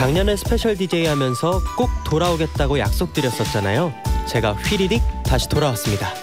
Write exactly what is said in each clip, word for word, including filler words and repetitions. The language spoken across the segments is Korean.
작년에 스페셜 디제이 하면서 꼭 돌아오겠다고 약속드렸었잖아요. 제가 휘리릭 다시 돌아왔습니다.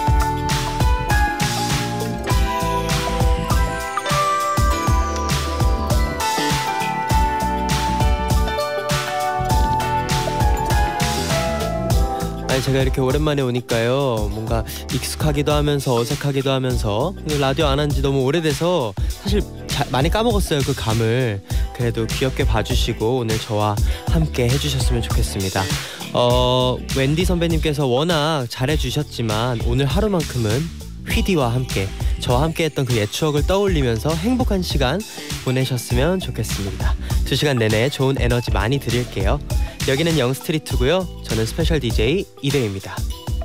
아니, 제가 이렇게 오랜만에 오니까요, 뭔가 익숙하기도 하면서 어색하기도 하면서, 라디오 안 한 지 너무 오래돼서 사실 자, 많이 까먹었어요, 그 감을. 그래도 귀엽게 봐주시고 오늘 저와 함께 해주셨으면 좋겠습니다. 어, 웬디 선배님께서 워낙 잘해주셨지만 오늘 하루만큼은 휘디와 함께, 저와 함께 했던 그 옛 추억을 떠올리면서 행복한 시간 보내셨으면 좋겠습니다. 두 시간 내내 좋은 에너지 많이 드릴게요. 여기는 영스트리트고요. 저는 스페셜 디제이 이대입니다.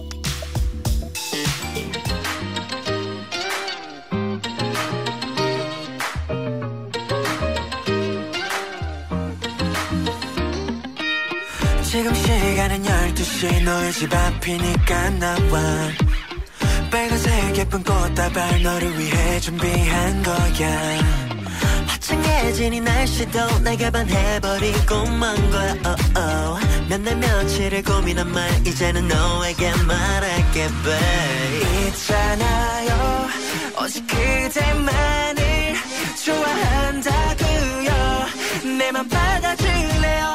지금 시간은 열두 시. 너의 집 앞이니까 나와. 빨간색 예쁜 꽃다발 너를 위해 준비한 거야. 화창해진 이 날씨도 내가 반해버리고 만 거야. oh, oh. 몇 날 며칠을 고민한 말 이제는 너에게 말할게 babe. 있잖아요 오직 그대만을 좋아한다고요. 내 맘 받아줄래요.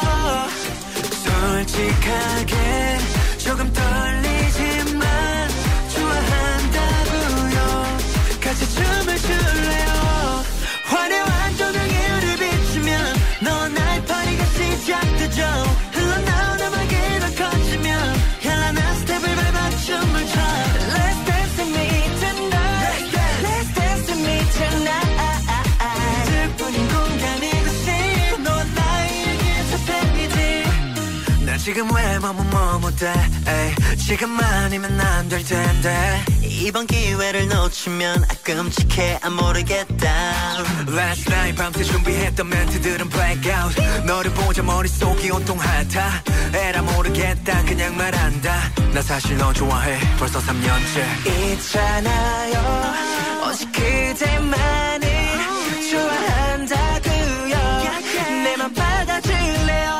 솔직하게 조금 떨리지만 좋아한다고요. 같이 춤을 출래요. 화려한 조명을 비추면 너와 나의 파티가 시작되죠. 흘러나온 음악이 더 커지면 현란한 스텝을 밟아 춤을 춰. Let's dance with me tonight. Let's dance with me tonight. 둘뿐인 공간 이곳이 너와 나에게 저 팬이지. 난 지금 왜 머뭇머뭇해. 지금만이면 안 될 텐데 이번 기회를 놓치면 아 끔찍해. 아 모르겠다. Last night 밤새 준비했던 멘트들은 blackout. 너를 보자 머릿속이 온통 핫하. 에라 모르겠다 그냥 말한다. 나 사실 너 좋아해 벌써 삼 년째. 있잖아요 오직 그대만을 좋아한다고요. 내 맘 받아줄래요.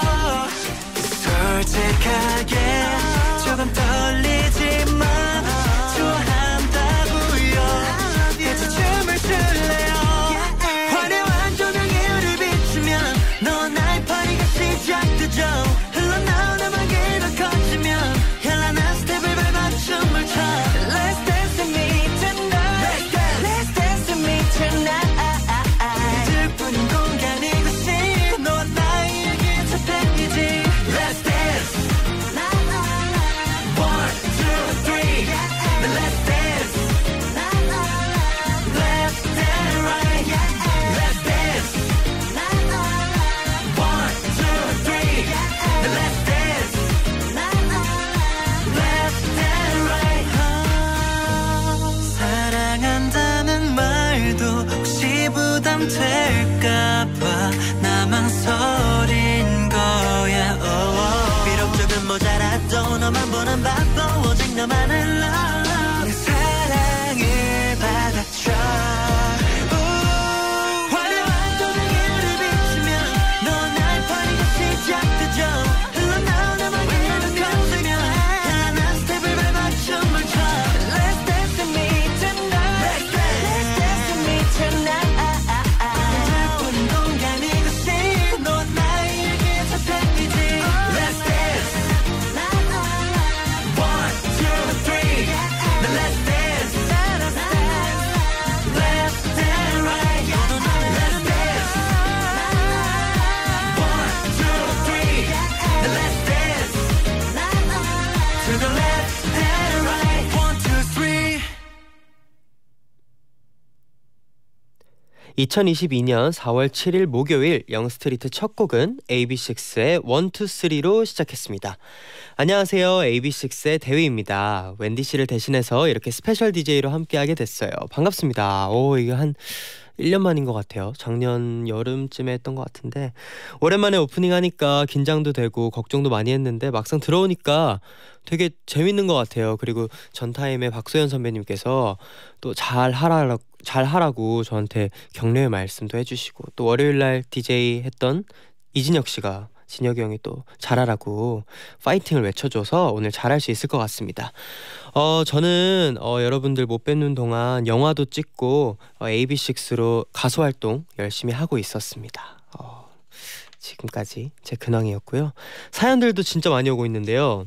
솔직하게 조금 떨리지만 좋아한다고요. 같이 춤을 출래요. 화려한 조명을 비추면 너와 나의 파티가 시작되죠. 흘러나온 음악이 더 커지면 현란한 스텝을 밟아 춤을 춰. Let's dance with me tonight. Let's dance with me tonight. 둘뿐인 공간 이곳이 너와 나에게 저 팬이지. Let's dance. One, two, three. Let's dance. Left and right. Let's dance. One, two, three. Let's dance. Left and right. 사랑한다는 말도 혹시 부담될까봐 나만 서린 거야. oh, oh. 비록 조금 모자라도 너만 보는 바보 오직 너만을 love. 내 사랑을 받아줘. Ooh. 화려한 조명을 비추면 너와 나의 파티가 시작되죠. 흘러나온 음악이 더 커지면 현란한 스텝을 밟아 춤을 춰. Let's dance with me tonight. Let's dance with me tonight. 둘뿐인 공간 이곳이 너와 나에게 저 팬이지. Let's dance. One, two, three. Let's dance. Left and right. Let's dance. One, two, three. Let's dance. To the left and right. One, two, three. 이천이십이 년 사월 칠일 목요일 영스트리트 첫 곡은 에이비식스의 원, 투, 쓰리로 시작했습니다. 안녕하세요, 에이비식스의 대휘입니다. 웬디 씨를 대신해서 이렇게 스페셜 디제이로 함께하게 됐어요. 반갑습니다. 오, 이게 한 일 년 만인 것 같아요. 작년 여름쯤에 했던 것 같은데 오랜만에 오프닝 하니까 긴장도 되고 걱정도 많이 했는데 막상 들어오니까 되게 재밌는 것 같아요. 그리고 전타임에 박소연 선배님께서 또 잘 하라, 잘 하라고 저한테 격려의 말씀도 해주시고 또 월요일날 디제이 했던 이진혁 씨가 진혁이 형이 또 잘하라고 파이팅을 외쳐줘서 오늘 잘할 수 있을 것 같습니다. 어 저는 어, 여러분들 못 뵙는 동안 영화도 찍고 어, 에이비식스로 가수 활동 열심히 하고 있었습니다. 어, 지금까지 제 근황이었고요. 사연들도 진짜 많이 오고 있는데요.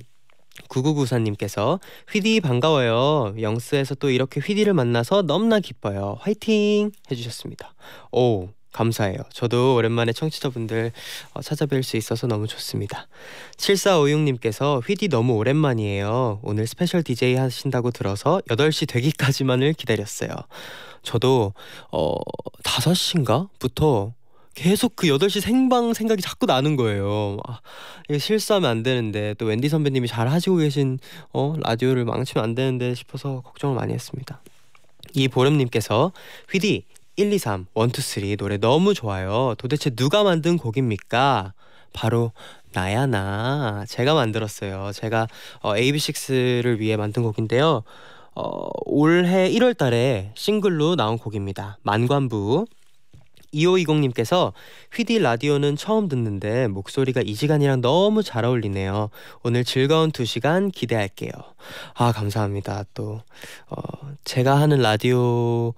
구구구사님께서 휘디 반가워요. 영스에서 또 이렇게 휘디를 만나서 너무나 기뻐요. 화이팅 해주셨습니다. 오, 감사해요. 저도 오랜만에 청취자분들 어, 찾아뵐 수 있어서 너무 좋습니다. 칠사오육님께서 휘디 너무 오랜만이에요. 오늘 스페셜 디제이 하신다고 들어서 여덟 시 되기까지만을 기다렸어요. 저도 어, 다섯 시인가? 부터 계속 그 여덟 시 생방 생각이 자꾸 나는 거예요. 아, 이거 실수하면 안 되는데 또 웬디 선배님이 잘 하시고 계신 어, 라디오를 망치면 안 되는데 싶어서 걱정을 많이 했습니다. 이보름님께서 휘디 일, 이, 삼, 일, 이, 삼 노래 너무 좋아요. 도대체 누가 만든 곡입니까? 바로 나야 나. 제가 만들었어요. 제가 어, 에이비식스를 위해 만든 곡인데요. 어, 올해 일월 달에 싱글로 나온 곡입니다. 만관부. 이오이공님께서 휘디 라디오는 처음 듣는데 목소리가 이 시간이랑 너무 잘 어울리네요. 오늘 즐거운 두 시간 기대할게요. 아, 감사합니다. 또 어, 제가 하는 라디오는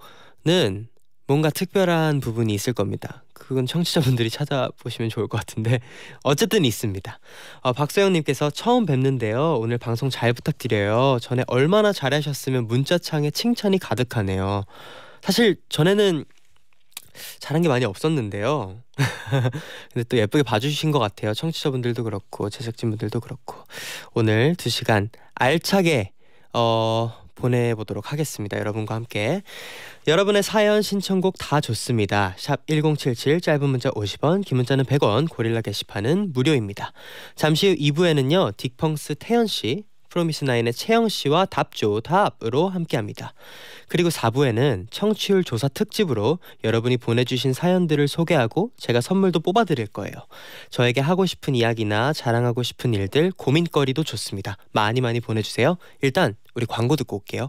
뭔가 특별한 부분이 있을 겁니다. 그건 청취자분들이 찾아보시면 좋을 것 같은데 어쨌든 있습니다. 어, 박소영님께서 처음 뵙는데요. 오늘 방송 잘 부탁드려요. 전에 얼마나 잘하셨으면 문자창에 칭찬이 가득하네요. 사실 전에는 잘한 게 많이 없었는데요. 근데 또 예쁘게 봐주신 것 같아요. 청취자분들도 그렇고 제작진분들도 그렇고. 오늘 두 시간 알차게 어, 보내보도록 하겠습니다. 여러분과 함께. 여러분의 사연 신청곡 다 좋습니다. 샵 일공칠칠 짧은 문자 오십 원, 긴 문자는 백 원, 고릴라 게시판은 무료입니다. 잠시 후 이 부에는요 딕펑스 태연씨, 프로미스나인의 채영씨와 답조 답으로 함께합니다. 그리고 사 부에는 청취율 조사 특집으로 여러분이 보내주신 사연들을 소개하고 제가 선물도 뽑아드릴 거예요. 저에게 하고 싶은 이야기나 자랑하고 싶은 일들, 고민거리도 좋습니다. 많이 많이 보내주세요. 일단 우리 광고 듣고 올게요.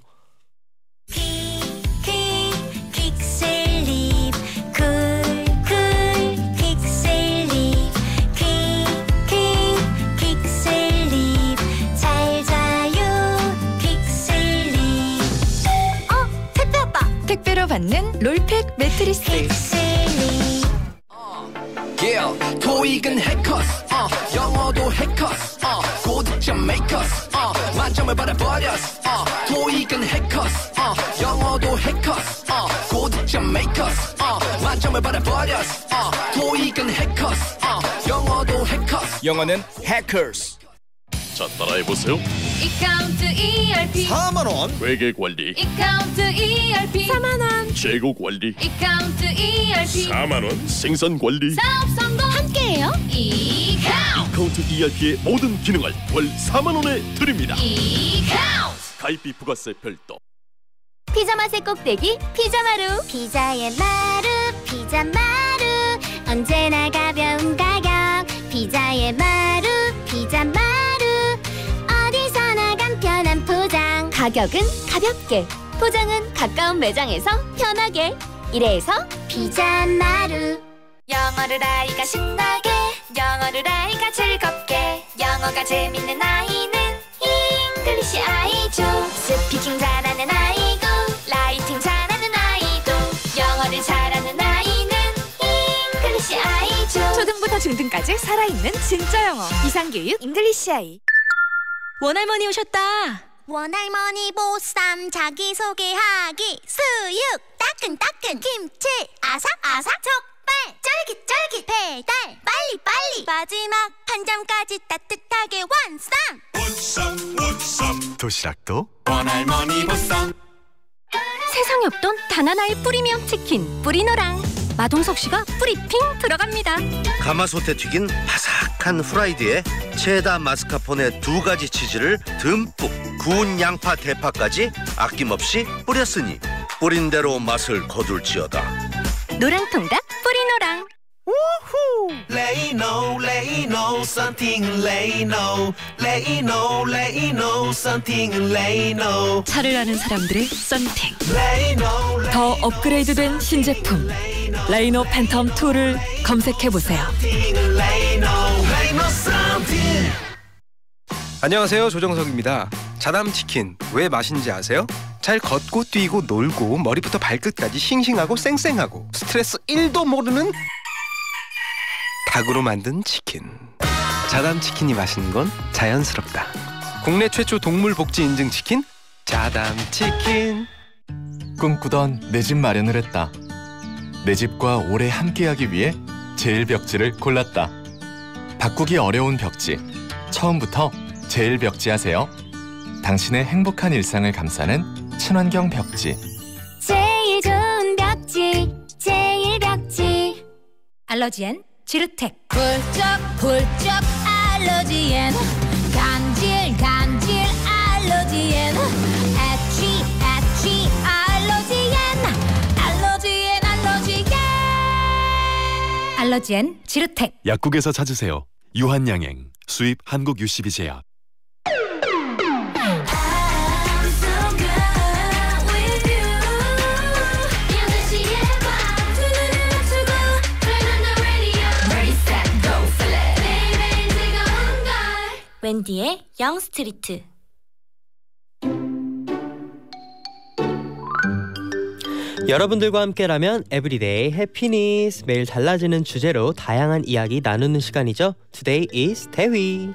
택배로 받는 롤팩 매트리스. Yeah, 토익은 해커스, uh, 영어도 해커스, uh, 고득점 메이커스, uh, 만점을 받아버렸어. uh, 토익은 해커스, uh, 영어도 해커스, uh, 고득점 메이커스, uh, 만점을 받아버렸어. uh, 토익은 해커스, uh, 영어도 해커스. 영어는 해커스. 자, 따라해보세요. 이카운트 이알피 사만 원. 회계관리 이카운트 이알피 사만 원 재고관리 이카운트 이알피 사만 원 생산관리 사업 성공 함께해요. 이카운트 이카운트 이알피의 모든 기능을 월 사만 원에 드립니다. 이카운트 가입비 부가세 별도. 피자 맛의 꼭대기 피자마루. 피자의 마루 피자마루 언제나 가벼운 가격 피자의 마루 피자마루 어디서나 간편한 포장 가격은 가볍게, 포장은 가까운 매장에서 편하게. 이래서 피자마루 영어를 아이가 신나게, 영어를 아이가 즐겁게, 영어가 재밌는 아이는 잉글리시 아이죠. 스피킹 잘하는 아이고 라이팅 잘하는 아이도 영어를 잘하는 아이는 잉글리시 아이죠. 초등부터 중등까지 살아있는 진짜 영어 이상교육 잉글리시 아이. 원할머니 오셨다. 원할머니 보쌈 자기소개하기 수육 따끈따끈 김치 아삭아삭 족발 쫄깃쫄깃 배달 빨리빨리 마지막 한 점까지 따뜻하게 완성. 보쌈 보쌈 도시락도 원할머니 보쌈. 세상에 없던 단 하나의 프리미엄 치킨 뿌리노랑. 마동석 씨가 뿌리핑 들어갑니다. 가마솥에 튀긴 바삭한 후라이드에 체다 마스카포네 두 가지 치즈를 듬뿍 구운 양파 대파까지 아낌없이 뿌렸으니 뿌린 대로 맛을 거둘지어다. 노랑통닭 뿌리노랑. Lay no, lay no, something lay no, lay no, lay no, something lay no. 차를 아는 사람들의 썬팅. Lay no, lay 더 업그레이드된 신제품 레이노 팬텀 투를 검색해보세요. something lay no, lay 안녕하세요, 조정석입니다. 자담치킨 왜 맛인지 아세요? 잘 걷고 뛰고 놀고 머리부터 발끝까지 싱싱하고 쌩쌩하고 스트레스 일도 모르는 닭으로 만든 치킨. 자담치킨이 맛있는 건 자연스럽다. 국내 최초 동물복지 인증 치킨 자담치킨. 꿈꾸던 내 집 마련을 했다. 내 집과 오래 함께하기 위해 제일벽지를 골랐다. 바꾸기 어려운 벽지, 처음부터 제일벽지 하세요. 당신의 행복한 일상을 감싸는 친환경 벽지. 제일 좋은 벽지, 제일벽지. 알러지엔 지르텍. 훌쩍 훌쩍 알러지엔 간질 간질 알러지엔 애취 애취 알러지엔 알러지엔 알러지엔 알러지엔 지르텍. 약국에서 찾으세요. 유한양행 수입 한국유씨비제약. 웬디의 영스트리트. 여러분들과 함께라면 에브리데이 해피니스. 매일 달라지는 주제로 다양한 이야기 나누는 시간이죠. Today is 대휘.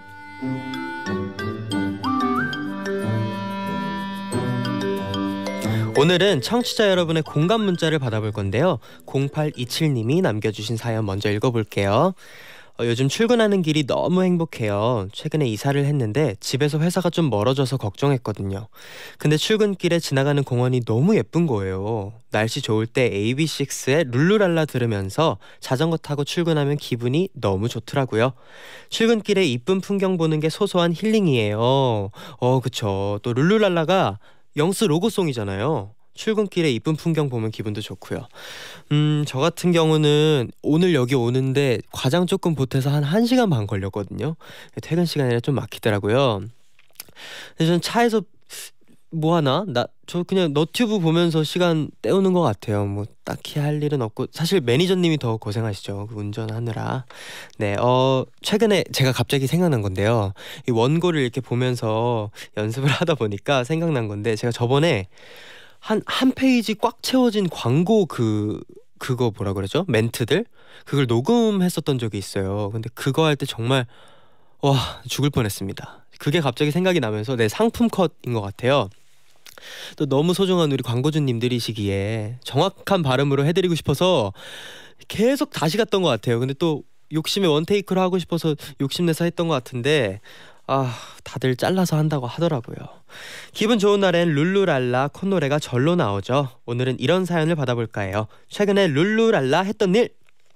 오늘은 청취자 여러분의 공감 문자를 받아볼 건데요. 공팔이칠님이 남겨주신 사연 먼저 읽어볼게요. 어, 요즘 출근하는 길이 너무 행복해요. 최근에 이사를 했는데 집에서 회사가 좀 멀어져서 걱정했거든요. 근데 출근길에 지나가는 공원이 너무 예쁜 거예요. 날씨 좋을 때 에이비식스의 룰루랄라 들으면서 자전거 타고 출근하면 기분이 너무 좋더라고요. 출근길에 이쁜 풍경 보는 게 소소한 힐링이에요. 어 그쵸. 또 룰루랄라가 영스 로고송이잖아요. 출근길에 이쁜 풍경 보면 기분도 좋고요. 음, 저 같은 경우는 오늘 여기 오는데 과장 조금 보태서 한 1시간 반 걸렸거든요. 퇴근 시간이라 좀 막히더라고요. 근데 저는 차에서 뭐 하나? 나, 저 그냥 너튜브 보면서 시간 때우는 것 같아요. 뭐 딱히 할 일은 없고. 사실 매니저님이 더 고생하시죠. 그 운전하느라. 네, 어 최근에 제가 갑자기 생각난 건데요. 이 원고를 이렇게 보면서 연습을 하다 보니까 생각난 건데, 제가 저번에 한, 한 페이지 꽉 채워진 광고 그, 그거 뭐라 그러죠? 멘트들? 그걸 녹음했었던 적이 있어요. 근데 그거 할 때 정말, 와, 죽을 뻔했습니다. 그게 갑자기 생각이 나면서 내 상품 컷인 것 같아요. 또 너무 소중한 우리 광고주님들이시기에 정확한 발음으로 해드리고 싶어서 계속 다시 갔던 것 같아요. 근데 또 욕심에 원테이크로 하고 싶어서 욕심내서 했던 것 같은데, 아, 다들 잘라서 한다고 하더라고요. 기분 좋은 날엔 룰루랄라 콧노래가 절로 나오죠. 오늘은 이런 사연을 받아볼까 해요. 최근에 룰루랄라 했던 일.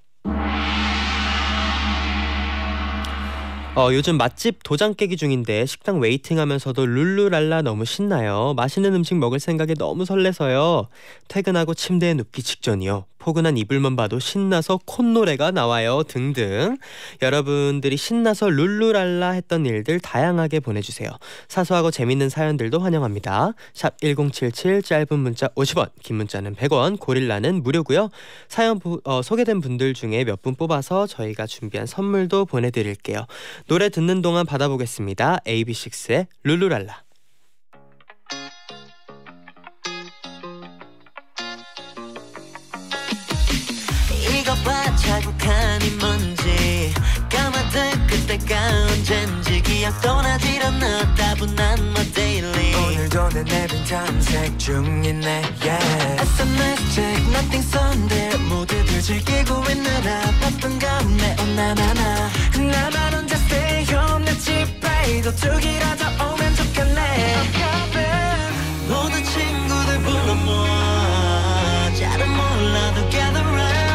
어, 요즘 맛집 도장 깨기 중인데 식당 웨이팅하면서도 룰루랄라 너무 신나요. 맛있는 음식 먹을 생각에 너무 설레서요. 퇴근하고 침대에 눕기 직전이요. 포근한 이불만 봐도 신나서 콧노래가 나와요. 등등. 여러분들이 신나서 룰루랄라 했던 일들 다양하게 보내주세요. 사소하고 재밌는 사연들도 환영합니다. 샵 일공칠칠, 짧은 문자 오십 원, 긴 문자는 백 원, 고릴라는 무료고요. 사연 보, 어, 소개된 분들 중에 몇 분 뽑아서 저희가 준비한 선물도 보내드릴게요. 노래 듣는 동안 받아보겠습니다. 에이비식스의 룰루랄라. 이거 봐, 자국하니 뭔지 까마득 그때가 언젠지 기억도 나질 않아. 따분한 my daily. 오늘도 내 내빈 탐색 중이네 yeah. 에스엠에스 check nothing Sunday. 모두들 즐기고 있느라 바쁜 가운데 oh 나나나 나만 혼자 stay home. 내 집에도 tuk이라도 오면 좋겠네. 모두 친구들 불러 모아. 잘은 몰라도 gather round.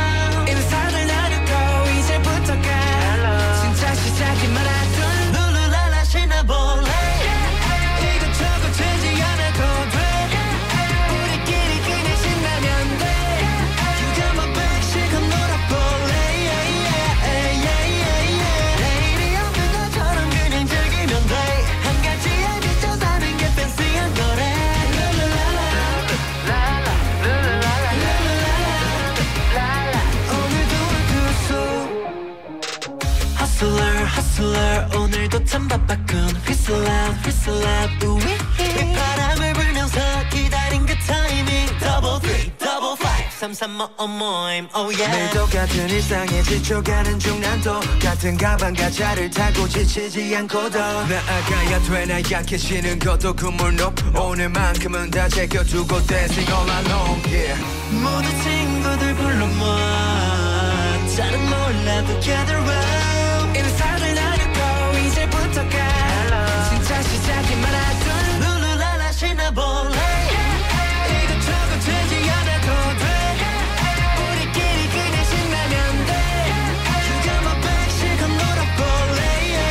오늘 오늘도 찬바바꾼 Whistle out, whistle out, 우위 바람을 불면서 기다린 그 타이밍 Double three, double five, 삼삼오 모임, oh yeah 매일 똑같은 일상에 지쳐가는 중 난 똑같은 가방과 차를 타고 지치지 않고도 나아가야 돼 나 약해지는 것도 그물 높 오늘만큼은 다 제껴두고 dancing all alone yeah. 모두 친구들 불러 모아 잘은 몰라도 gather round 인사들 나누고 이제부터가 진짜 시작이 많아도 룰루랄라 신나볼래 이것저것 되지 않아도 돼 우리끼리 그냥 신나면 돼 You got my back 실컷 놀아볼래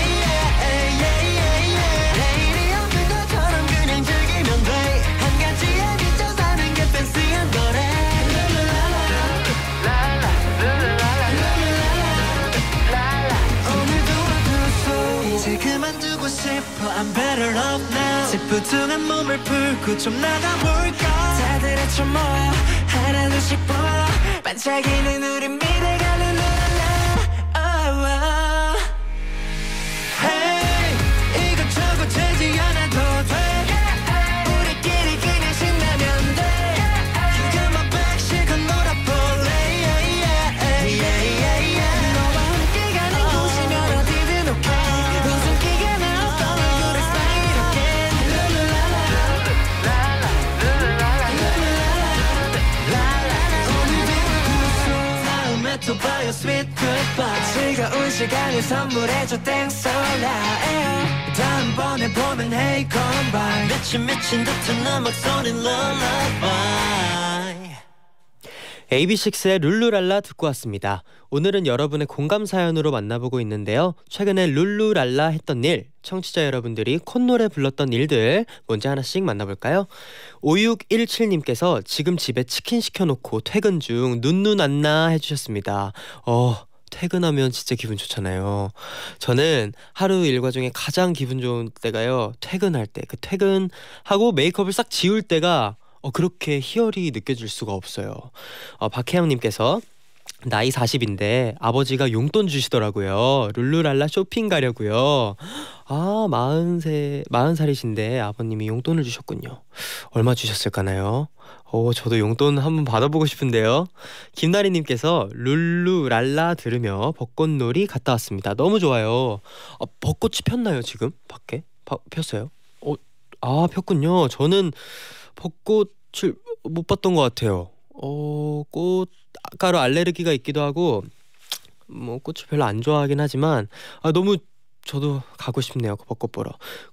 내일이 없는 것처럼 그냥 즐기면 돼 한 가지에 미쳐 사는 게 팬시한 거래 오늘도 와도 이제 그만두고 싶어 I'm better off now 지푸둥한 몸을 풀고 좀 나가볼까 다들 합쳐 모여 하나둘씩 보여 반짝이는 우리 미래가 룰루랄라 oh, oh. Hey 이것저것 되지 않아도 돼 우리끼리 그냥 신나면 돼 You got my back 실컷 놀아볼래 너와 함께 가는 곳이면 어디든 okay 웃음기가 나왔던 얼굴을 smile again 다음에 또 봐요 sweet goodbye 즐거운 시간을 선물해줘 thanks so loud 다음번에 보면 hey come by 미친 미친 듯한 음악 소린 lullaby 에이비식스의 룰루랄라 듣고 왔습니다. 오늘은 여러분의 공감 사연으로 만나보고 있는데요. 최근에 룰루랄라 했던 일, 청취자 여러분들이 콧노래 불렀던 일들 뭔지 하나씩 만나볼까요? 오육일칠님께서 지금 집에 치킨 시켜놓고 퇴근 중 눈눈 안나 해주셨습니다. 어... 퇴근하면 진짜 기분 좋잖아요. 저는 하루 일과 중에 가장 기분 좋은 때가요, 퇴근할 때. 그 퇴근하고 메이크업을 싹 지울 때가 어, 그렇게 희열이 느껴질 수가 없어요. 어, 박혜영님께서 나이 사십인데 아버지가 용돈 주시더라고요. 룰루랄라 쇼핑 가려고요. 아, 마흔세, 마흔 살이신데 아버님이 용돈을 주셨군요. 얼마 주셨을까나요? 어, 저도 용돈 한번 받아보고 싶은데요. 김나리님께서 룰루랄라 들으며 벚꽃놀이 갔다 왔습니다. 너무 좋아요. 아, 벚꽃이 폈나요 지금? 밖에? 바, 폈어요? 어, 아, 폈군요. 저는 벚꽃을 못 봤던 것 같아요. 어, 꽃가루 알레르기가 있기도 하고 뭐 꽃을 별로 안 좋아하긴 하지만 아, 너무 저도 가고 싶네요. 벚꽃 보러.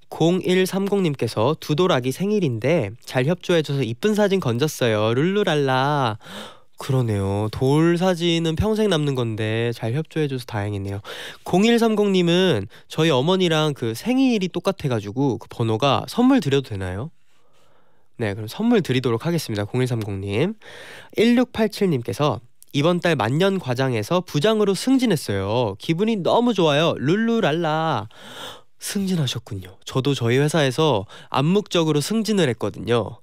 공일삼공님께서 두돌아기 생일인데 잘 협조해줘서 이쁜 사진 건졌어요. 룰루랄라. 그러네요. 돌 사진은 평생 남는 건데 잘 협조해줘서 다행이네요. 공일삼공님은 저희 어머니랑 그 생일이 똑같아가지고 그 번호가 선물 드려도 되나요? 네, 그럼 선물 드리도록 하겠습니다. 공일삼공님. 일육팔칠님께서 이번 달 만년 과장에서 부장으로 승진했어요. 기분이 너무 좋아요. 룰루랄라. 승진하셨군요. 저도 저희 회사에서 암묵적으로 승진을 했거든요.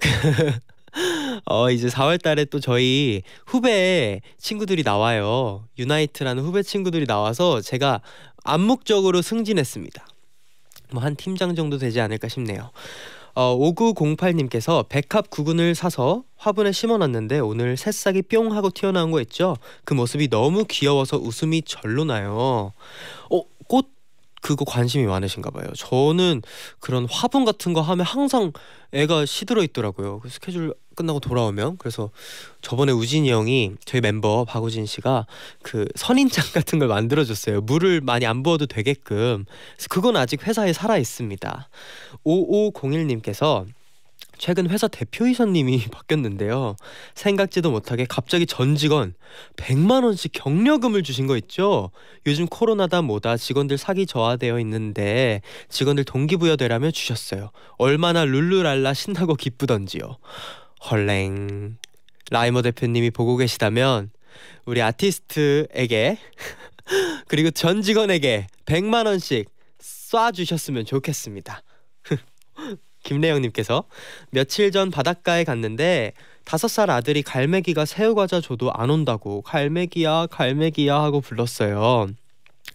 어, 이제 사월 달에 또 저희 후배 친구들이 나와요. 유나이트라는 후배 친구들이 나와서 제가 암묵적으로 승진했습니다. 뭐 한 팀장 정도 되지 않을까 싶네요. 어, 오구공팔님께서 백합 구근을 사서 화분에 심어놨는데 오늘 새싹이 뿅 하고 튀어나온 거 있죠? 그 모습이 너무 귀여워서 웃음이 절로 나요. 어, 꽃 그거 관심이 많으신가 봐요. 저는 그런 화분 같은 거 하면 항상 애가 시들어 있더라고요. 그 스케줄 끝나고 돌아오면. 그래서 저번에 우진이 형이 저희 멤버 박우진 씨가 그 선인장 같은 걸 만들어줬어요. 물을 많이 안 부어도 되게끔. 그래서 그건 아직 회사에 살아 있습니다. 오오공일님께서 최근 회사 대표이사님이 바뀌었는데요. 생각지도 못하게 갑자기 전 직원 백만 원씩 격려금을 주신 거 있죠? 요즘 코로나다 뭐다 직원들 사기 저하되어 있는데 직원들 동기부여되라며 주셨어요. 얼마나 룰루랄라 신나고 기쁘던지요. 헐랭. 라이머 대표님이 보고 계시다면 우리 아티스트에게 그리고 전 직원에게 백만 원씩 쏴주셨으면 좋겠습니다. 김래영님께서 며칠 전 바닷가에 갔는데 다섯 살 아들이 갈매기가 새우과자 줘도 안 온다고 갈매기야 갈매기야 하고 불렀어요.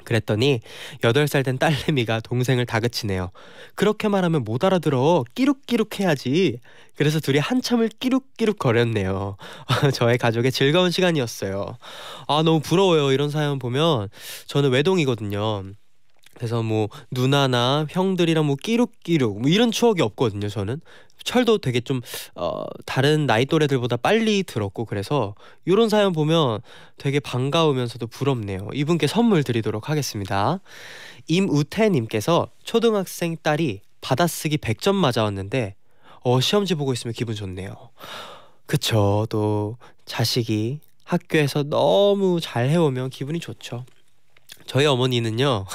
그랬더니 여덟 살 된 딸내미가 동생을 다그치네요. 그렇게 말하면 못 알아들어. 끼룩끼룩 해야지. 그래서 둘이 한참을 끼룩끼룩 거렸네요. 저의 가족의 즐거운 시간이었어요. 아, 너무 부러워요. 이런 사연 보면. 저는 외동이거든요. 그래서 뭐 누나나 형들이랑 뭐 끼룩끼룩 뭐 이런 추억이 없거든요. 저는 철도 되게 좀 어, 다른 나이 또래들보다 빨리 들었고, 그래서 이런 사연 보면 되게 반가우면서도 부럽네요. 이분께 선물 드리도록 하겠습니다. 임우태님께서 초등학생 딸이 받아쓰기 백 점 맞아왔는데 어, 시험지 보고 있으면 기분 좋네요. 그쵸. 또 자식이 학교에서 너무 잘 해오면 기분이 좋죠. 저희 어머니는요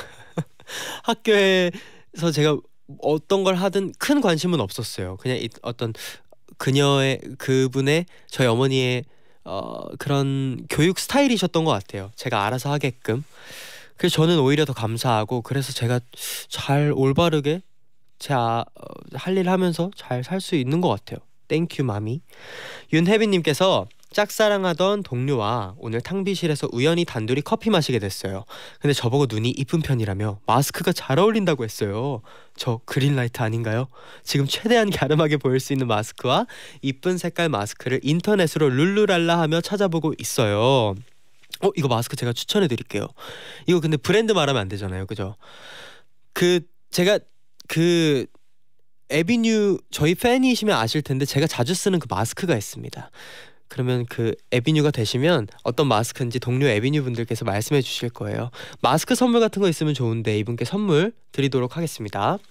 학교에서 제가 어떤 걸 하든 큰 관심은 없었어요. 그냥 이, 어떤 그녀의 그분의 저희 어머니의 어, 그런 교육 스타일이셨던 것 같아요. 제가 알아서 하게끔. 그래서 저는 오히려 더 감사하고, 그래서 제가 잘 올바르게 제 아, 어, 할 일 하면서 잘 살 수 있는 것 같아요. 땡큐 마미. 윤혜빈님께서 짝사랑하던 동료와 오늘 탕비실에서 우연히 단둘이 커피 마시게 됐어요. 근데 저보고 눈이 이쁜 편이라며 마스크가 잘 어울린다고 했어요. 저 그린라이트 아닌가요? 지금 최대한 갸름하게 보일 수 있는 마스크와 이쁜 색깔 마스크를 인터넷으로 룰루랄라 하며 찾아보고 있어요. 어, 이거 마스크 제가 추천해 드릴게요. 이거 근데 브랜드 말하면 안 되잖아요. 그죠? 그 제가 그 에비뉴 저희 팬이시면 아실 텐데 제가 자주 쓰는 그 마스크가 있습니다. 그러면 그 에비뉴가 되시면 어떤 마스크인지 동료 에비뉴 분들께서 말씀해 주실 거예요. 마스크 선물 같은 거 있으면 좋은데 이분께 선물 드리도록 하겠습니다.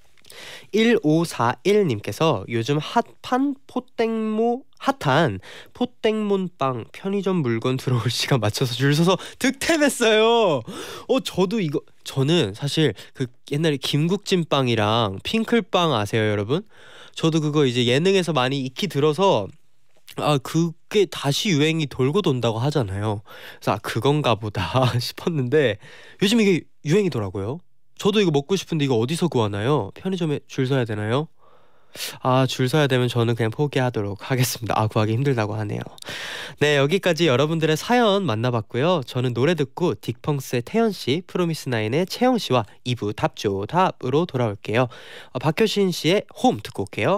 일오사일님께서 요즘 핫한 포땡모 핫한 포땡몬빵 편의점 물건 들어올 시간 맞춰서 줄 서서 득템했어요. 어 저도 이거 저는 사실 그 옛날에 김국진빵이랑 핑클빵 아세요 여러분? 저도 그거 이제 예능에서 많이 익히 들어서 아 그게 다시 유행이 돌고 돈다고 하잖아요. 그래서 아 그건가 보다 싶었는데 요즘 이게 유행이더라고요. 저도 이거 먹고 싶은데 이거 어디서 구하나요? 편의점에 줄 서야 되나요? 아 줄 서야 되면 저는 그냥 포기하도록 하겠습니다. 아 구하기 힘들다고 하네요. 네, 여기까지 여러분들의 사연 만나봤고요. 저는 노래 듣고 딕펑스의 태연씨, 프로미스나인의 채영씨와 이 부 답조 답으로 돌아올게요. 어, 박효신씨의 홈 듣고 올게요.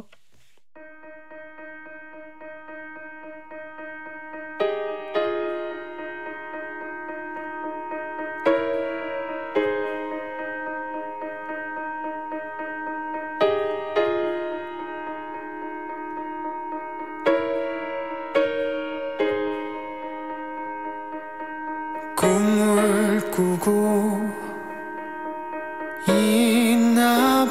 꿈을 꾸고 있나봐.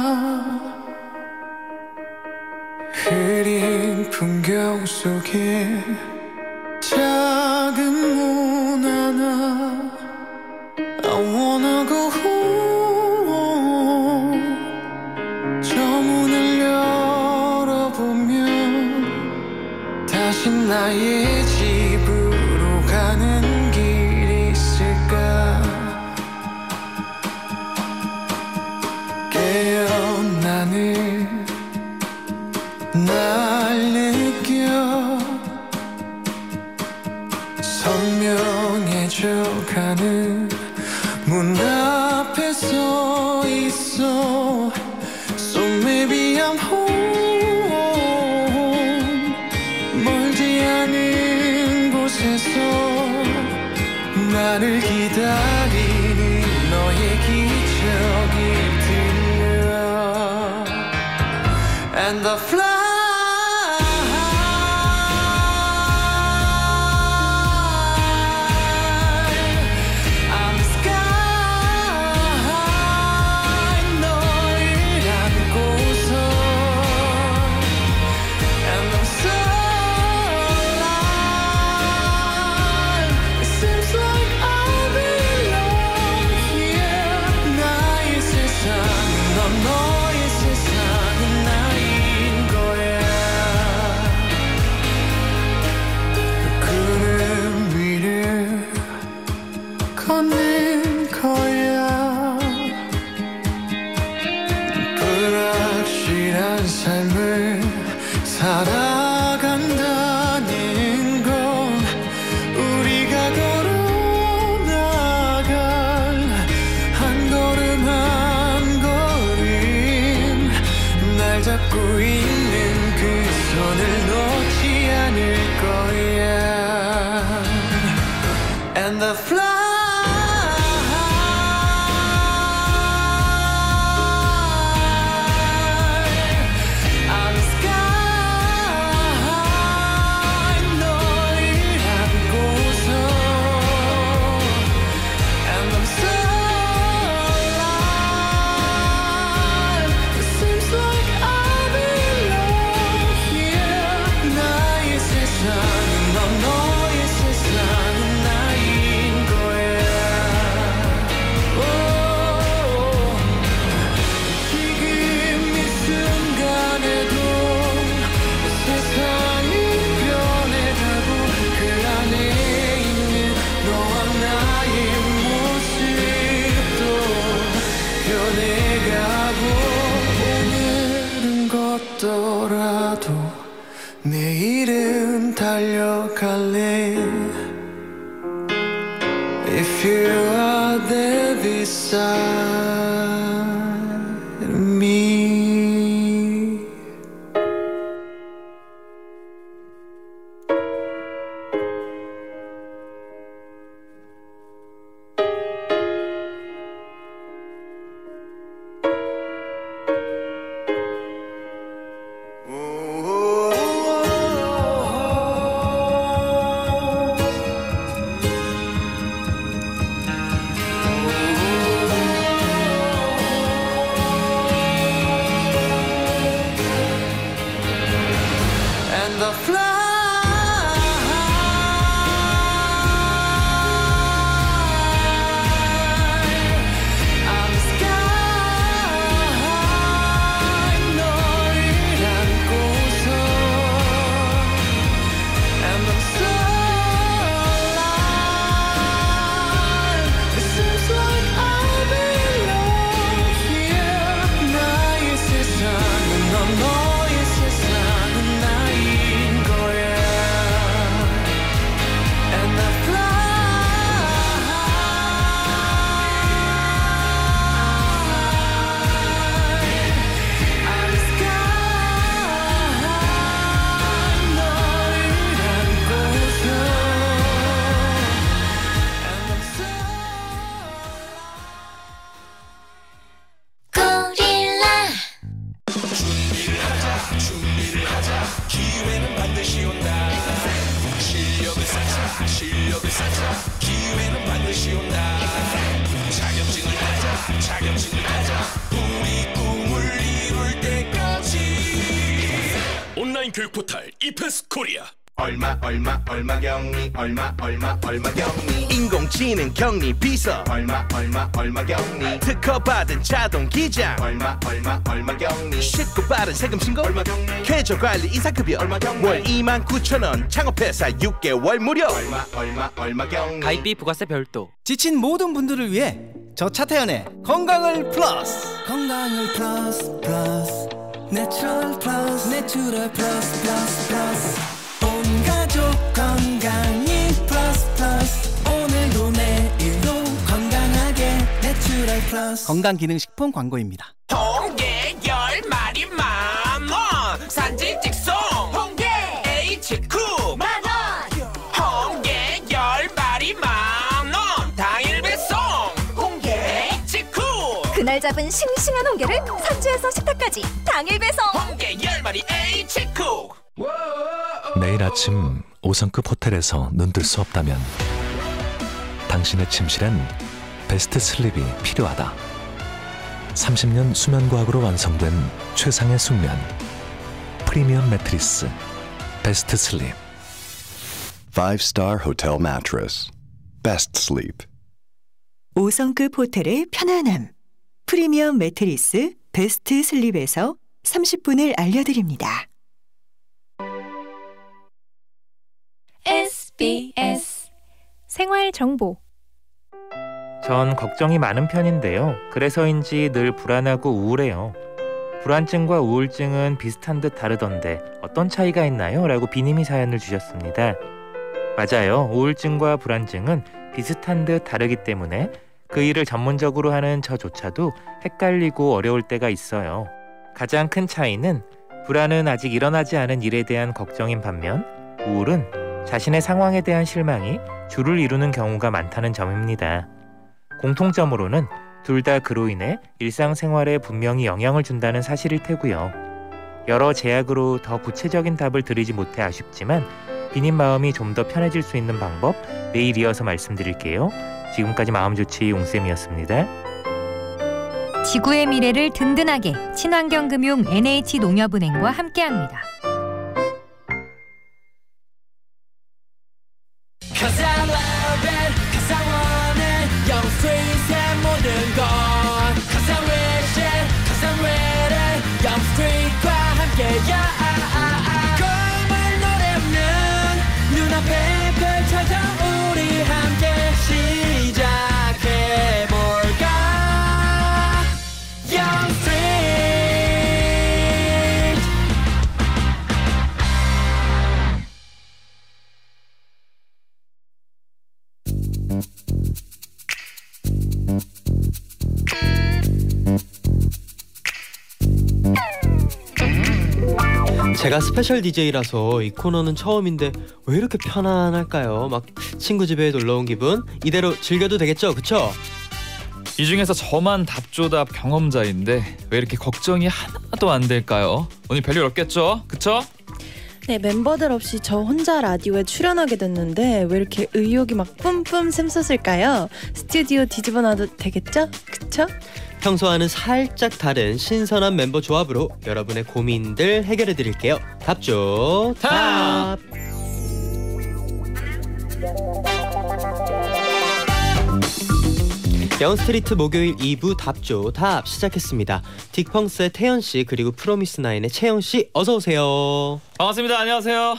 흐린 풍경 속에 작은 문 하나 I wanna go home. 저 문을 열어보면 다시 나의 집으로 가는 깨어나는 날 느껴 선명해져가는 문 앞에 서 있어. So maybe I'm home. 멀지 않은 곳에서 나를 기다리는 너의 기적이 들려. And I fly on the sky. 너를 안고서 And I'm so alive. It seems like I belong here. 나의 세상은 넌 너의 세상은 나인 걸. And the fly 걷더라도 내일은 달려갈래 If you are there beside me the fly on the sky 너를 안고서 and I'm so alive It seems like I belong here 나의 세상은 넌 너의 세상은 나의 기회는 반드시 온다. 실력을 쌓자, 실력을 쌓자. 기회는 반드시 온다. 자격증을 따자, 자격증을 따자. 우리 꿈을 이룰 때까지. 온라인 교육 포털 이패스 코리아. 얼마 얼마 얼마 경리 얼마 얼마 얼마 경리 인공지능 격리 비서 얼마 얼마 얼마 경리 특허받은 자동 기장 얼마 얼마 얼마 경리 쉽고 빠른 세금 신고 얼마 경리 계좌 관리 인사급여 얼마 경리 월 이만 구천 원 창업회사 육 개월 무료 얼마 얼마 얼마 경리 가입비 부가세 별도. 지친 모든 분들을 위해 저 차태현의 건강을 플러스 건강을 플러스 플러스 내추럴 플러스 내추럴 플러스 플러스 플러스 온 가족 건강이 플러스 플러스 오늘도 내일도 건강하게 내추럴 플러스 건강기능식품 광고입니다. 홍게 열 마리 만원 산지 직송 홍게 에이치구 만원 홍게 열 마리 만원 당일 배송 홍게 에이치구 그날 잡은 싱싱한 홍게를 산지에서 식탁까지 당일 배송 홍게 열 마리 에이치구 매일 아침 오 성급 호텔에서 눈뜰 수 없다면 당신의 침실엔 베스트 슬립이 필요하다. 삼십 년 수면과학으로 완성된 최상의 숙면 프리미엄 매트리스 베스트 슬립 파이브 스타 Hotel Mattress Best Sleep 오 성급 호텔의 편안함 프리미엄 매트리스 베스트 슬립에서 삼십 분을 알려드립니다. 에스비에스 생활정보. 전 걱정이 많은 편인데요. 그래서인지 늘 불안하고 우울해요. 불안증과 우울증은 비슷한 듯 다르던데 어떤 차이가 있나요? 라고 비님이 사연을 주셨습니다. 맞아요. 우울증과 불안증은 비슷한 듯 다르기 때문에 그 일을 전문적으로 하는 저조차도 헷갈리고 어려울 때가 있어요. 가장 큰 차이는 불안은 아직 일어나지 않은 일에 대한 걱정인 반면 우울은 자신의 상황에 대한 실망이 주를 이루는 경우가 많다는 점입니다. 공통점으로는 둘 다 그로 인해 일상생활에 분명히 영향을 준다는 사실일 테고요. 여러 제약으로 더 구체적인 답을 드리지 못해 아쉽지만 비님 마음이 좀 더 편해질 수 있는 방법 내일 이어서 말씀드릴게요. 지금까지 마음좋지 용쌤이었습니다. 지구의 미래를 든든하게 친환경금융 엔에이치농협은행과 함께합니다. Cause I love it, cause I want it 영스트리트의 모든 것 Cause I wish it, cause I'm ready 영스트리트와 함께야 꿈을 노래는 눈앞에 펼쳐져 우리 함께 시작해볼까 영스트리트 제가 스페셜 디제이라서 이 코너는 처음인데 왜 이렇게 편안할까요? 막 친구 집에 놀러온 기분 이대로 즐겨도 되겠죠? 그쵸? 이 중에서 저만 답조답 경험자인데 왜 이렇게 걱정이 하나도 안 될까요? 오늘 별일 없겠죠? 그쵸? 네, 멤버들 없이 저 혼자 라디오에 출연하게 됐는데 왜 이렇게 의욕이 막 뿜뿜 샘솟을까요? 스튜디오 뒤집어놔도 되겠죠? 그쵸? 평소와는 살짝 다른 신선한 멤버 조합으로 여러분의 고민들 해결해 드릴게요. 답조 답! 영스트리트 목요일 이 부 답조 답 시작했습니다. 딕펑스의 태연씨 그리고 프로미스나인의 채영씨 어서오세요. 반갑습니다. 안녕하세요.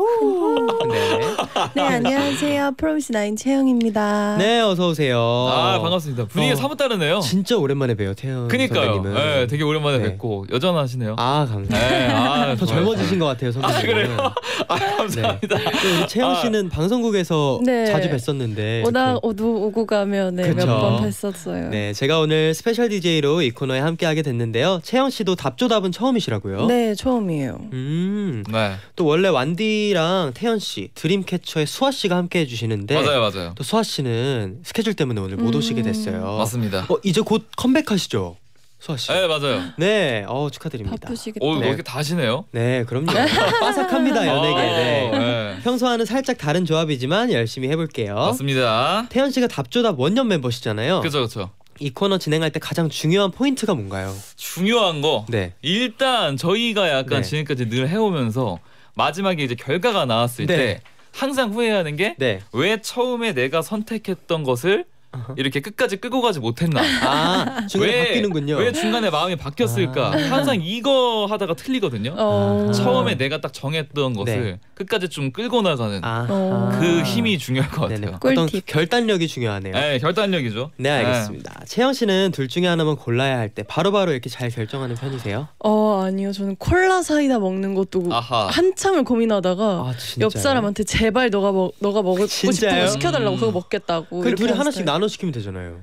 네. 네, 안녕하세요. 프로미스나인 채영입니다. 네, 어서 오세요. 아, 반갑습니다. 분위기가 어, 사뭇 다르네요. 진짜 오랜만에 봬요, 태연 그니까요. 선배님은. 네, 되게 오랜만에 네. 뵙고 여전하시네요. 아, 감사합니다. 네, 아, 더 젊어지신 것 같아요, 선배님. 아, 그래요? 아, 감사합니다. 네. 우리 채영 씨는 아, 방송국에서 네. 자주 뵀었는데 오다 오도 오고 가면 네, 몇 번 뵀었어요. 네, 제가 오늘 스페셜 디제이로 이 코너에 함께하게 됐는데요. 채영 씨도 답조답은 처음이시라고요? 네, 처음이에요. 음, 네. 또 원래 완디랑 태연 씨, 드림캐쳐의 수아 씨가 함께 해주시는데 맞아요, 맞아요. 또 수아 씨는 스케줄 때문에 오늘 못 음. 오시게 됐어요. 맞습니다. 어, 이제 곧 컴백하시죠, 수아 씨? 네, 맞아요. 네, 어 축하드립니다. 바쁘시겠다. 오, 네. 이렇게 다 하시네요? 네, 그럼요. 빠삭합니다, 연예계. 네. 아, 네. 평소와는 살짝 다른 조합이지만 열심히 해볼게요. 맞습니다. 태연 씨가 답조답 원년 멤버시잖아요. 그죠, 그죠. 이 코너 진행할 때 가장 중요한 포인트가 뭔가요? 중요한 거. 네. 일단 저희가 약간 네. 지금까지 늘 해오면서 마지막에 이제 결과가 나왔을 네. 때 항상 후회하는 게 왜 네. 처음에 내가 선택했던 것을 이렇게 끝까지 끌고 가지 못했나. 아, 중간에 왜, 바뀌는군요. 왜 중간에 마음이 바뀌었을까. 아. 항상 이거 하다가 틀리거든요. 어. 처음에 내가 딱 정했던 것을 네. 끝까지 좀 끌고 나가는 아. 그 힘이 중요할 것 네네. 같아요. 어떤 꿀팁. 결단력이 중요하네요. 네, 결단력이죠. 네, 알겠습니다. 채영 씨는 둘 중에 하나만 골라야 할 때 바로바로 이렇게 잘 결정하는 편이세요? 어, 아니요. 저는 콜라 사이다 먹는 것도 아하. 한참을 고민하다가 아, 옆 사람한테 제발 너가 먹 너가 먹고 싶은 진짜요? 거 시켜달라고 음. 그거 먹겠다고. 그 이렇게 둘이 하는 하나씩 스타일. 나눠 시키면 되잖아요.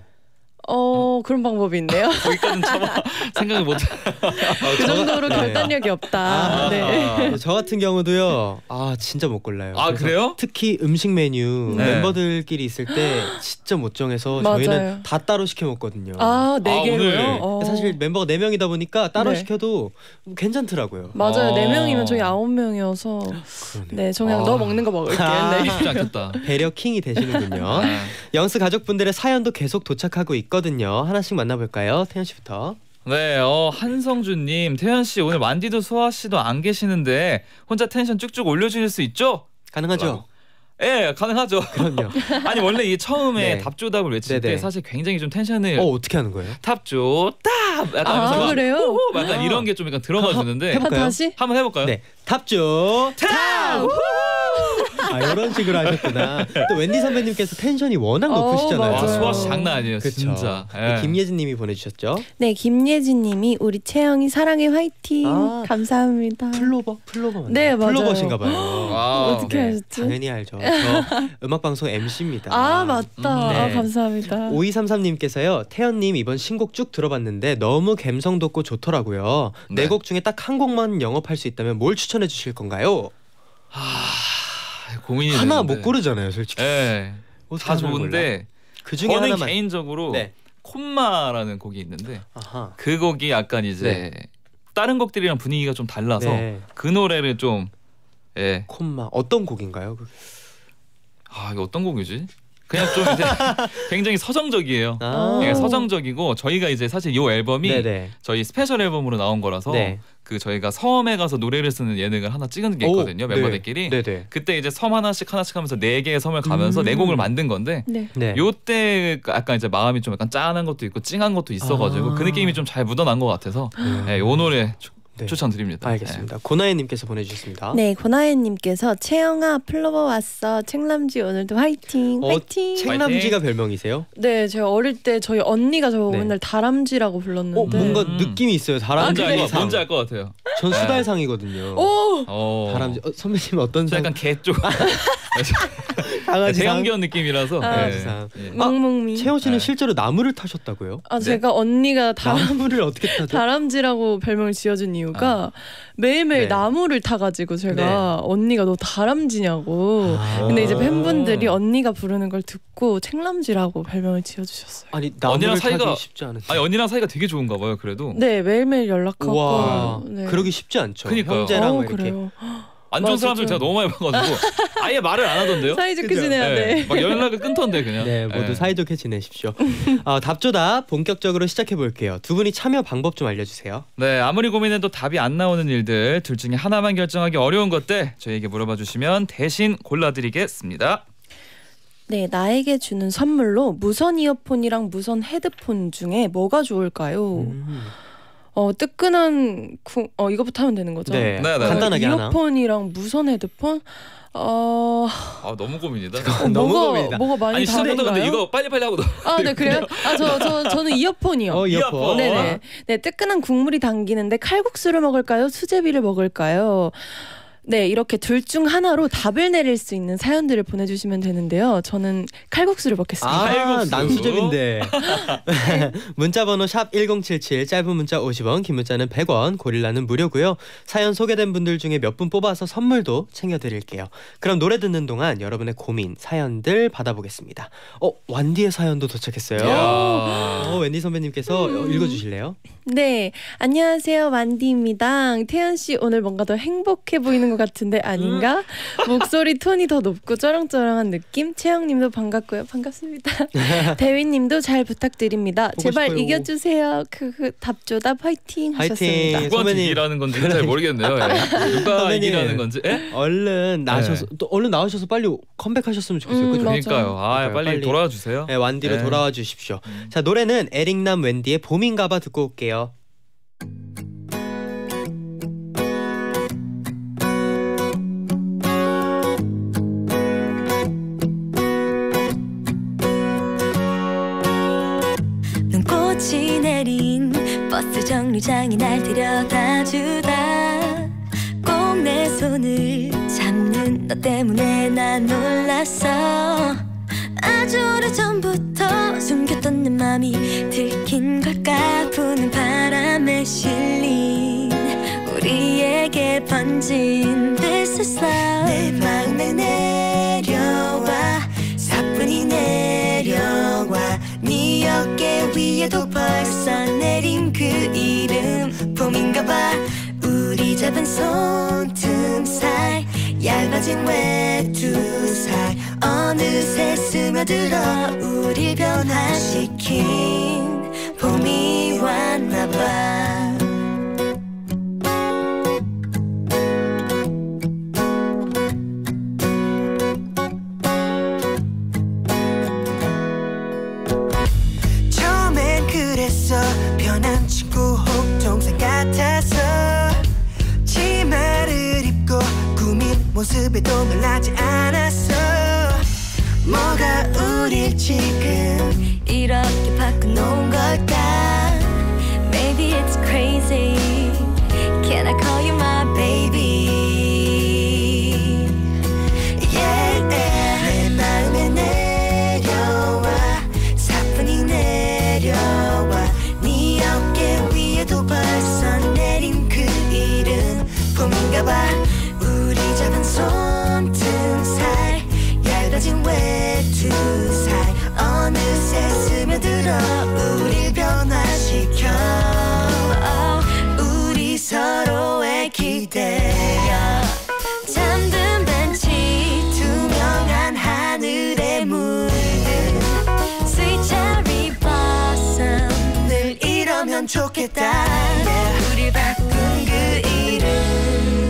어, 그런 방법이 있네요. 거기까지는 참아 생각을 못. 그 정도로 네. 결단력이 없다. 아, 네. 저 같은 경우도요. 아, 진짜 못 골라요. 아, 그래서 그래요? 특히 음식 메뉴 네. 멤버들끼리 있을 때 진짜 못 정해서 맞아요. 저희는 다 따로 시켜 먹거든요. 아, 네 아, 개로요? 오늘. 어. 사실 멤버가 네 명이다 보니까 따로 네. 시켜도 괜찮더라고요. 맞아요. 어. 네 명이면 저희 아홉 명이어서 네, 저 그냥 아. 너 먹는 거 먹을게. 아. 네. 쉽지 않겠다. 배려 킹이 되시는군요. 네. 영스 가족분들의 사연도 계속 도착하고 있거든요. 하나씩 만나볼까요? 태연 씨부터. 네, 어, 한성준님, 태연 씨 오늘 만디도 수아 씨도 안 계시는데 혼자 텐션 쭉쭉 올려주실 수 있죠? 가능하죠? 예, 네, 가능하죠. 그럼요. 아니 원래 이 처음에 네. 답조답을 외칠 네네. 때 사실 굉장히 좀 텐션을 어, 어떻게 하는 거예요? 답조답 약간 아, 하면서 막 그래요? 호호 약간 아. 이런 게 좀 약간 들어가 주는데 해볼까요? 아, 다시? 한번 해볼까요? 네, 답죠. 탑! 아, 이런 식으로 하셨구나. 또 웬디 선배님께서 텐션이 워낙 어, 높으시잖아요. 와, 맞아요. 수아 씨 장난 아니에요, 그쵸. 진짜. 네, 예. 김예진님이 보내주셨죠. 네, 김예진님이 우리 채영이 사랑해 화이팅. 아. 감사합니다. 플로버, 플로버 맞나요? 네, 맞아요. 플로버신가봐요. 와우. 어떻게 네, 하셨지? 당연히 알죠. 저 음악 방송 엠씨입니다. 아, 맞다. 네. 아, 감사합니다. 오이삼삼님께서요. 태연님 이번 신곡 쭉 들어봤는데 너무 감성 돋고 좋더라고요. 네. 네 곡 중에 딱 한 곡만 영업할 수 있다면 뭘 추천해 주실 건가요? 아, 고민이 하나 되는데. 못 고르잖아요, 솔직히. 네. 다 좋은데 그 중에 저는 하나만 개인적으로 네. 콤마라는 곡이 있는데 아하. 그 곡이 약간 이제 네. 다른 곡들이랑 분위기가 좀 달라서 네. 그 노래를 좀 예. 콤마 어떤 곡인가요? 그게? 아 이거 어떤 곡이지? 그냥 좀 이제 굉장히 서정적이에요. 아. 예, 서정적이고 저희가 이제 사실 이 앨범이 네네. 저희 스페셜 앨범으로 나온 거라서 네. 그 저희가 섬에 가서 노래를 쓰는 예능을 하나 찍은 게 있거든요. 오, 멤버들끼리. 네. 네네. 그때 이제 섬 하나씩 하나씩 하면서 네 개의 섬을 가면서 음. 네 곡을 만든 건데 네. 네. 요때 약간 이제 마음이 좀 약간 짠한 것도 있고 찡한 것도 있어가지고 아. 그 느낌이 좀 잘 묻어난 것 같아서 예, 요 노래 추, 네. 추천드립니다. 알겠습니다. 고나혜님께서 보내주셨습니다. 네, 고나혜님께서 채영아 플로버 왔어. 책남지 오늘도 화이팅. 어, 화이팅. 책남지가 별명이세요? 네, 제가 어릴 때 저희 언니가 저 네. 맨날 다람쥐라고 불렀는데. 어, 뭔가 느낌이 있어요. 다람쥐 뭔지 알, 것- 상. 뭔지 알 것 같아요. 전 네. 수달상이거든요. 오! 어. 다람쥐. 어, 선배님 어떤 상? 약간 개 쪽. 강아지 상. 대형견 느낌이라서. 강아지 예. 상. 예. 멍멍미. 채영 씨는 네. 실제로 나무를 타셨다고요? 아, 제가 언니가 다 나무를 어떻게 타죠? 다람쥐라고 별명을 지어준 이유가 매일매일 네. 나무를 타가지고 제가 네. 언니가 너 다람쥐냐고. 아. 근데 이제 팬분들이 언니가 부르는 걸 듣고 책남쥐라고 별명을 지어주셨어요. 아니 나무를 언니랑 사이가 타기 쉽지 않은데. 아니 언니랑 사이가 되게 좋은가 봐요. 그래도. 네, 매일매일 연락하고. 와, 네. 그러기 쉽지 않죠. 그러니까요. 형제랑 어, 이렇게. 그래요. 안 좋은 맞아, 사람들 좀. 제가 너무 많이 봐가지고 아예 말을 안 하던데요. 사이좋게 그죠? 지내야 돼. 막 연락을 끊던데 그냥. 네, 모두 예. 사이좋게 지내십시오. 어, 답조답 본격적으로 시작해 볼게요. 두 분이 참여 방법 좀 알려주세요. 네, 아무리 고민해도 답이 안 나오는 일들, 둘 중에 하나만 결정하기 어려운 것들 저희에게 물어봐 주시면 대신 골라드리겠습니다. 네, 나에게 주는 선물로 무선 이어폰이랑 무선 헤드폰 중에 뭐가 좋을까요? 음. 어, 뜨끈한 구, 어 이거부터 하면 되는 거죠? 네, 네, 네. 간단하게 하나. 이어폰이랑 무선 헤드폰? 어, 아 너무 고민이다. 너무 뭐가 고민이다. 뭐가 많이 아니 시작부터 다른가요? 근데 이거 빨리빨리 하고. 아, 네, 그래요? 아, 저, 저, 저는 이어폰이요. 어, 이어폰. 네네. 네, 뜨끈한 국물이 당기는데 칼국수를 먹을까요? 수제비를 먹을까요? 네, 이렇게 둘 중 하나로 답을 내릴 수 있는 사연들을 보내주시면 되는데요. 저는 칼국수를 먹겠습니다. 아, 칼국수. 난 수제비인데. 문자번호 샵 일공칠칠, 짧은 문자 오십 원, 긴 문자는 백 원, 고릴라는 무료고요. 사연 소개된 분들 중에 몇 분 뽑아서 선물도 챙겨드릴게요. 그럼 노래 듣는 동안 여러분의 고민, 사연들 받아보겠습니다. 어, 완디의 사연도 도착했어요. 이야. 어, 웬디 선배님께서 음. 읽어주실래요? 네, 안녕하세요, 만디입니다. 태연 씨 오늘 뭔가 더 행복해 보이는 것 같은데 아닌가? 목소리 톤이 더 높고 쩌렁쩌렁한 느낌. 채영님도 반갑고요, 반갑습니다. 대휘님도 잘 부탁드립니다. 보고 제발 싶어요. 이겨주세요. 그 답조답 화이팅 화이팅. 하셨습니다. 누구한테 선배님. 이기라는 건지 잘 모르겠네요. 예. 누가 선배님. 이기라는 건지. 예? 얼른 나셔서 또 얼른 나오셔서 빨리 컴백하셨으면 좋겠어요. 음, 그죠? 맞아. 그러니까요. 아 그러니까요. 빨리, 빨리. 돌아와 주세요. 네, 완디로 네. 돌아와 주십시오. 자, 노래는 에릭남 웬디의 봄인가봐 듣고 올게요. 눈꽃이 내린 버스 정류장에 날 데려다 주다 꼭 내 손을 잡는 너 때문에 난 놀랐어 아주 오래전부터 숨겼던 내 맘이 들킨 걸까 부는 바람에 실린 우리에게 번진 This is love 내 마음에 내려와 사뿐히 내려와 네 어깨 위에도 벌써 내린 그 이름 봄인가봐 우리 잡은 손틈 사이 얇아진 외투 사이 어느새 스며들어 우릴 변화시킨 봄이 왔나봐 처음엔 그랬어 편한 친구 혹 동생 같아서 치마를 입고 꾸민 모습에도 놀라지 않았어 뭐가 우릴 지금 이렇게 바꿔놓은 걸까 Maybe it's crazy Can I call you my baby yeah, 내 마음에 내려와 사뿐히 내려와 네 어깨 위에도 벌써 내린 그 이름 봄인가봐 우리 잡은 손틈 사이 투사이 어느새 스며들어 우릴 변화시켜 우리 서로의 기대야 잠든 벤치 투명한 하늘에 물든 Sweet cherry blossom 늘 이러면 좋겠다 yeah. 우리 바꾼 그 이름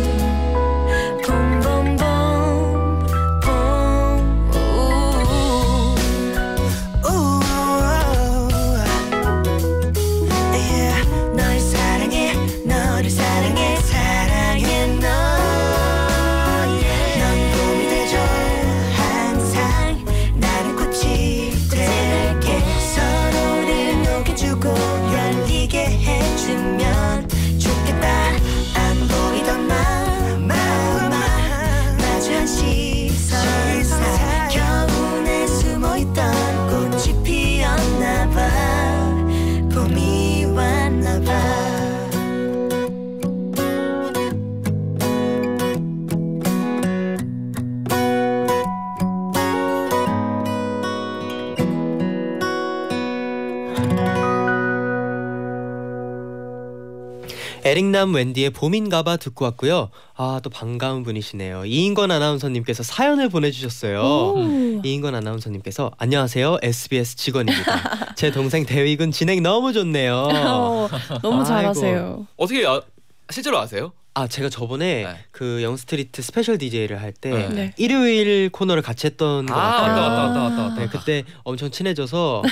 에릭남 웬디의 봄인가봐 듣고 왔고요. 아, 또 반가운 분이시네요. 이인권 아나운서님께서 사연을 보내주셨어요. 오. 이인권 아나운서님께서 안녕하세요. 에스비에스 직원입니다. 제 동생 대위군 진행 너무 좋네요. 어, 너무 잘하세요. 아이고. 어떻게 아, 실제로 아세요? 아, 제가 저번에 네. 그 영스트리트 스페셜 디제이를 할 때 네. 네. 일요일 코너를 같이 했던 거 아, 같아요. 왔다 왔다 왔다 왔다. 왔다. 네, 그때 엄청 친해져서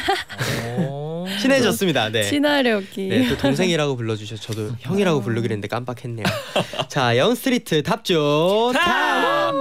친해졌습니다. 네. 친화력이. 네, 또 동생이라고 불러주셔서 저도 형이라고 부르기로 했는데 깜빡했네요. 자, 영스트리트 답죠. 탑!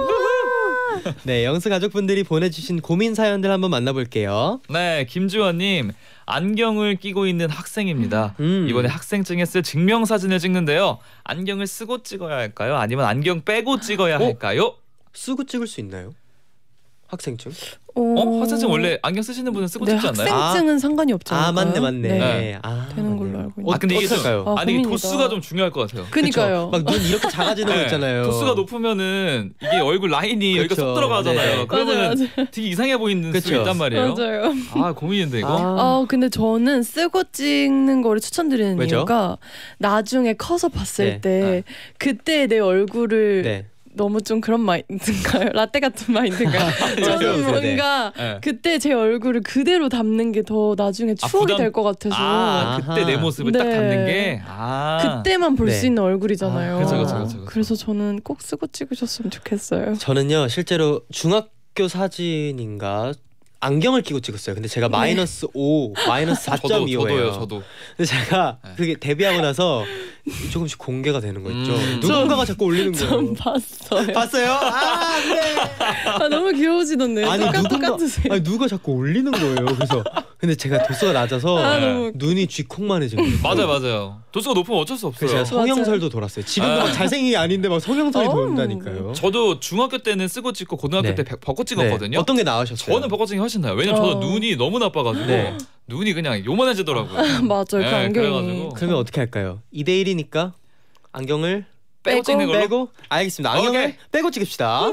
네, 영스 가족분들이 보내주신 고민 사연들 한번 만나볼게요. 네, 김주원님. 안경을 끼고 있는 학생입니다. 음. 이번에 학생증에 쓸 증명사진을 찍는데요. 안경을 쓰고 찍어야 할까요? 아니면 안경 빼고 찍어야 어? 할까요? 쓰고 찍을 수 있나요? 학생증? 어? 학생증 원래 안경 쓰시는 분은 쓰고 네, 찍지 않나요? 학생증은 아. 상관이 없잖아요. 아, 맞네 맞네. 네. 아, 되는 걸로 알고 있는데. 아 근데 이게 좀, 아, 아니 이게 고민이다. 도수가 좀 중요할 것 같아요. 그니까요. 막 눈 이렇게 작아지는 거 있잖아요. 도수가 높으면은 이게 얼굴 라인이 여기가 그쵸. 쏙 들어가잖아요. 네. 그러면 맞아요, 되게 이상해 보이는 그쵸. 수가 있단 말이에요. 맞아요. 아 고민인데 이거. 아, 근데 저는 쓰고 찍는 거를 추천드리는 왜죠? 이유가 나중에 커서 봤을 네. 때 그때 내 얼굴을 네. 너무 좀 그런 마인드인가요? 라떼 같은 마인드인가요? 저는 뭔가 네. 그때 제 얼굴을 그대로 담는 게 더 나중에 아, 추억이 부담- 될 것 같아서 아 그때 내 모습을 딱 네. 담는 게. 아. 그때만 볼 수 네. 있는 얼굴이잖아요. 아, 그쵸, 그쵸, 그쵸, 그쵸. 그래서 저는 꼭 쓰고 찍으셨으면 좋겠어요. 저는요 실제로 중학교 사진인가 안경을 끼고 찍었어요. 근데 제가 마이너스 오, 마이너스 사 점 이오예요. 저도요, 저도. 근데 제가 네. 그게 데뷔하고 나서 조금씩 공개가 되는 거 있죠. 음. 누군가가 자꾸 올리는 거예요. 전 봤어요. 봤어요? 아, 네. 아, 너무 귀여우시던데. 아니 똑같- 누군가 똑같으세요. 아니 누가 자꾸 올리는 거예요. 그래서 근데 제가 도수가 낮아서 아, 너무 눈이 쥐콩만해진 거예요. 맞아요, 맞아요. 도수가 높으면 어쩔 수 없어요. 그래서 제가 성형설도 돌았어요. 지금도 막 잘생긴 게 아닌데 막 성형설이 어. 돈다니까요. 저도 중학교 때는 쓰고 찍고 고등학교 네. 때 배- 벚꽃 찍었거든요. 네. 어떤 게 나으셨어요? 저는 벚꽃 찍기 훨씬 나요. 왜냐면 어. 저는 눈이 너무 나빠가지고 네. 눈이 그냥 요만해지더라고요. 맞아요. 그 네, 안경이. 그래가지고 그러면 어떻게 할까요? 이 대 일이니까 안경을 빼고 찍는 걸로? 빼고 알겠습니다. 안경을 오케이. 빼고 찍읍시다.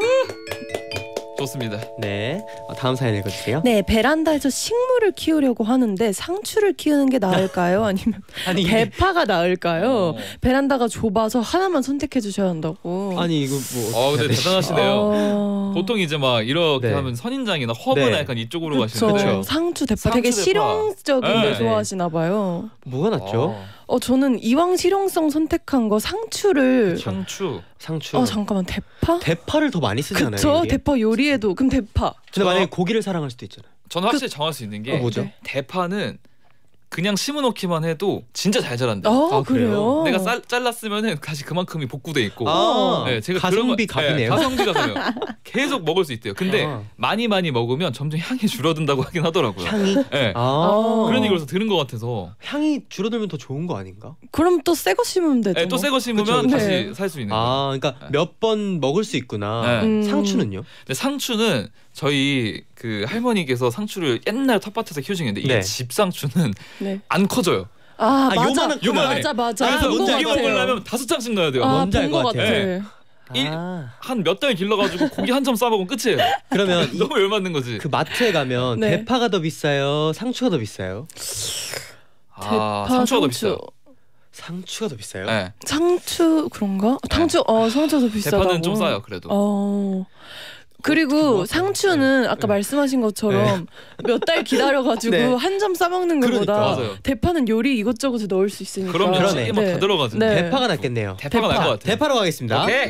좋습니다. 네. 어, 다음 사연 읽어주세요. 네, 베란다에서 식물을 키우려고 하는데 상추를 키우는 게 나을까요? 아니면 아니 이게- 대파가 나을까요? 어. 베란다가 좁아서 하나만 선택해 주셔야 한다고. 아니 이거 뭐 어 근데 대단하시네요. 어... 보통 이제 막 이렇게 네. 하면 선인장이나 허브나 네. 약간 이쪽으로 그쵸. 가시는데 상추 대파 상추, 되게 대파. 실용적인 걸 네. 좋아하시나 봐요. 뭐가 낫죠? 어, 어 저는 이왕 실용성 선택한 거 상추를 상추. 상추. 어 잠깐만 대파? 대파를 더 많이 쓰잖아요. 그쵸 이게. 대파 요리에도 그럼 대파. 근데 만약에 고기를 사랑할 수도 있잖아요. 저는 확실히 정할 수 있는 게 어, 뭐죠? 대파는 그냥 심어놓기만 해도 진짜 잘 자란다. 아, 그래요? 내가 쌀, 잘랐으면은 다시 그만큼이 복구돼 있고. 아, 네, 제가 가성비 그런 거- 갑이네요. 네, 가성비가 가요. 계속 먹을 수 있대요. 근데 아. 많이 많이 먹으면 점점 향이 줄어든다고 하긴 하더라고요. 향이? 네. 아. 그런 얘기를 들은 것 같아서. 향이 줄어들면 더 좋은 거 아닌가? 그럼 또 새 거 심으면 되죠. 네, 또 새 거 심으면 그쵸, 다시 네. 살 수 있는 거. 아, 그러니까 몇 번 먹을 수 있구나. 네. 음. 상추는요? 근데 상추는 저희 그 할머니께서 상추를 옛날 텃밭에서 키우시는데 이게 네. 집 상추는 네. 안 커져요. 아, 아, 맞아. 요만한 요만해. 맞아 맞아. 그래서 본 것 고기 같아요. 먹으려면 다섯 장씩 넣어야 돼요. 아, 뭔지 알 본 것 것 같아요. 같아. 네. 한 몇 달 길러가지고 고기 한 점 싸먹으면 끝이에요. 그러면 이- 너무 열받는 거지. 그 마트에 가면 네. 대파가 더 비싸요? 상추가 더 비싸요? 아, 대파, 상추가 더 상추. 비싸요. 상추가 더 비싸요? 네. 상추 그런가? 상추 어 상추가 더 비싸다고. 대파는 좀 싸요, 그래도. 어. 그리고 상추는 아까 말씀하신 것처럼 몇 달 기다려가지고 네. 한 점 싸먹는 것보다 그러니까. 맞아요. 대파는 요리 이것저것 넣을 수 있으니까. 그럼요. 그러네. 찌개 막다 들어가죠. 네. 대파가 낫겠네요. 대파가 나을 것 같아요. 대파로 가겠습니다. 오케이.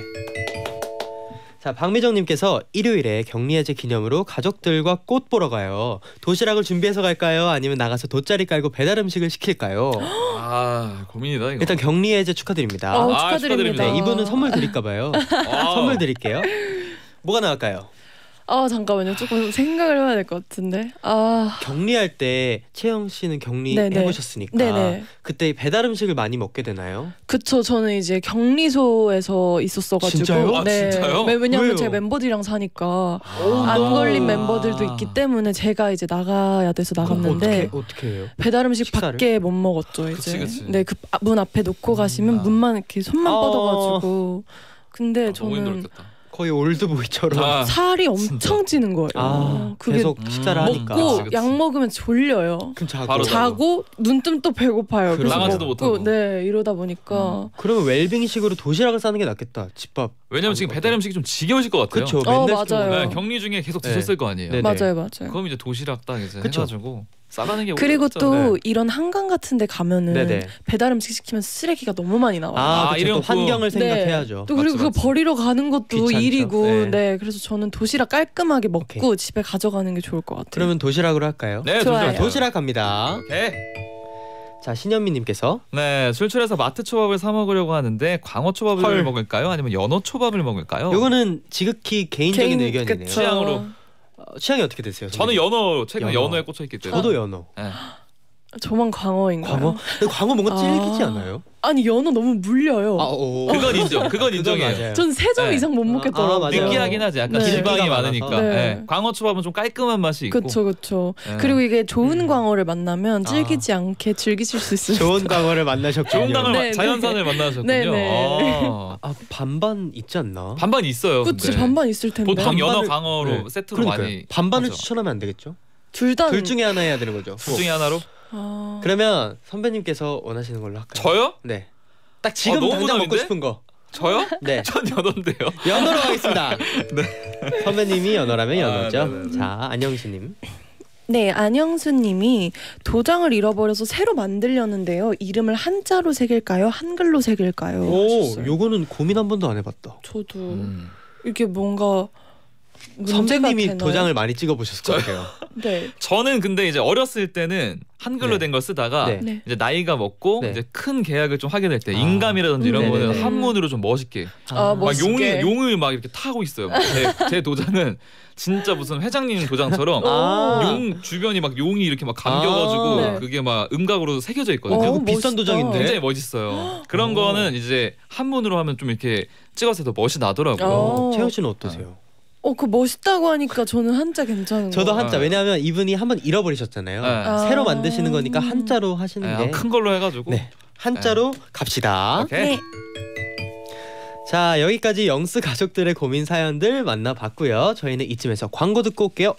자, 박미정님께서 일요일에 격리해제 기념으로 가족들과 꽃 보러 가요. 도시락을 준비해서 갈까요? 아니면 나가서 돗자리 깔고 배달 음식을 시킬까요? 아, 고민이다 이거. 일단 격리해제 축하드립니다. 어, 아, 축하드립니다. 네, 이분은 선물 드릴까 봐요. 아. 선물 드릴게요. 뭐가 나을까요? 아 잠깐만요. 조금 생각을 해야 될 것 같은데. 아 격리할 때 채영 씨는 격리 네네. 해보셨으니까 네네. 그때 배달 음식을 많이 먹게 되나요? 그쵸. 저는 이제 격리소에서 있었어가지고. 진짜요? 아, 네. 진짜요? 왜- 왜냐면 왜요? 제 멤버들이랑 사니까 아. 안 걸린 멤버들도 있기 때문에 제가 이제 나가야 돼서 나갔는데 어떻게, 어떻게 해요? 배달 음식 식사를? 밖에 못 먹었죠. 이제. 그치, 그치. 네, 그 문 앞에 놓고 가시면 아. 문만 이렇게 손만 어. 뻗어가지고. 근데 아, 너무 저는 힘들었겠다. 거의 올드보이처럼 아. 살이 엄청 찌는 거예요. 아, 그게 계속 식사를 하니까. 먹고 그치, 그치. 약 먹으면 졸려요. 그럼 자고. 바로 자고 눈 뜨면 또 배고파요. 그래서 나가지도 먹고, 못하고. 음. 네, 이러다 보니까. 그러면 웰빙식으로 도시락을 싸는 게 낫겠다. 집밥. 왜냐면 지금 배달 음식이 좀 지겨우실 것 같아요. 그렇죠. 어, 맨날 시켜 맞아요. 먹어요. 네, 격리 중에 계속 네. 드셨을 거 아니에요. 네네. 맞아요, 맞아요. 그럼 이제 도시락 딱 이제 그쵸. 해가지고 싸가는 게 그리고 오히려 또 네. 이런 한강 같은 데 가면은 네네. 배달 음식 시키면 쓰레기가 너무 많이 나와요. 아, 아, 그쵸. 또 일회용품. 환경을 네. 생각해야죠. 또 그리고 맞지, 그거 맞지. 버리러 가는 것도 귀찮죠. 일이고. 네. 네. 그래서 저는 도시락 깔끔하게 먹고 오케이. 집에 가져가는 게 좋을 것 같아요. 그러면 도시락으로 할까요? 네, 좋아요. 도시락. 도시락 갑니다. 오케이. 자, 신현미님께서 네, 출출해서 마트 초밥을 사 먹으려고 하는데 광어 초밥을 헐. 먹을까요? 아니면 연어 초밥을 먹을까요? 요거는 지극히 개인적인 개인- 의견이네요. 그쵸. 취향으로. 어, 취향이 어떻게 되세요? 저는 선생님? 연어 최근에 연어. 연어. 에 꽂혀 있기 때문에. 저도 연어. 네. 저만 광어인가요? 광어? 근데 광어 뭔가 아. 질기지 않아요? 아니 연어 너무 물려요. 아, 오. 그건 인정. 그건 그건 인정이에요. 맞아요. 전 세 점 네. 이상 못 먹겠더라고요. 아, 맞아요. 느끼하긴 하지. 약간 네. 지방이 기가 많으니까. 많아서. 네. 네. 광어 초밥은 좀 깔끔한 맛이 있고. 그쵸 그쵸. 네. 그리고 이게 좋은 음. 광어를 만나면 질기지 않게 즐기실 수 있습니다. 좋은 광어를 만나셨군요. 좋은 광어 네, 자연산을 만나셨군요. 네, 네. 아, 아, 반반 있지 않나? 반반 있어요. 그치 근데. 반반 있을 텐데. 보통 연어 반반을- 광어로 네. 세트로 그러니까요. 많이 반반을 하죠. 추천하면 안 되겠죠? 둘 다. 둘 중에 하나 해야 되는 거죠. 둘 중에 하나로. 아... 그러면 선배님께서 원하시는 걸로 할까요? 저요? 네. 딱 지금 아, 너무 당장 먹고 부담인데? 싶은 거. 저요? 네. 전 연어인데요. 연어로 가겠습니다. 네. 선배님이 연어라면 연어죠. 아, 네네네. 자, 안영수님. 네, 안영수님이 도장을 잃어버려서 새로 만들려는데요. 이름을 한자로 새길까요? 한글로 새길까요? 오, 하셨어요. 요거는 고민 한 번도 안 해봤다. 저도 음. 이게 뭔가 문제가 선배님이 되나요? 도장을 많이 찍어보셨을 것 같아요. 네. 저는 근데 이제 어렸을 때는 한글로 네. 된 걸 쓰다가 네. 네. 이제 나이가 먹고 네. 이제 큰 계약을 좀 하게 될 때 아. 인감이라든지 이런 음, 거는 네네네. 한문으로 좀 멋있게 아, 막 멋있게. 용을 용을 막 이렇게 타고 있어요. 제, 제 도장은 진짜 무슨 회장님 도장처럼 아. 용 주변이 막 용이 이렇게 막 감겨가지고 아. 네. 그게 막 음각으로 새겨져 있거든요. 어, 그리고 비싼 멋있다. 도장인데. 굉장히 멋있어요. 그런 오. 거는 이제 한문으로 하면 좀 이렇게 찍어서 더 멋이 나더라고요. 어. 어, 채영 씨는 어떠세요? 어, 그 멋있다고 하니까 저는 한자 괜찮은 거. 저도 한자. 아. 왜냐하면 이분이 한번 잃어버리셨잖아요. 네. 아. 새로 만드시는 거니까 한자로 하시는 네, 게. 큰 걸로 해가지고. 네, 한자로 갑시다. 오케이. 네. 자, 여기까지 영스 가족들의 고민 사연들 만나봤고요. 저희는 이쯤에서 광고 듣고 올게요.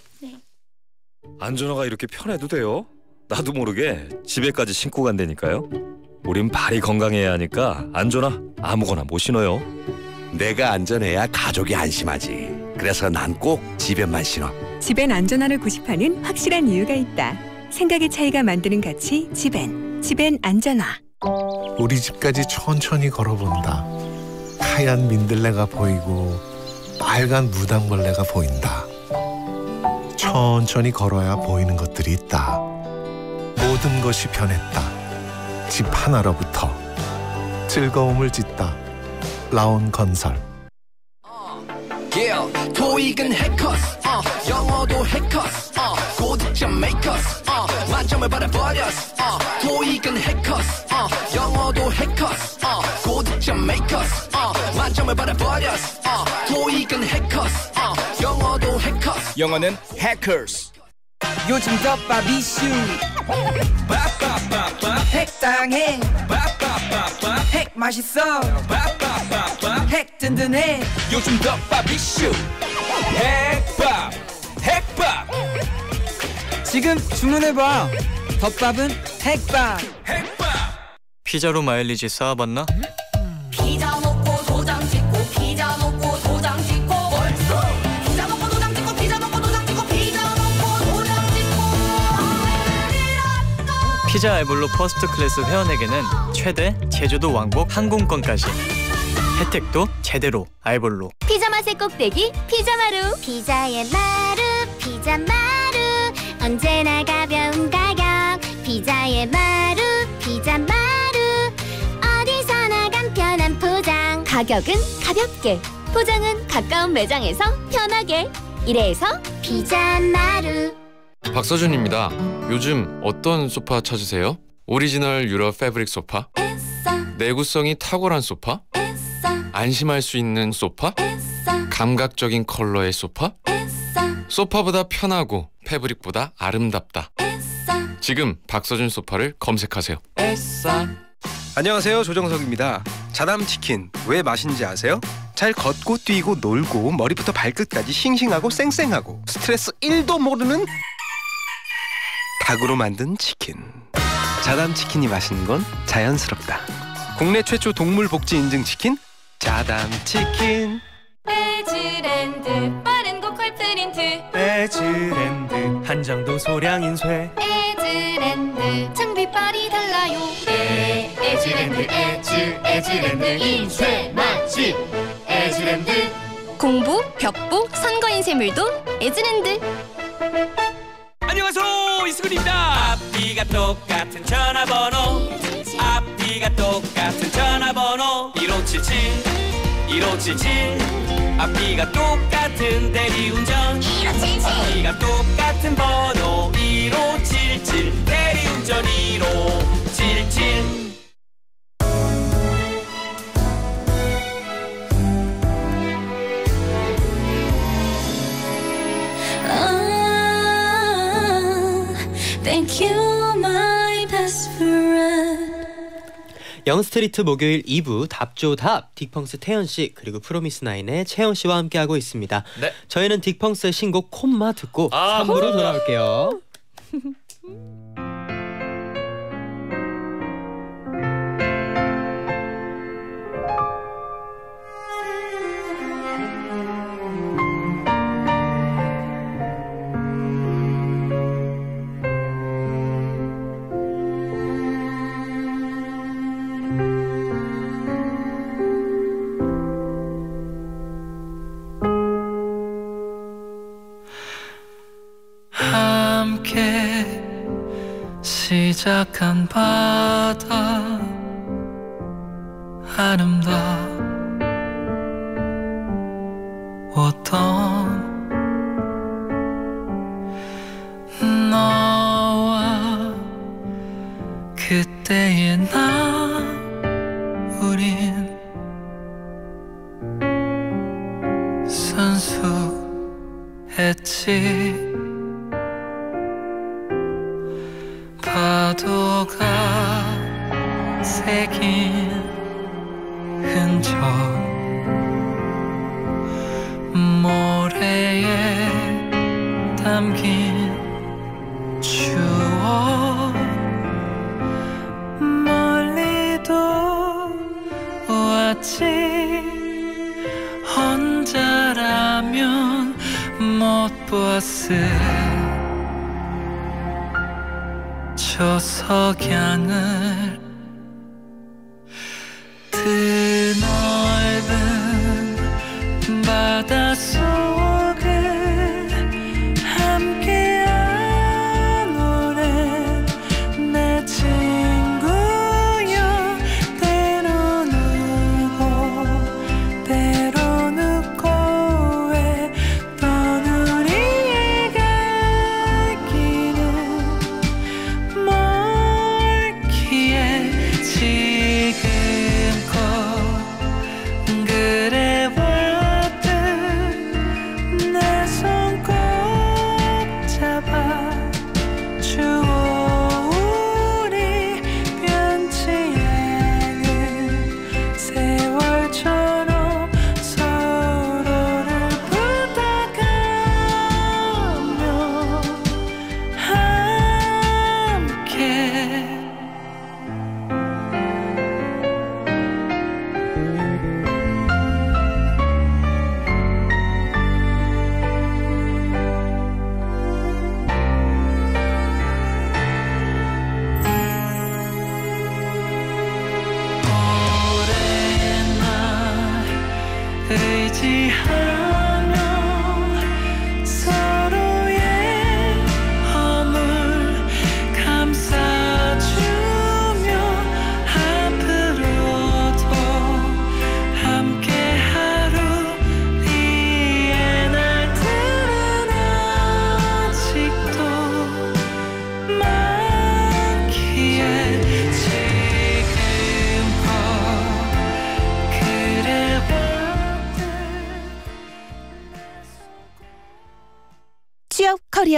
안전화가 이렇게 편해도 돼요? 나도 모르게 집에까지 신고 간다니까요. 우린 발이 건강해야 하니까 안전화 아무거나 못 신어요. 내가 안전해야 가족이 안심하지. 그래서 난 꼭 집에만 신어. 집엔 안전함을 구십하는 확실한 이유가 있다. 생각의 차이가 만드는 가치 집엔. 집엔 안전화. 우리 집까지 천천히 걸어본다. 하얀 민들레가 보이고 빨간 무당벌레가 보인다. 천천히 걸어야 보이는 것들이 있다. 모든 것이 변했다. 집 하나로부터 즐거움을 짓다. 라온 건설. Yeah, 토익은 해커스, uh, 영어도 해커스, uh, 고득점 메이커스, uh, 만점을 받아버렸어. uh, 토익은 해커스, uh, 영어도 해커스, uh, 고득점 메이커스, uh, 만점을 받아버렸어. uh, 토익은 해커스, uh, 영어도 해커스. 영어는 hackers. 요즘 덮밥 이슈 핵당해 핵 맛있어 핵 든든해 요즘 덮밥 이슈 핵밥 핵밥 지금 주문해봐 덮밥은 핵밥 피자로 마일리지 쌓아봤나? 피자 먹고 도장 찍고 피자 먹고 도장 찍고 벌써 피자 먹고 도장 찍고 피자 먹고 도장 찍고 피자 먹고 도장 찍고 피자 알볼로 퍼스트 클래스 회원에게는 최대 제주도 왕복 항공권까지 혜택도 제대로 알볼로. 피자 맛의 꼭대기 피자마루. 피자의 마루 피자마루 언제나 가벼운 가격 피자의 마루 피자마루 어디서나 간편한 포장 가격은 가볍게 포장은 가까운 매장에서 편하게 이래서 피자마루. 박서준입니다. 요즘 어떤 소파 찾으세요? 오리지널 유럽 패브릭 소파? 내구성이 탁월한 소파? 안심할 수 있는 소파? 감각적인 컬러의 소파? 소파보다 편하고 패브릭보다 아름답다. 지금 박서준 소파를 검색하세요. 안녕하세요, 조정석입니다. 자담치킨 왜 맛인지 아세요? 잘 걷고 뛰고 놀고 머리부터 발끝까지 싱싱하고 쌩쌩하고 스트레스 일도 모르는 닭으로 만든 치킨. 자담치킨이 맛있는 건 자연스럽다. 국내 최초 동물복지 인증 치킨 자담치킨. 에즈랜드 빠른 고퀄 프린트 에즈랜드 한정도 소량 인쇄 에즈랜드 장비빨이 달라요 에 에즈랜드 에즈 에즈랜드 인쇄 맛집 에즈랜드 공부, 벽보, 선거 인쇄물도 에즈랜드. 안녕하세요 이수근입니다. 앞뒤가 똑같은 전화번호 앞뒤가 똑같은 전화번호 일오칠칠 일오칠칠 앞뒤가 똑같은 대리운전 일오칠칠 앞뒤가 똑같은 번호 일오칠칠 대리운전 일오칠칠. Thank you my best friend. 영스트리트 목요일 이 부 답조답 딕펑스 태연씨 그리고 프로미스나인의 채영씨와 함께하고 있습니다. 네. 저희는 딕펑스의 신곡 콤마 듣고 아, 삼 부로 돌아올게요. 함께 시작한 바다 아름다웠던 너와 그때의 나 우린 순수했지. 파도가 새긴 흔적 모래에 담긴 추억 멀리도 왔지. 혼자라면 못 보았을 저 석양을 드넓은 바닷속을 함께한 오랜 내 친구여. 때론 울고 때론 웃고 했던 우리의 갈길은 멀기에 지금껏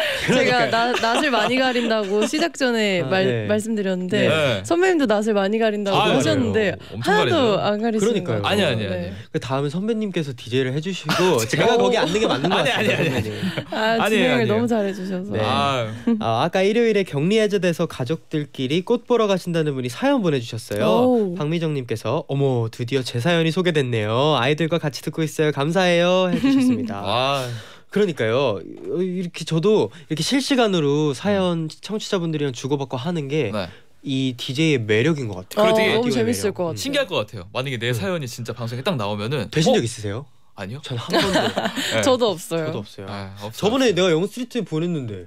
제가 나, 낯을 많이 가린다고 시작 전에 아, 말, 네. 말씀드렸는데 네. 선배님도 낯을 많이 가린다고 아, 하셨는데 엄청 하나도 가리죠. 안 가리시는 그러니까요. 거예요. 아니 아니 아니. 네. 그 다음에 선배님께서 디제이를 해주시고 제가 거기 앉는 게 맞는 것 아니, 같아요. 아니, 아니, 아니. 아, 아니에요, 진행을 아니에요. 너무 잘해주셔서. 네. 아, 아, 아까 일요일에 격리 해제돼서 가족들끼리 꽃 보러 가신다는 분이 사연 보내주셨어요. 오. 박미정님께서 어머 드디어 제 사연이 소개됐네요. 아이들과 같이 듣고 있어요. 감사해요 해주셨습니다. 와. 그러니까요. 이렇게 저도 이렇게 실시간으로 사연 청취자분들이랑 주고받고 하는 게 이 네. 디제이의 매력인 것 같아요. 그리고 되게 너무 재밌을 것 같아요. 신기할 것 같아요. 만약에 내 사연이 진짜 방송에 딱 나오면은 되신 어? 적 있으세요? 아니요. 전 한 번도. 네. 저도 없어요. 저도 없어요. 네, 없어요. 저번에 내가 영스트리트에 보냈는데.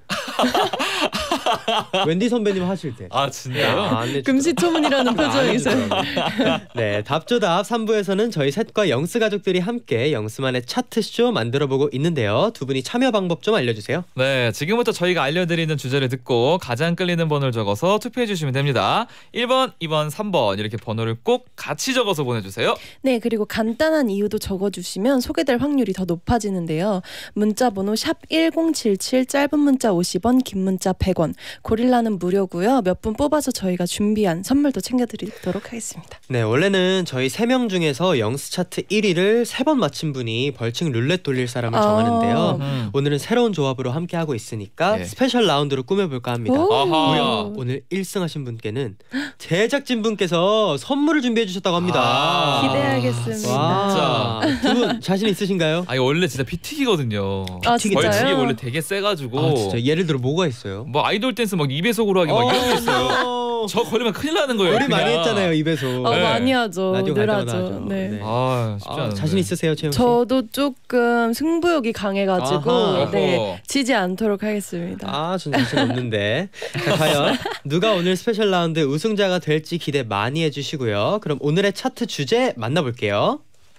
웬디 선배님 하실 때. 아 진짜요? 아, 안 해주더라고요. 금시초문이라는 표정이세요. 네, 답조답 삼 부에서는 저희 셋과 영스 가족들이 함께 영스만의 차트쇼 만들어보고 있는데요. 두 분이 참여 방법 좀 알려주세요. 네, 지금부터 저희가 알려드리는 주제를 듣고 가장 끌리는 번호를 적어서 투표해 주시면 됩니다. 일 번, 이 번, 삼 번 이렇게 번호를 꼭 같이 적어서 보내주세요. 네, 그리고 간단한 이유도 적어주시면 소개될 확률이 더 높아지는데요. 문자번호 샵 일공칠칠, 짧은 문자 오십 원, 긴 문자 백 원. 고릴라는 무료고요. 몇 분 뽑아서 저희가 준비한 선물도 챙겨드리도록 하겠습니다. 네, 원래는 저희 세 명 중에서 영스 차트 일 위를 세 번 맞힌 분이 벌칙 룰렛 돌릴 사람을 아. 정하는데요. 음. 오늘은 새로운 조합으로 함께 하고 있으니까 예. 스페셜 라운드로 꾸며볼까 합니다. 오. 아하. 무려 오늘 일 승 하신 분께는 제작진 분께서 선물을 준비해 주셨다고 합니다. 아. 기대하겠습니다. 와, 두 분 자신 있으신가요? 아니 원래 진짜 피튀기거든요. 아, 진짜요? 벌칙이 원래 되게 세가지고. 아, 진짜 예를 들어 뭐가 있어요? 뭐 아이돌 댄스 막 이 배속으로 하기 막 이런 게 있어요. 저 걸리면 큰일 나는 거예요. 우리 그냥. 많이 했잖아요 입에서. 어, 네. 많이 하죠. 라디오 늘 갈 때마다 하죠. 하죠. 네. 네. 아 쉽지 아, 않은데. 자신 있으세요, 채영 씨? 저도 조금 승부욕이 강해가지고 아하. 네, 어허. 지지 않도록 하겠습니다. 아, 전 자신 없는데. 자, 과연 누가 오늘 스페셜 라운드 우승자가 될지 기대 많이 해주시고요. 그럼 오늘의 차트 주제 만나볼게요.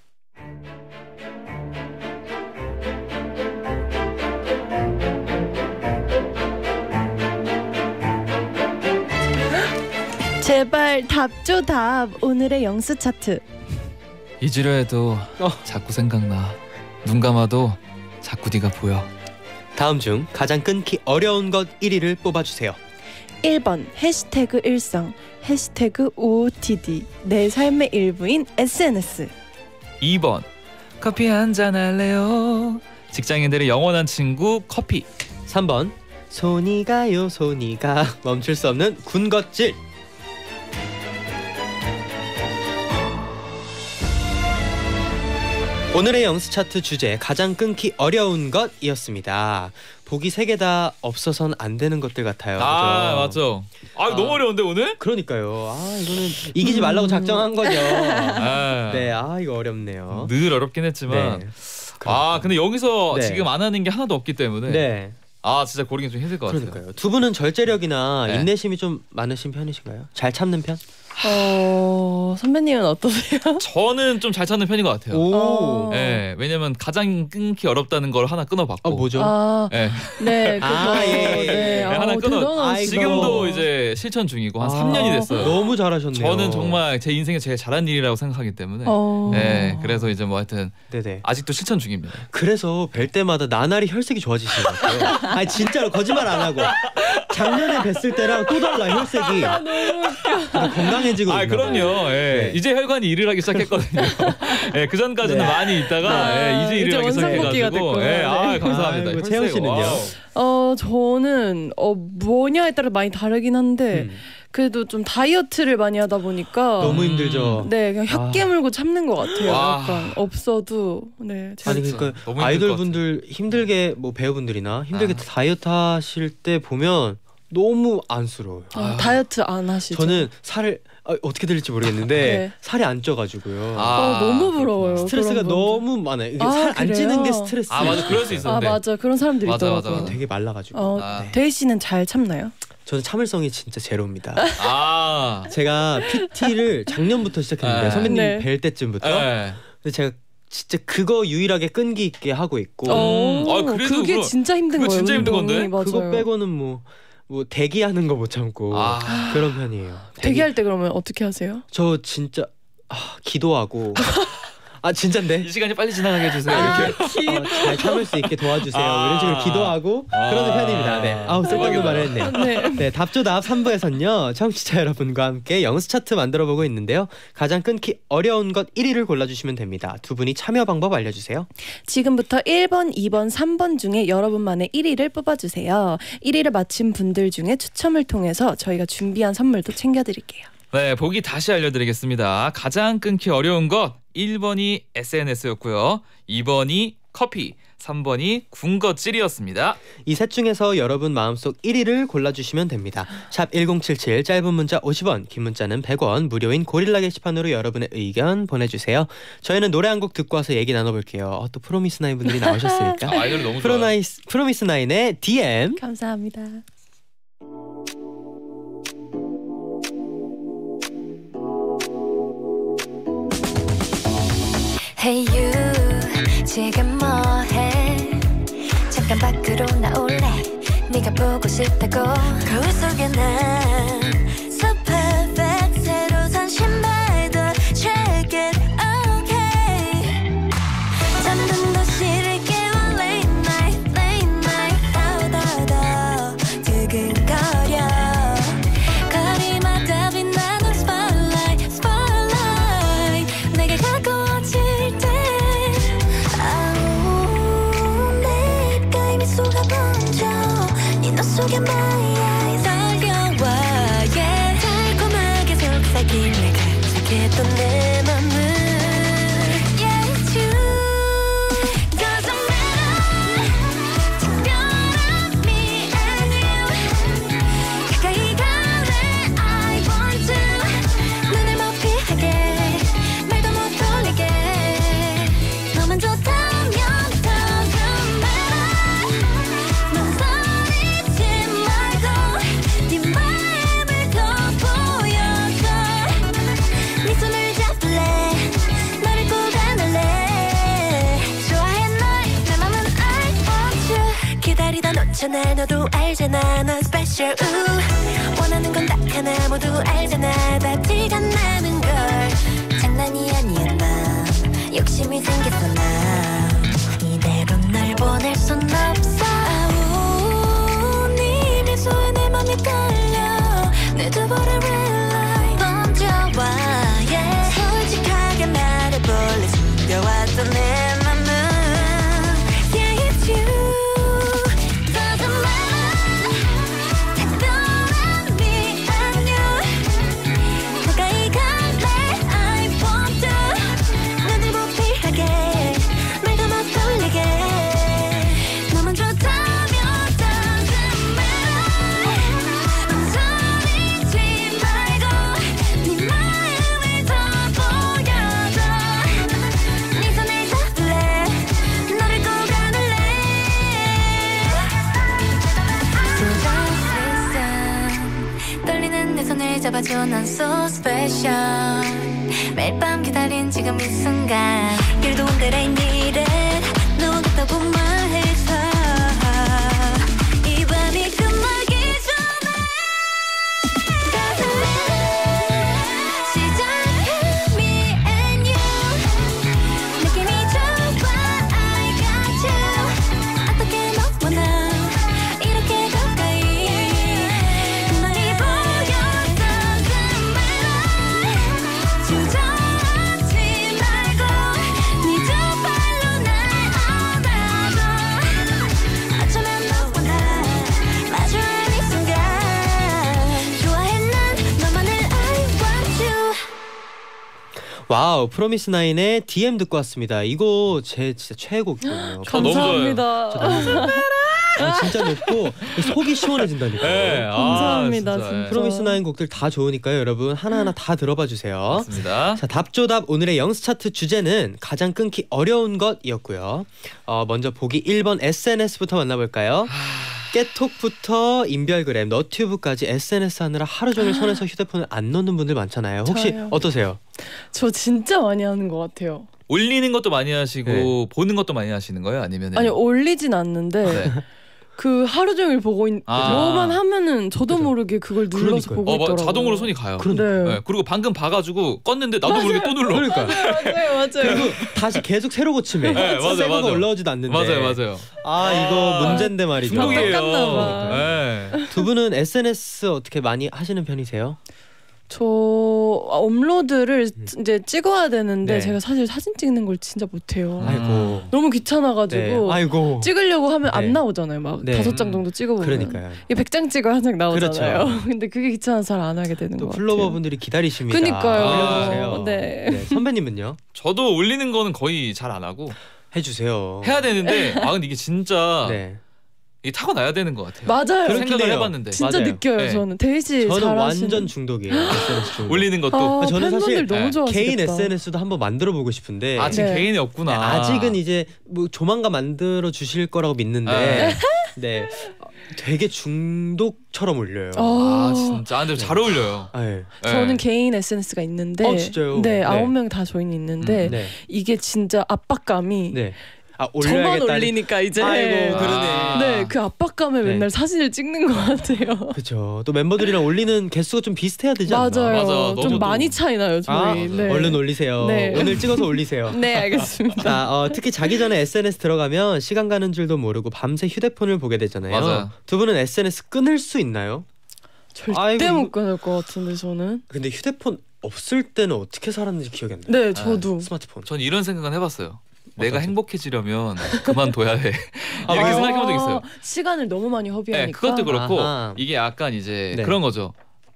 제발 답죠 답. 오늘의 영스 차트. 잊으려 해도 어. 자꾸 생각나. 눈 감아도 자꾸 네가 보여. 다음 중 가장 끊기 어려운 것 일 위를 뽑아주세요. 일 번 해시태그 일상, 해시태그 오오티디, 내 삶의 일부인 에스엔에스. 이 번 커피 한잔 할래요. 직장인들의 영원한 친구 커피. 삼 번 손이 가요 손이 가 멈출 수 없는 군것질. 오늘의 영스 차트 주제 가장 끊기 어려운 것이었습니다. 보기 세 개 다 없어선 안 되는 것들 같아요. 아 그죠? 맞죠. 아 너무 어려운데 오늘? 그러니까요. 아 이거는 이기지 말라고 작정한 거죠. 아, 네, 아 이거 어렵네요. 늘 어렵긴 했지만. 네. 아 근데 여기서 네. 지금 안 하는 게 하나도 없기 때문에. 네. 아 진짜 고르기 좀 힘들 것 같아요. 그러니까요. 두 분은 절제력이나 네. 인내심이 좀 많으신 편이신가요? 잘 참는 편? 어 선배님은 어떠세요? 저는 좀 잘 찾는 편인 것 같아요. 오. 네, 왜냐면 가장 끊기 어렵다는 걸 하나 끊어봤고. 어 뭐죠? 아, 네. 네, 그거. 아, 예, 예. 네, 네, 하나 아우, 끊어. 대단하시다. 지금도 이제 실천 중이고 한 아, 삼 년이 됐어요. 너무 잘하셨네요. 저는 정말 제 인생에 제일 잘한 일이라고 생각하기 때문에. 어. 네, 그래서 이제 뭐 하여튼 네네. 아직도 실천 중입니다. 그래서 뵐 때마다 나날이 혈색이 좋아지시는 것 같아요. 아니 진짜로 거짓말 안 하고 작년에 뵀을 때랑 또 달라 혈색이. 그러니까 건강해지고. 아 있나 봐요. 그럼요. 예. 네. 이제 혈관이 일을 하기 시작했거든요. 예, 그 전까지는 네. 많이 있다가 네. 예, 이제 일을 이제 하기 원상복귀가 시작해가지고. 됐구나. 예, 아 네. 감사합니다. 아이고, 혈색, 채영 씨는요? 와우. 어 저는 어 뭐냐에 따라 많이 다르긴 한데 음. 그래도 좀 다이어트를 많이 하다 보니까 너무 힘들죠. 네 그냥 혀 아. 깨물고 참는 것 같아요. 와. 약간 없어도 네. 아니 진짜 그러니까 너무 힘들 것 아이돌 같아요. 분들 힘들게 뭐 배우분들이나 힘들게 아. 다이어트 하실 때 보면 너무 안쓰러워요. 어, 다이어트 안 하시죠? 저는 살을 아, 어떻게 될지 모르겠는데 네. 살이 안 쪄가지고요. 아, 어, 너무 부러워요. 스트레스가 그런 분들. 너무 많아요. 이게 아, 살 안 그래요? 찌는 게 스트레스. 아 맞아, 그럴 수 아 있었는데. 맞아 그런 사람들이 맞아, 맞아, 있더라고요. 맞아. 되게 말라가지고. 어, 아. 대희 씨는 잘 참나요? 저는 참을성이 진짜 제로입니다. 아. 제가 피티를 작년부터 시작했는데 네. 선배님 네. 뵐 때쯤부터. 예. 근데 제가 진짜 그거 유일하게 끈기 있게 하고 있고 어, 아, 그래도 그게 그거- 진짜 힘든 그거 거예요. 진짜 힘든 운동이. 건데? 맞아요. 그거 빼고는 뭐. 뭐 대기하는 거 못 참고 아. 그런 편이에요. 대기할 때 그러면 어떻게 하세요? 저 진짜 아, 기도하고 아 진짠데? 이 시간이 빨리 지나가게 해주세요. 아, 이렇게. 어, 잘 참을 수 있게 도와주세요. 아. 이런 식으로 기도하고 아. 그러는 편입니다. 네. 아우 쓸데없는 말을 했네요. 네. 네, 답조답 삼 부에서는요. 청취자 여러분과 함께 영스 차트 만들어보고 있는데요. 가장 끊기 어려운 것 일 위를 골라주시면 됩니다. 두 분이 참여 방법 알려주세요. 지금부터 일 번, 이 번, 삼 번 중에 여러분만의 일 위를 뽑아주세요. 일 위를 맞힌 분들 중에 추첨을 통해서 저희가 준비한 선물도 챙겨드릴게요. 네, 보기 다시 알려드리겠습니다. 가장 끊기 어려운 것 일 번이 에스엔에스였고요. 이 번이 커피, 삼 번이 군것질이었습니다. 이 셋 중에서 여러분 마음속 일 위를 골라주시면 됩니다. 샵 일공칠칠 짧은 문자 오십 원, 긴 문자는 백 원, 무료인 고릴라 게시판으로 여러분의 의견 보내주세요. 저희는 노래 한 곡 듣고 와서 얘기 나눠볼게요. 어, 또 프로미스나인 분들이 나오셨으니까. 아, 아이돌이 너무 좋아요. 프로나이스, 프로미스나인의 디엠. 감사합니다. Hey you 지금 뭐해 잠깐 밖으로 나올래 네가 보고 싶다고 거울 속에 난 So perfect 새로 산 신발도 Check it okay 잠든 도시를 깨워 Late night late night 더더더 두근거려 거리마다 빛나는 Spotlight Spotlight 내게 가까워질 때 아우 내 입가에 미소가 번져 네 눈 속에 my eyes 달려와 yeah 달콤하게 속삭이네 간직했던 내 맘을 yeah it's you doesn't matter 특별한 me and you 가까이 갈래 I want to 눈을 못 피하게 말도 못 돌리게 너만 좋다면 doesn't matter 망설이지 말고 네 마음을 더 보여줘 네 손을 잡을래 너를 꼭 안을래 좋아해 널 내 맘은 I want you 기다리다 놓잖아 너도 알잖아 넌 special 우 원하는 건 딱 하나 모두 알잖아 다 티가 나는 걸 장난이 아니었나 욕심이 생겼어 나 이대로 널 보낼 순 없어 아우 네 미소에 내 맘이 떨려 내 두 볼의 red light 번져와 yeah 솔직하게 말해볼래 숨겨왔던 내 맘은 yeah it's you doesn't matter 특별한 me and you 가까이 갈래 I want to 눈을 못 피하게 말도 못 돌리게 너만 좋다면 doesn't matter 망설이지 말고 네 마음을 더 보여줘 네 손을 잡을래 너를 꼭 안을래 떨리는 내 손을 잡아줘 난 so special 매일 밤 기다린 지금 이 순간 길도 온 대로 I need it 누구겠다고 말해서 이 밤이 끝나기 전에 Doesn't matter 시작해 me and you 느낌이 좋아 I got you 어떻게 너와 나 이렇게 가까이 눈이 보여 Doesn't matter 주저하지 말고 네 두 발로 날 안아줘 어쩌면 너와 나 마주한 이 순간 좋아해 난 너만을 I want you 와우, 프로미스나인의 디엠 듣고 왔습니다. 이거 제 진짜 최애곡이거든요. 감사합니다. 진짜 너무 좋아요. 아, 진짜 높고 속이 시원해진다니까요. 네, 아, 감사합니다, 진짜, 진짜. 예. 프로미스나인 곡들 다 좋으니까요. 여러분 하나하나 다 들어봐 주세요. 맞습니다. 자, 답조답 오늘의 영스 차트 주제는 가장 끊기 어려운 것이었고요. 어, 먼저 보기 일 번 에스엔에스부터 만나볼까요? 깨톡부터 인별그램, 너튜브까지 에스엔에스 하느라 하루 종일 손에서 휴대폰을 안 놓는 분들 많잖아요. 혹시 저요. 어떠세요? 저 진짜 많이 하는 것 같아요. 올리는 것도 많이 하시고 네. 보는 것도 많이 하시는 거예요? 아니면 아니 올리진 않는데 네. 그 하루 종일 보고 있. 아. 뭐만 하면은 저도 모르게 그걸 눌러서 그러니까요. 보고 어, 있더라고요. 막 자동으로 손이 가요. 그러니까. 네. 그리고 방금 봐가지고 껐는데 나도 모르게 또 눌러. 그러니까. 맞아요, 맞아요. 그리고 다시 계속 새로 고침해. 네, 맞아요, 새 거가 맞아요. 올라오지도 않는데. 맞아요, 맞아요. 아 이거 문제인데 말이죠. 중독이에요. 봐. 네. 두 분은 에스엔에스 어떻게 많이 하시는 편이세요? 저 업로드를 이제 찍어야 되는데 네. 제가 사실 사진 찍는 걸 진짜 못해요. 아이고. 너무 귀찮아가지고 네. 아이고. 찍으려고 하면 네. 안 나오잖아요. 막 네. 다섯 장 정도 찍어보면 그러니까요. 이게 백 장 찍어 한 장 나오잖아요. 그렇죠. 근데 그게 귀찮아서 잘 안 하게 되는 또 것 플로버 같아요. 분들이 기다리십니다. 그니까요. 올려주세요. 네. 네. 선배님은요? 저도 올리는 거는 거의 잘 안 하고 해주세요. 해야 되는데 아 근데 이게 진짜 네. 이게 타고나야 되는 것 같아요. 맞아요. 그렇긴 생각을 해요. 해봤는데 진짜 맞아요. 느껴요. 네. 저는 대희 씨 저는 잘하시는. 완전 중독이에요. 에스엔에스 중독. 올리는 것도 아, 저는 사실 팬분들 너무 네. 좋아하시겠다. 개인 에스엔에스도 한번 만들어 보고 싶은데 아 지금 네. 개인이 없구나. 네, 아직은 이제 뭐 조만간 만들어 주실 거라고 믿는데 네. 네 되게 중독처럼 올려요. 아 진짜 아, 근데 잘 어울려요. 아, 네. 저는 개인 에스엔에스가 있는데, 어, 진짜요? 네 네. 아홉 명 다 조인이 있는데 음, 네. 이게 진짜 압박감이 네. 아, 저만 올려야겠다는- 올리니까 이제 아이고 그러네. 아. 네 그 압박감에 네. 맨날 사진을 찍는 것 같아요. 그렇죠. 또 멤버들이랑 올리는 개수가 좀 비슷해야 되지 않나? 맞아요. 맞아, 좀 너무 많이 또- 차이나요 아, 저희. 네. 얼른 올리세요. 네. 오늘 찍어서 올리세요. 네 알겠습니다. 자, 어, 특히 자기 전에 에스엔에스 들어가면 시간 가는 줄도 모르고 밤새 휴대폰을 보게 되잖아요. 맞아요. 두 분은 에스엔에스 끊을 수 있나요? 절대 아이고, 못 이거- 끊을 것 같은데 저는. 근데 휴대폰 없을 때는 어떻게 살았는지 기억이 안 나요. 네 저도. 스마트폰. 전 이런 생각은 해봤어요. 내가 어떠세요? 행복해지려면 그만둬야 해. 이렇게 아, 생각해본 적 있어요. 시간을 너무 많이 허비하니까. 네, 그것도 그렇고 아하. 이게 약간 이제 네. 그런 거죠.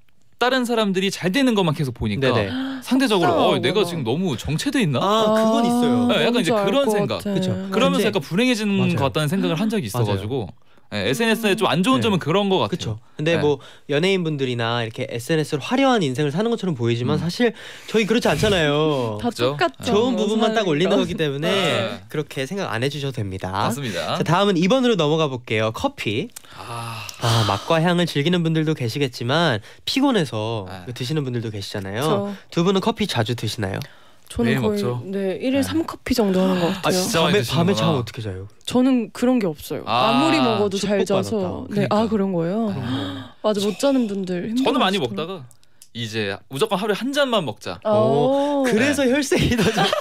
다른 사람들이 잘 되는 것만 계속 보니까 네네. 상대적으로 어, 속상하구나. 내가 지금 너무 정체돼 있나? 아, 그건 있어요. 네, 약간 이제 뭔지 알 그런 것 생각. 같아. 그쵸. 그러면서 근데- 약간 불행해지는 맞아요. 것 같다는 생각을 한 적이 있어가지고 네, 에스엔에스의 좀 안 좋은 네. 점은 그런 것 같아요. 그렇죠. 근데 네. 뭐 연예인분들이나 이렇게 에스엔에스로 화려한 인생을 사는 것처럼 보이지만 사실 저희 그렇지 않잖아요. 다 그죠? 똑같죠. 좋은 부분만 딱 올리는 사는 거기 때문에 네. 그렇게 생각 안 해주셔도 됩니다. 맞습니다. 자, 다음은 이 번으로 넘어가 볼게요. 커피. 아, 아, 맛과 향을 즐기는 분들도 계시겠지만 피곤해서 네. 드시는 분들도 계시잖아요. 저, 두 분은 커피 자주 드시나요? 저는 매일 거의 먹죠. 네 일일 네. 삼 커피 정도 하는 것 같아요. 아, 진짜 많이 밤에 드시는구나. 밤에 잠 어떻게 자요? 저는 그런 게 없어요. 아, 아, 무리 먹어도 잘 축복받았다. 자서. 네, 그러니까. 아 그런 거예요. 그런 거. 맞아 못 자는 분들. 저는 많이 힘들어하시더라고요. 먹다가 이제 무조건 하루에 한 잔만 먹자. 어. 그래서 혈색이 더 좋.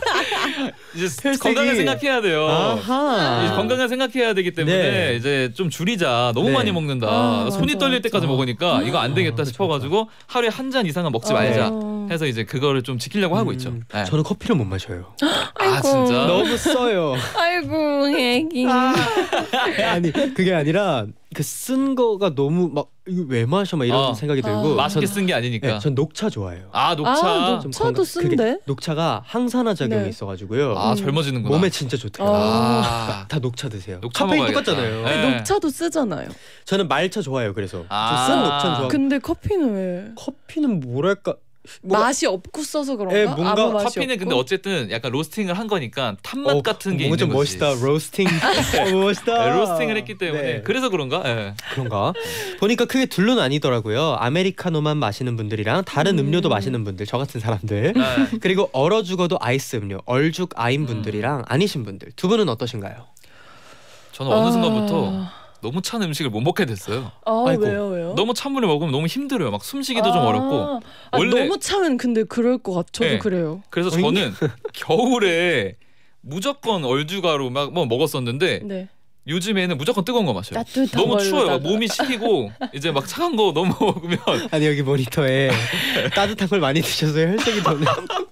이제 혈색이- 건강을 생각해야 돼요. 아하. 이제 건강을 생각해야 되기 때문에 네. 이제 좀 줄이자. 너무 네. 많이 먹는다. 아, 손이 맞아, 떨릴 때까지 맞아. 먹으니까 이거 안 되겠다 아, 싶어가지고 하루에 한 잔 이상은 먹지 어. 말자. 해서 이제 그거를 좀 지키려고 하고 있죠. 음, 네. 저는 커피를 못 마셔요. 아 진짜. 너무 써요. 아이고 애기. 아니 그게 아니라 그 쓴 거가 너무 막 이거 왜 마셔 막 이런 어. 생각이 들고. 맛있게 쓴 게 아니니까. 네, 전 녹차 좋아해요. 아 녹차. 아, 좀 녹차도 건강- 쓴데? 그게 녹차가 항산화 작용이 네. 있어가지고요. 아 젊어지는구나. 몸에 진짜 좋대요. 아. 다 녹차 드세요. 녹차 카페인 먹어야겠다. 똑같잖아요. 네. 녹차도 쓰잖아요. 저는 말차 좋아해요. 그래서 아. 좀 쓴 녹차는 좋아. 근데 커피는 왜? 커피는 뭐랄까 뭐가- 맛이 없고 써서 그런가? 예, 뭔가 아무 맛이 커피는 근데 없고? 어쨌든 약간 로스팅을 한 거니까 탄맛 어, 같은 게 뭔가 있는 좀 거지. 멋있다. 로스팅. 어, 멋있다. 네, 로스팅을 했기 때문에 네. 그래서 그런가? 예. 그런가? 보니까 크게 둘로 나뉘더라고요. 아메리카노만 마시는 분들이랑 다른 음. 료도 마시는 분들, 저 같은 사람들. 네. 그리고 얼어 죽어도 아이스 음료, 얼죽 아인 분들이랑 아니신 분들. 두 분은 어떠신가요? 저는 어느 아. 순간부터 너무 찬 음식을 못 먹게 됐어요. 아 아이고. 왜요 왜요? 너무 찬 물을 먹으면 너무 힘들어요. 막 숨쉬기도 아. 좀 어렵고. 아, 원래- 너무 차면 근데 그럴 것 같. 저도 네. 그래요. 그래서 저는 겨울에 무조건 얼죽아로 막 뭐 먹었었는데 네. 요즘에는 무조건 뜨거운 거 마셔요. 따뜻한 너무 추워요. 막 걸로다가. 몸이 식히고 이제 막 차가운 거 너무 먹으면 아니 여기 모니터에 따뜻한 걸 많이 드셔서 혈색이 더.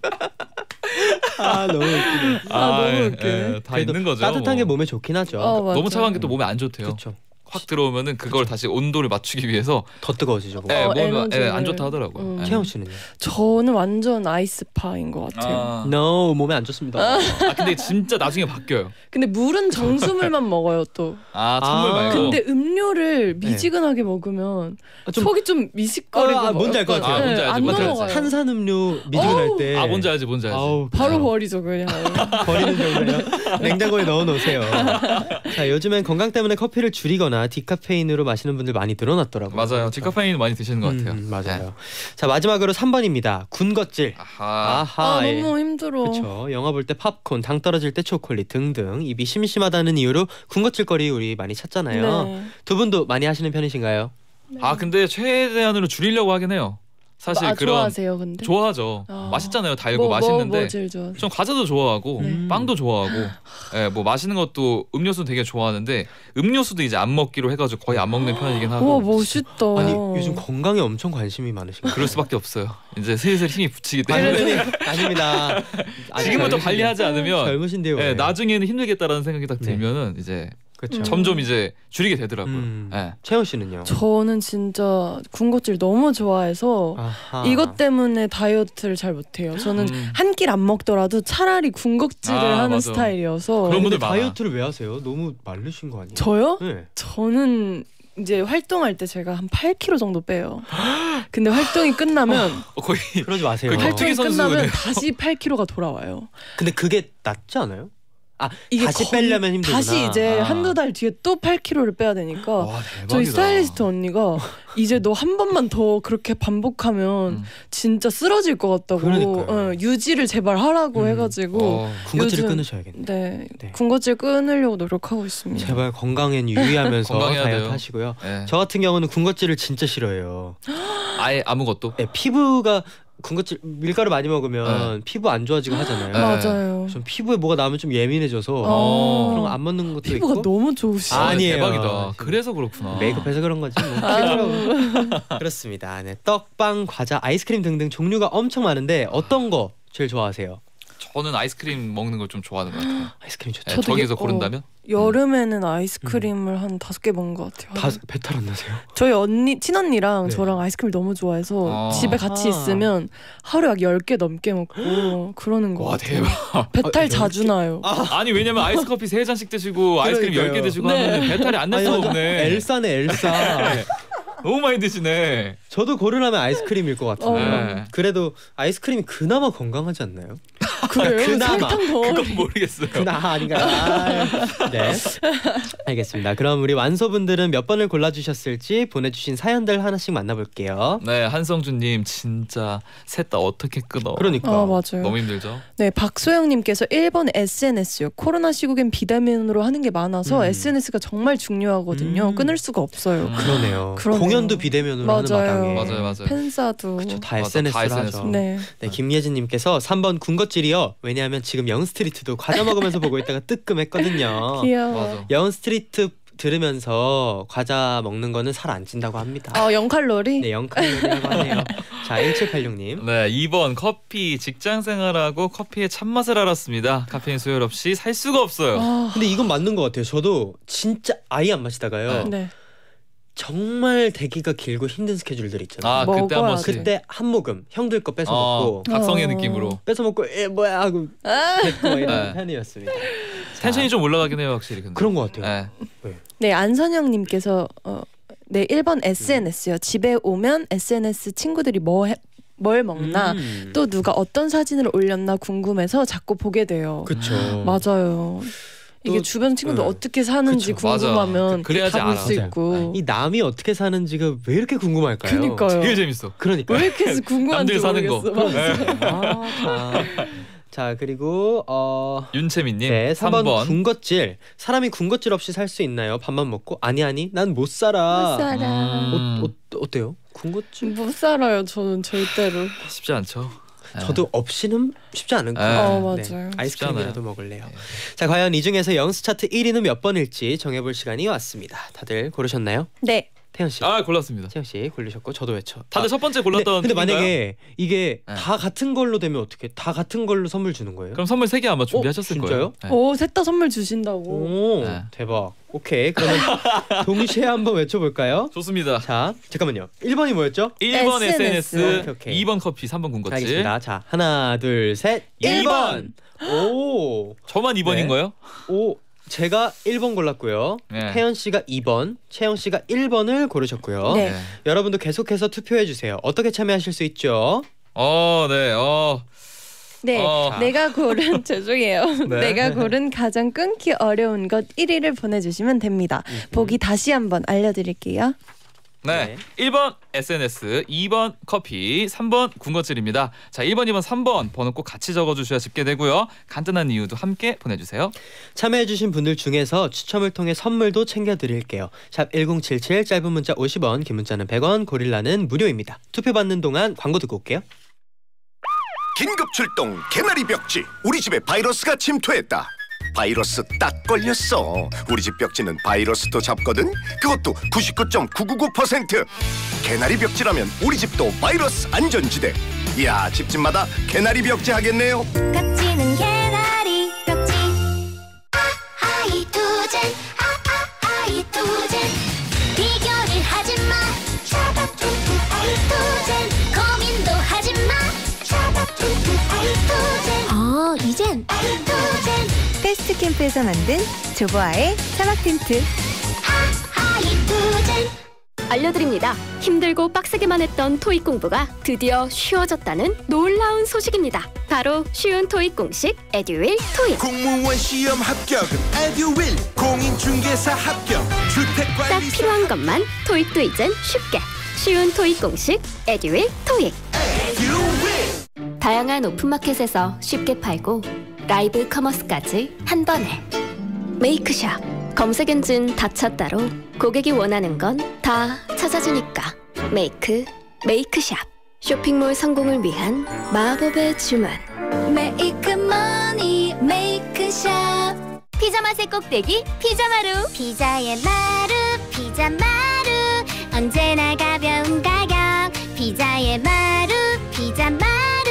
아 너무 웃기네. 아, 너무 예, 웃기네. 예, 다 그래도 있는 거죠. 따뜻한 게 뭐. 몸에 좋긴 하죠. 어, 맞아. 너무 차가운 게 또 몸에 안 좋대요. 그렇죠. 확 들어오면은 그걸 다시 온도를 맞추기 위해서 더 뜨거워지죠. 예, 어, 몸에 에너지를. 예, 안 좋다 하더라고요. 음. 예. 채영 씨는요? 저는 완전 아이스파인 것 같아요. 아. No 몸에 안 좋습니다. 아 근데 진짜 나중에 바뀌어요. 근데 물은 정수물만 먹어요 또. 아 찬물 아. 말고. 근데 음료를 미지근하게 먹으면 아, 좀- 속이 좀 미식거리고 아, 아, 뭔지 알 것 약간, 같아요. 아, 뭔지 네, 알지, 안 뭔지 알지. 넘어가요. 탄산음료 미지근할 때. 아 뭔지 알지 뭔지 알지. 아우, 바로 그쵸. 버리죠 그냥. 버리는 정도예요. 냉장고에 넣어 놓으세요. 자, 요즘엔 건강 때문에 커피를 줄이거나 커피나 디카페인으로 마시는 분들 많이 늘어났더라고요. 맞아요. 디카페인 많이 드시는 것 같아요. 음, 맞아요. 네. 자 마지막으로 삼 번입니다. 군것질. 아하. 아하. 아 예. 너무 힘들어. 그렇죠. 영화 볼 때 팝콘, 당 떨어질 때 초콜릿 등등 입이 심심하다는 이유로 군것질거리 우리 많이 찾잖아요. 네. 두 분도 많이 하시는 편이신가요? 아 근데 최대한으로 줄이려고 하긴 해요. 사실 아, 그런 좋아하세요, 근데? 좋아하죠. 아. 맛있잖아요. 달고 뭐, 맛있는데. 뭐, 뭐 제일 좋아? 전 과자도 좋아하고 네. 빵도 좋아하고, 예, 뭐 맛있는 것도 음료수 되게 좋아하는데 음료수도 이제 안 먹기로 해가지고 거의 안 먹는 편이긴 하고. 와 멋있다. 아니 요즘 건강에 엄청 관심이 많으신가요? 그럴 수밖에 없어요. 이제 슬슬 힘이 붙이기 때문에. 아니, 아닙니다. 지금부터 관리하지 않으면 젊으신데요. 예, 나중에는 힘들겠다라는 생각이 딱 들면은 네. 이제 그쵸. 점점 이제 줄이게 되더라고요. 음. 예. 채연 씨는요? 저는 진짜 군것질 너무 좋아해서 아하. 이것 때문에 다이어트를 잘 못해요. 저는 음. 한 끼를 안 먹더라도 차라리 군것질을 아, 하는 맞아. 스타일이어서. 그런 분들 많아. 다이어트를 왜 하세요? 너무 마르신 거 아니에요? 저요? 네. 저는 이제 활동할 때 제가 한 팔 킬로그램 정도 빼요. 근데 활동이 끝나면 어, 거의 그러지 마세요. 거의 활동이 격투기 끝나면 선수네. 다시 팔 킬로그램가 돌아와요. 근데 그게 낫지 않아요? 아 이게 다시 거의- 빼려면 힘들구나. 다시 이제 아. 한두 달 뒤에 또 팔 킬로그램를 빼야 되니까 와, 대박이다. 저희 스타일리스트 언니가 이제 너 한 번만 더 그렇게 반복하면 음. 진짜 쓰러질 것 같다고 그러니까요. 어, 유지를 제발 하라고 음. 해가지고 어. 군것질을 요즘- 끊으셔야겠네요. 네, 네. 군것질 끊으려고 노력하고 있습니다. 제발 건강엔 유의하면서 건강해야 다이어트 돼요. 하시고요. 예. 저 같은 경우는 군것질을 진짜 싫어해요. 아예 아무것도. 네, 피부가 군것질 밀가루 많이 먹으면 피부 안 좋아지고 하잖아요. 네. 맞아요. 전 피부에 뭐가 나면 좀 예민해져서 어. 그런 거 안 먹는 것도 피부가 있고. 너무 좋으시죠. 아, 아니에요. 대박이다. 그래서 그렇구나. 메이크업해서 그런 거지. 뭐. 그렇습니다. 네, 떡빵, 과자, 아이스크림 등등 종류가 엄청 많은데 어떤 거 제일 좋아하세요? 저는 아이스크림 먹는 걸 좀 좋아하는 것 같아요. 아이스크림 좋죠. 예, 저도 저기서 어, 고른다면? 여름에는 아이스크림을 한 다섯 개 먹은 것 같아요. 다 배탈 안 나세요? 저희 언니 친언니랑 네. 저랑 아이스크림을 너무 좋아해서 어. 집에 같이 아. 있으면 하루에 약 열 개 넘게 먹고 그러는 거 와, 같아요. 대박. 배탈 아, 자주 나요. 아니 왜냐면 아이스커피 세 잔씩 드시고 아이스크림 열 개 그러니까요. 드시고 네. 하면 배탈이 안 날 아니, 수가 완전 없네. 엘사네 엘사. 너무 많이 드시네. 저도 고르라면 아이스크림일 것 같은데. 어. 그래도 아이스크림이 그나마 건강하지 않나요? 그래요? 그나마. 설탕 더. 그건 모르겠어요. 그나 아닌가요? 아, 네. 알겠습니다. 그럼 우리 완소분들은 몇 번을 골라주셨을지 보내주신 사연들 하나씩 만나볼게요. 네, 한성준님 진짜 셋 다 어떻게 끊어? 그러니까. 아 맞아요. 너무 힘들죠. 네, 박소영님께서 일 번 에스엔에스요. 코로나 시국엔 비대면으로 하는 게 많아서 음. 에스엔에스가 정말 중요하거든요. 음. 끊을 수가 없어요. 음. 그러네요. 그러네요. 공연도 비대면으로 맞아요. 하는 마당에. 맞아요, 맞아요. 팬사도. 그쵸, 다 맞아, 에스엔에스로 다 에스엔에스. 하죠. 네. 네, 김예진님께서 삼 번 군것질이요. 왜냐하면 지금 영스트리트도 과자 먹으면서 보고 있다가 뜨끔했거든요. 귀여워. 맞아. 영스트리트 들으면서 과자 먹는 거는 살 안 찐다고 합니다. 아, 영 칼로리? 네, 영 칼로리라고 하네요. 자, 일칠팔육님. 네, 이 번 커피 직장 생활하고 커피의 참맛을 알았습니다. 카페인 수혈 없이 살 수가 없어요. 아, 근데 이건 맞는 것 같아요. 저도 진짜 아예 안 마시다가요. 네. 정말 대기가 길고 힘든 스케줄들 있잖아요. 아, 그때 한 먹어야 번씩. 돼. 그때 한 모금 형들 거 뺏어 어, 먹고 각성의 어. 느낌으로. 뺏어 먹고 에 뭐야 하고 아. 됐고 이런 네. 편이었습니다. 텐션이 좀 올라가긴 해요, 확실히. 근데. 그런 것 같아요. 네. 네, 안선영님께서 어, 네, 일 번 에스엔에스요. 집에 오면 에스엔에스 친구들이 뭐 해, 뭘 먹나 음. 또 누가 어떤 사진을 올렸나 궁금해서 자꾸 보게 돼요. 그쵸. 맞아요. 이게 또- 주변 친구들 네. 어떻게 사는지 그쵸, 맞아. 궁금하면 그래야지 다 볼 알아. 수 맞아요. 있고. 이 남이 어떻게 사는지가 왜 이렇게 궁금할까요? 그니까요. 제일 재밌어. 그러니까. 왜 이렇게 해서 궁금한지 남들 사는 모르겠어. 거. 맞아. 네. 아, 참. 자 그리고 어 윤채민님 네, 삼 번 삼 번. 군것질. 사람이 군것질 없이 살 수 있나요? 밥만 먹고? 아니 아니 난 못 살아. 못 살아. 음. 어, 어, 어때요? 군것질? 못 살아요. 저는 절대로. 쉽지 않죠. 네. 저도 없이는 쉽지 않을 네. 거예요. 어, 맞아요. 아이스크림이라도 먹을래요. 자 과연 이 중에서 영스 차트 일 위는 몇 번일지 정해볼 시간이 왔습니다. 다들 고르셨나요? 네. 태연 씨. 아, 골랐습니다. 태연 씨 고르셨고 저도 외쳐. 다들 아, 첫 번째 골랐던 근데, 근데 팀인가요? 만약에 이게 네. 다 같은 걸로 되면 어떻게? 다 같은 걸로 선물 주는 거예요? 그럼 선물 세 개 아마 준비하셨을 어, 거예요. 진짜요? 네. 오, 셋 다 선물 주신다고. 오 네. 대박. 오케이 그러면 동시에 한번 외쳐볼까요? 좋습니다. 자 잠깐만요. 일 번이 뭐였죠? 일 번 에스엔에스. 에스엔에스, 오케이, 오케이. 이 번 커피, 삼 번 군것질. 알겠습니다. 자 하나 둘 셋. 일 번. 오. 저만 이 번인 네. 거예요? 오. 제가 일 번 골랐고요. 네. 태연 씨가 이 번, 채영 씨가 일 번을 고르셨고요. 네. 여러분도 계속해서 투표해 주세요. 어떻게 참여하실 수 있죠? 어, 네. 어. 네, 어. 내가 고른 죄송해요. 네. 내가 고른 가장 끊기 어려운 것 일 위를 보내주시면 됩니다. 보기 다시 한번 알려드릴게요. 네. 일 번 에스엔에스, 이 번 커피, 삼 번 군것질입니다. 자, 일 번, 이 번, 삼 번 번호 꼭 같이 적어주셔야 집계되고요. 간단한 이유도 함께 보내주세요. 참여해주신 분들 중에서 추첨을 통해 선물도 챙겨드릴게요. 샵 일공칠칠, 짧은 문자 오십 원, 긴 문자는 백 원, 고릴라는 무료입니다. 투표받는 동안 광고 듣고 올게요. 긴급 출동 개나리 벽지. 우리 집에 바이러스가 침투했다. 바이러스 딱 걸렸어. 우리 집 벽지는 바이러스도 잡거든. 그것도 구십구 점 구구구 퍼센트. 개나리 벽지라면 우리 집도 바이러스 안전지대. 이야, 집집마다 개나리 벽지 하겠네요. 깍지는 개나리 벽지. 아이투젠 아아아이투젠 비교를 하지마. 샤바투투 아이투젠 고민도 하지마. 샤바투투 아이투젠. 아, 이젠 아이투젠 패스트 캠프에서 만든 조보아의 사막 텐트. 알려드립니다. 힘들고 빡세게만 했던 토익 공부가 드디어 쉬워졌다는 놀라운 소식입니다. 바로 쉬운 토익 공식 에듀윌 토익. 공무원 시험 합격은 에듀윌. 공인중개사 합격. 주택관리사 딱 필요한 것만 토익도 이젠 쉽게. 쉬운 토익 공식 에듀윌 토익. 에듀윌. 다양한 오픈마켓에서 쉽게 팔고 라이브 커머스까지 한 번에. 메이크샵. 검색 엔진 다 찾다로 고객이 원하는 건 다 찾아주니까. 메이크, 메이크샵. 쇼핑몰 성공을 위한 마법의 주문. 메이크머니 메이크샵. 피자 맛의 꼭대기 피자마루. 피자의 마루 피자마루. 언제나 가벼운 가격. 피자의 마루 피자마루.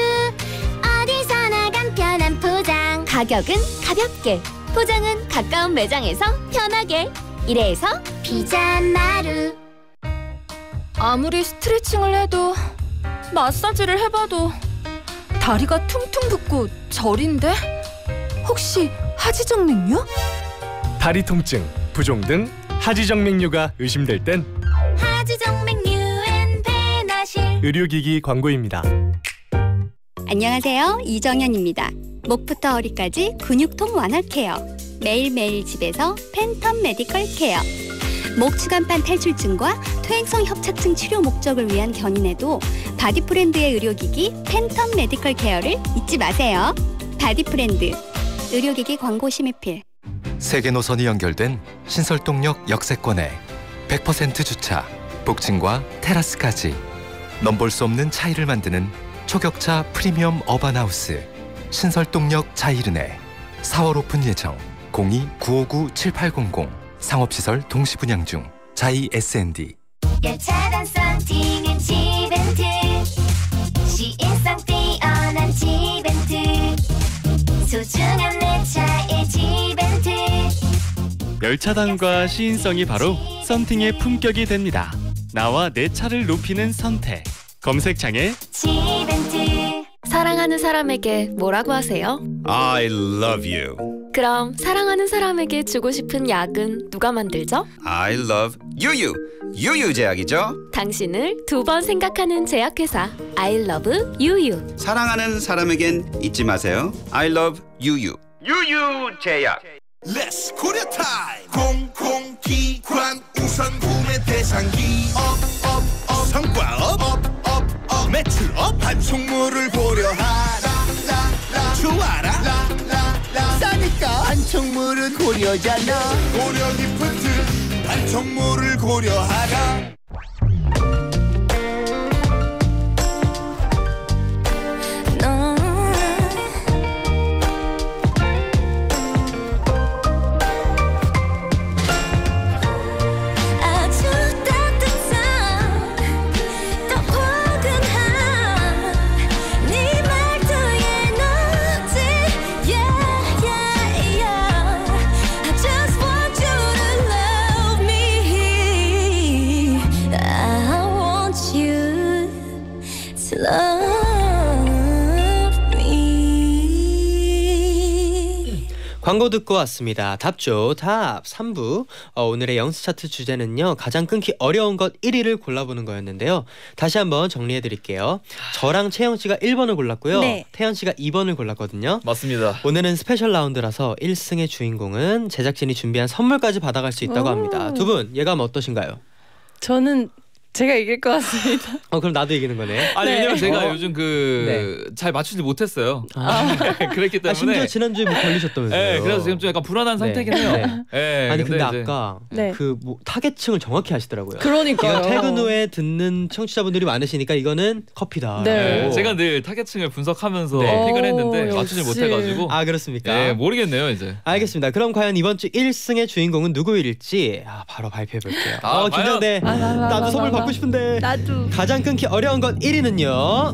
어디서나 간편한 포장. 가격은 가볍게. 포장은 가까운 매장에서 편하게. 이래서 피자마루. 아무리 스트레칭을 해도 마사지를 해봐도 다리가 퉁퉁 붓고 저린데? 혹시 하지정맥류? 다리 통증, 부종 등 하지정맥류가 의심될 땐 하지정맥류엔 베나실. 의료기기 광고입니다. 안녕하세요, 이정현입니다. 목부터 허리까지 근육통 완화 케어. 매일매일 집에서 팬텀 메디컬 케어. 목 추간판 탈출증과 퇴행성 협착증 치료 목적을 위한 견인에도 바디프렌드의 의료기기 팬텀 메디컬 케어를 잊지 마세요. 바디프렌드 의료기기 광고 심의필. 세계 노선이 연결된 신설동역 역세권에 백 퍼센트 주차, 복층과 테라스까지 넘볼 수 없는 차이를 만드는 초격차 프리미엄 어반하우스 신설동역 자이르네. 사월 오픈 예정. 공이 구오구 칠팔공공. 상업시설 동시분양 중. 자이 에스엔디. 열차단 썬팅은 지벤트. 시인성 뛰어난 지벤트. 소중한 내 차의 지벤트. 열차단과 시인성이 바로 썬팅의 품격이 됩니다. 나와 내 차를 높이는 선택. 검색창에 지벤트. 사랑하는 사람에게 뭐라고 하세요? I love you. 그럼 사랑하는 사람에게 주고 싶은 약은 누가 만들죠? I love 유유. 유유 제약이죠. 당신을 두 번 생각하는 제약회사 I love 유유. 사랑하는 사람에겐 잊지 마세요. I love 유유. 유유 제약. Let's 고려 타임. 공공기관 우선 구매 대상 기업 업, 업, 성과 업, 업, 업, 업. 매출 업. 반송물을 고려하라. 좋아라. 싸니까 반송물은 고려잖아. 고려 기프트 반송물을 고려하라. 광고 듣고 왔습니다. 답조 답 삼 부. 어, 오늘의 영스 차트 주제는요. 가장 끊기 어려운 것 일 위를 골라보는 거였는데요. 다시 한번 정리해드릴게요. 저랑 채영 씨가 일 번을 골랐고요. 네. 태연 씨가 이 번을 골랐거든요. 맞습니다. 오늘은 스페셜 라운드라서 일 승의 주인공은 제작진이 준비한 선물까지 받아갈 수 있다고 합니다. 두 분 예감 어떠신가요? 저는 제가 이길 것 같습니다. 어 그럼 나도 이기는 거네. 아니 네. 왜냐면 제가 어? 요즘 그 잘 네. 맞추지 못했어요. 아. 그랬기 때문에. 아, 심지어 지난주에 뭐 걸리셨다면서요. 네, 그래서 지금 좀 약간 불안한 상태긴 해요. 네. 네, 아니 근데, 이제- 아까 네. 그 뭐 타겟층을 정확히 하시더라고요. 그러니까요. 이거 퇴근 후에 듣는 청취자분들이 많으시니까 이거는 커피다. 네, 제가 늘 타겟층을 분석하면서 네. 픽을 했는데 오, 맞추지 역시. 못해가지고. 아 그렇습니까? 네, 모르겠네요 이제. 알겠습니다. 그럼 과연 이번 주 일 승의 주인공은 누구일지 아, 바로 발표해 볼게요. 아, 어 긴장돼. 아, 나, 나, 나도 나, 선물 나, 받고 나. 싶은데. 나도. 가장 끊기 어려운 것 일 위는요.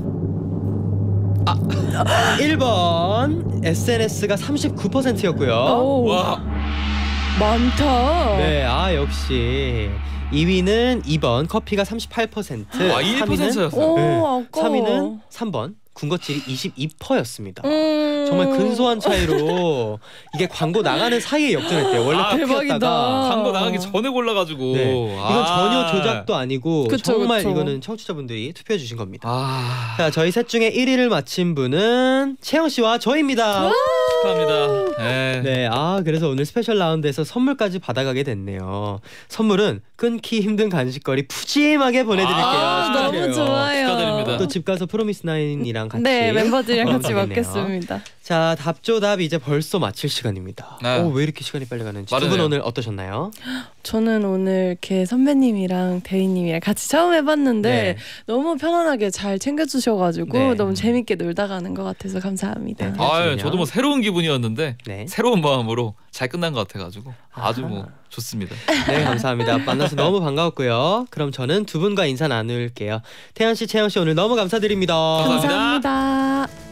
아, 일 번 에스엔에스가 삼십구 퍼센트였고요. 와. 많다. 네, 아 역시 이 위는 이 번 커피가 삼십팔 퍼센트. 아, 일 퍼센트였어요. 오, 네. 아까워. 삼 위는 삼 번 군것질이 이십이 퍼센트였습니다. 음. 정말 근소한 차이로 이게 광고 나가는 사이에 역전했대요. 원래 아, 커피였다가 광고 나가기 전에 골라가지고. 네. 이건 아. 전혀 조작도 아니고 그쵸, 정말 그쵸. 이거는 청취자분들이 투표해 주신 겁니다. 아. 자, 저희 셋 중에 일 위를 마친 분은 채영 씨와 저입니다. 축하합니다. 네. 네, 아 그래서 오늘 스페셜 라운드에서 선물까지 받아가게 됐네요. 선물은 끊기 힘든 간식거리 푸짐하게 보내드릴게요. 아, 축하드려요. 너무 좋아요. 축하드립니다. 또 집 가서 프로미스 나인이랑 같이 네, 멤버들이랑 같이 먹으면 되겠네요. 먹겠습니다. 자, 답조답 이제 벌써 마칠 시간입니다. 네. 오, 왜 이렇게 시간이 빨리 가는지. 두 분 빠르네요. 오늘 어떠셨나요? 저는 오늘 이렇게 선배님이랑 대희님이랑 같이 처음 해봤는데 네. 너무 편안하게 잘 챙겨주셔가지고 네. 너무 재밌게 놀다 가는 것 같아서 감사합니다. 네. 아, 저도 뭐 새로운 기분이었는데 네. 새로운 마음으로 잘 끝난 것 같아가지고 아주 뭐 좋습니다. 네, 감사합니다. 만나서 너무 반가웠고요. 그럼 저는 두 분과 인사 나눌게요. 태연 씨, 채영 씨 오늘 너무 감사드립니다. 감사합니다. 감사합니다.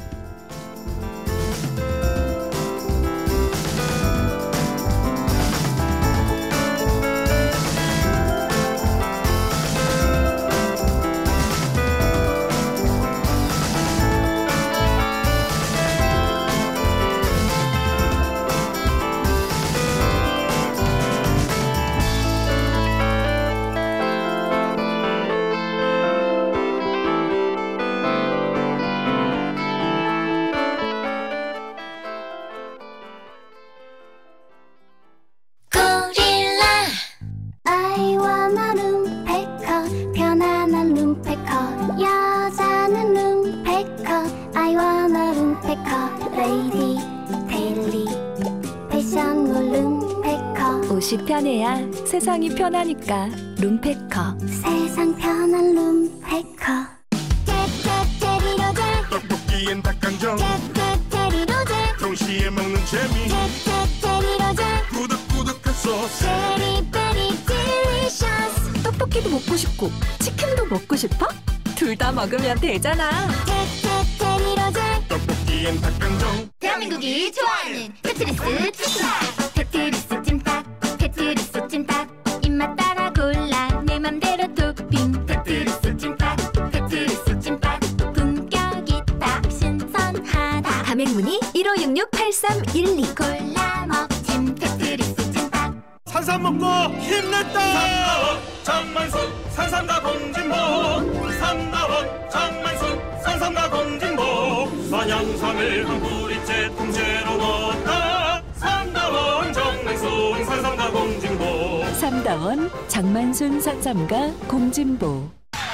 고릴라 아이와나 룸페커 편안한 룸페커 여자는 룸페커 아이와나 룸페커 레이디 데일리 패션물 룸페커 옷이 편해야 세상이 편하니까 룸패커. 세상 편한 룸페커 테테테리로제 떡볶이엔 닭강정 테테테리로제 동시에 먹는 재미 테테테리로제 꾸덕꾸덕한 소스 베리베리 딜리셔스 떡볶이도 먹고 싶고 치킨도 먹고 싶어? 둘 다 먹으면 되잖아. 테테테리로제 떡볶이엔 닭강정 대한민국이 좋아하는 테트리스 찜닭 테트리스 찜닭 테트리스 찜닭 입맛 따라 골라 내 맘대로 토핑 테트리스 찜닭 테트리스 찜닭 품격 있다 신선하다 가맹문의 일오육육 팔삼일이. 골라 먹진 테트리스 찜닭 산삼 먹고 힘냈다 삼나원 장만순 산삼과 공진보 삼나원 장만순 산삼과 공진보 산양삼을 한 뿌리째 통째로 넣었다 삼나원 장만순 산삼과 공진보 삼다원 장만순 산삼과 공진보.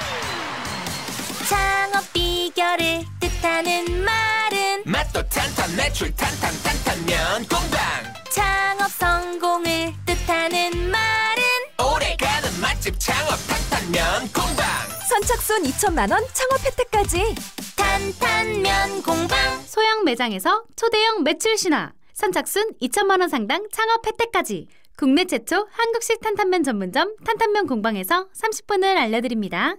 창업 비결을 뜻하는 말은 맛도 탄탄 매출 탄탄 탄탄면 공방 창업 성공을 뜻하는 말은 오래가는 맛집 창업 탄탄면 공방 선착순 이천만 원 창업 혜택까지. 탄탄면 공방 소형 매장에서 초대형 매출 신화, 선착순 이천만 원 상당 창업 혜택까지. 국내 최초 한국식 탄탄면 전문점 탄탄면 공방에서 삼십 분을 알려드립니다.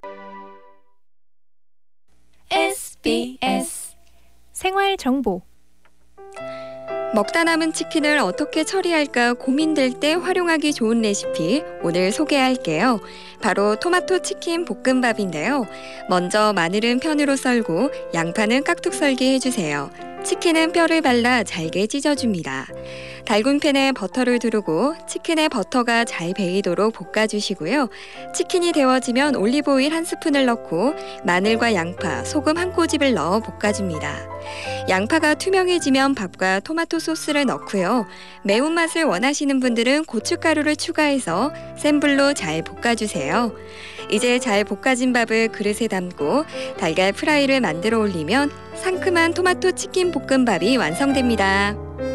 에스비에스 생활 정보. 먹다 남은 치킨을 어떻게 처리할까 고민될 때 활용하기 좋은 레시피 오늘 소개할게요. 바로 토마토 치킨 볶음밥인데요. 먼저 마늘은 편으로 썰고 양파는 깍둑 썰기 해주세요. 치킨은 뼈를 발라 잘게 찢어줍니다. 달군 팬에 버터를 두르고 치킨에 버터가 잘 배이도록 볶아주시고요. 치킨이 데워지면 올리브오일 한 스푼을 넣고 마늘과 양파, 소금 한 꼬집을 넣어 볶아줍니다. 양파가 투명해지면 밥과 토마토 소스를 넣고요. 매운맛을 원하시는 분들은 고춧가루를 추가해서 센 불로 잘 볶아주세요. 이제 잘 볶아진 밥을 그릇에 담고 달걀 프라이를 만들어 올리면 상큼한 토마토 치킨 볶음밥이 완성됩니다.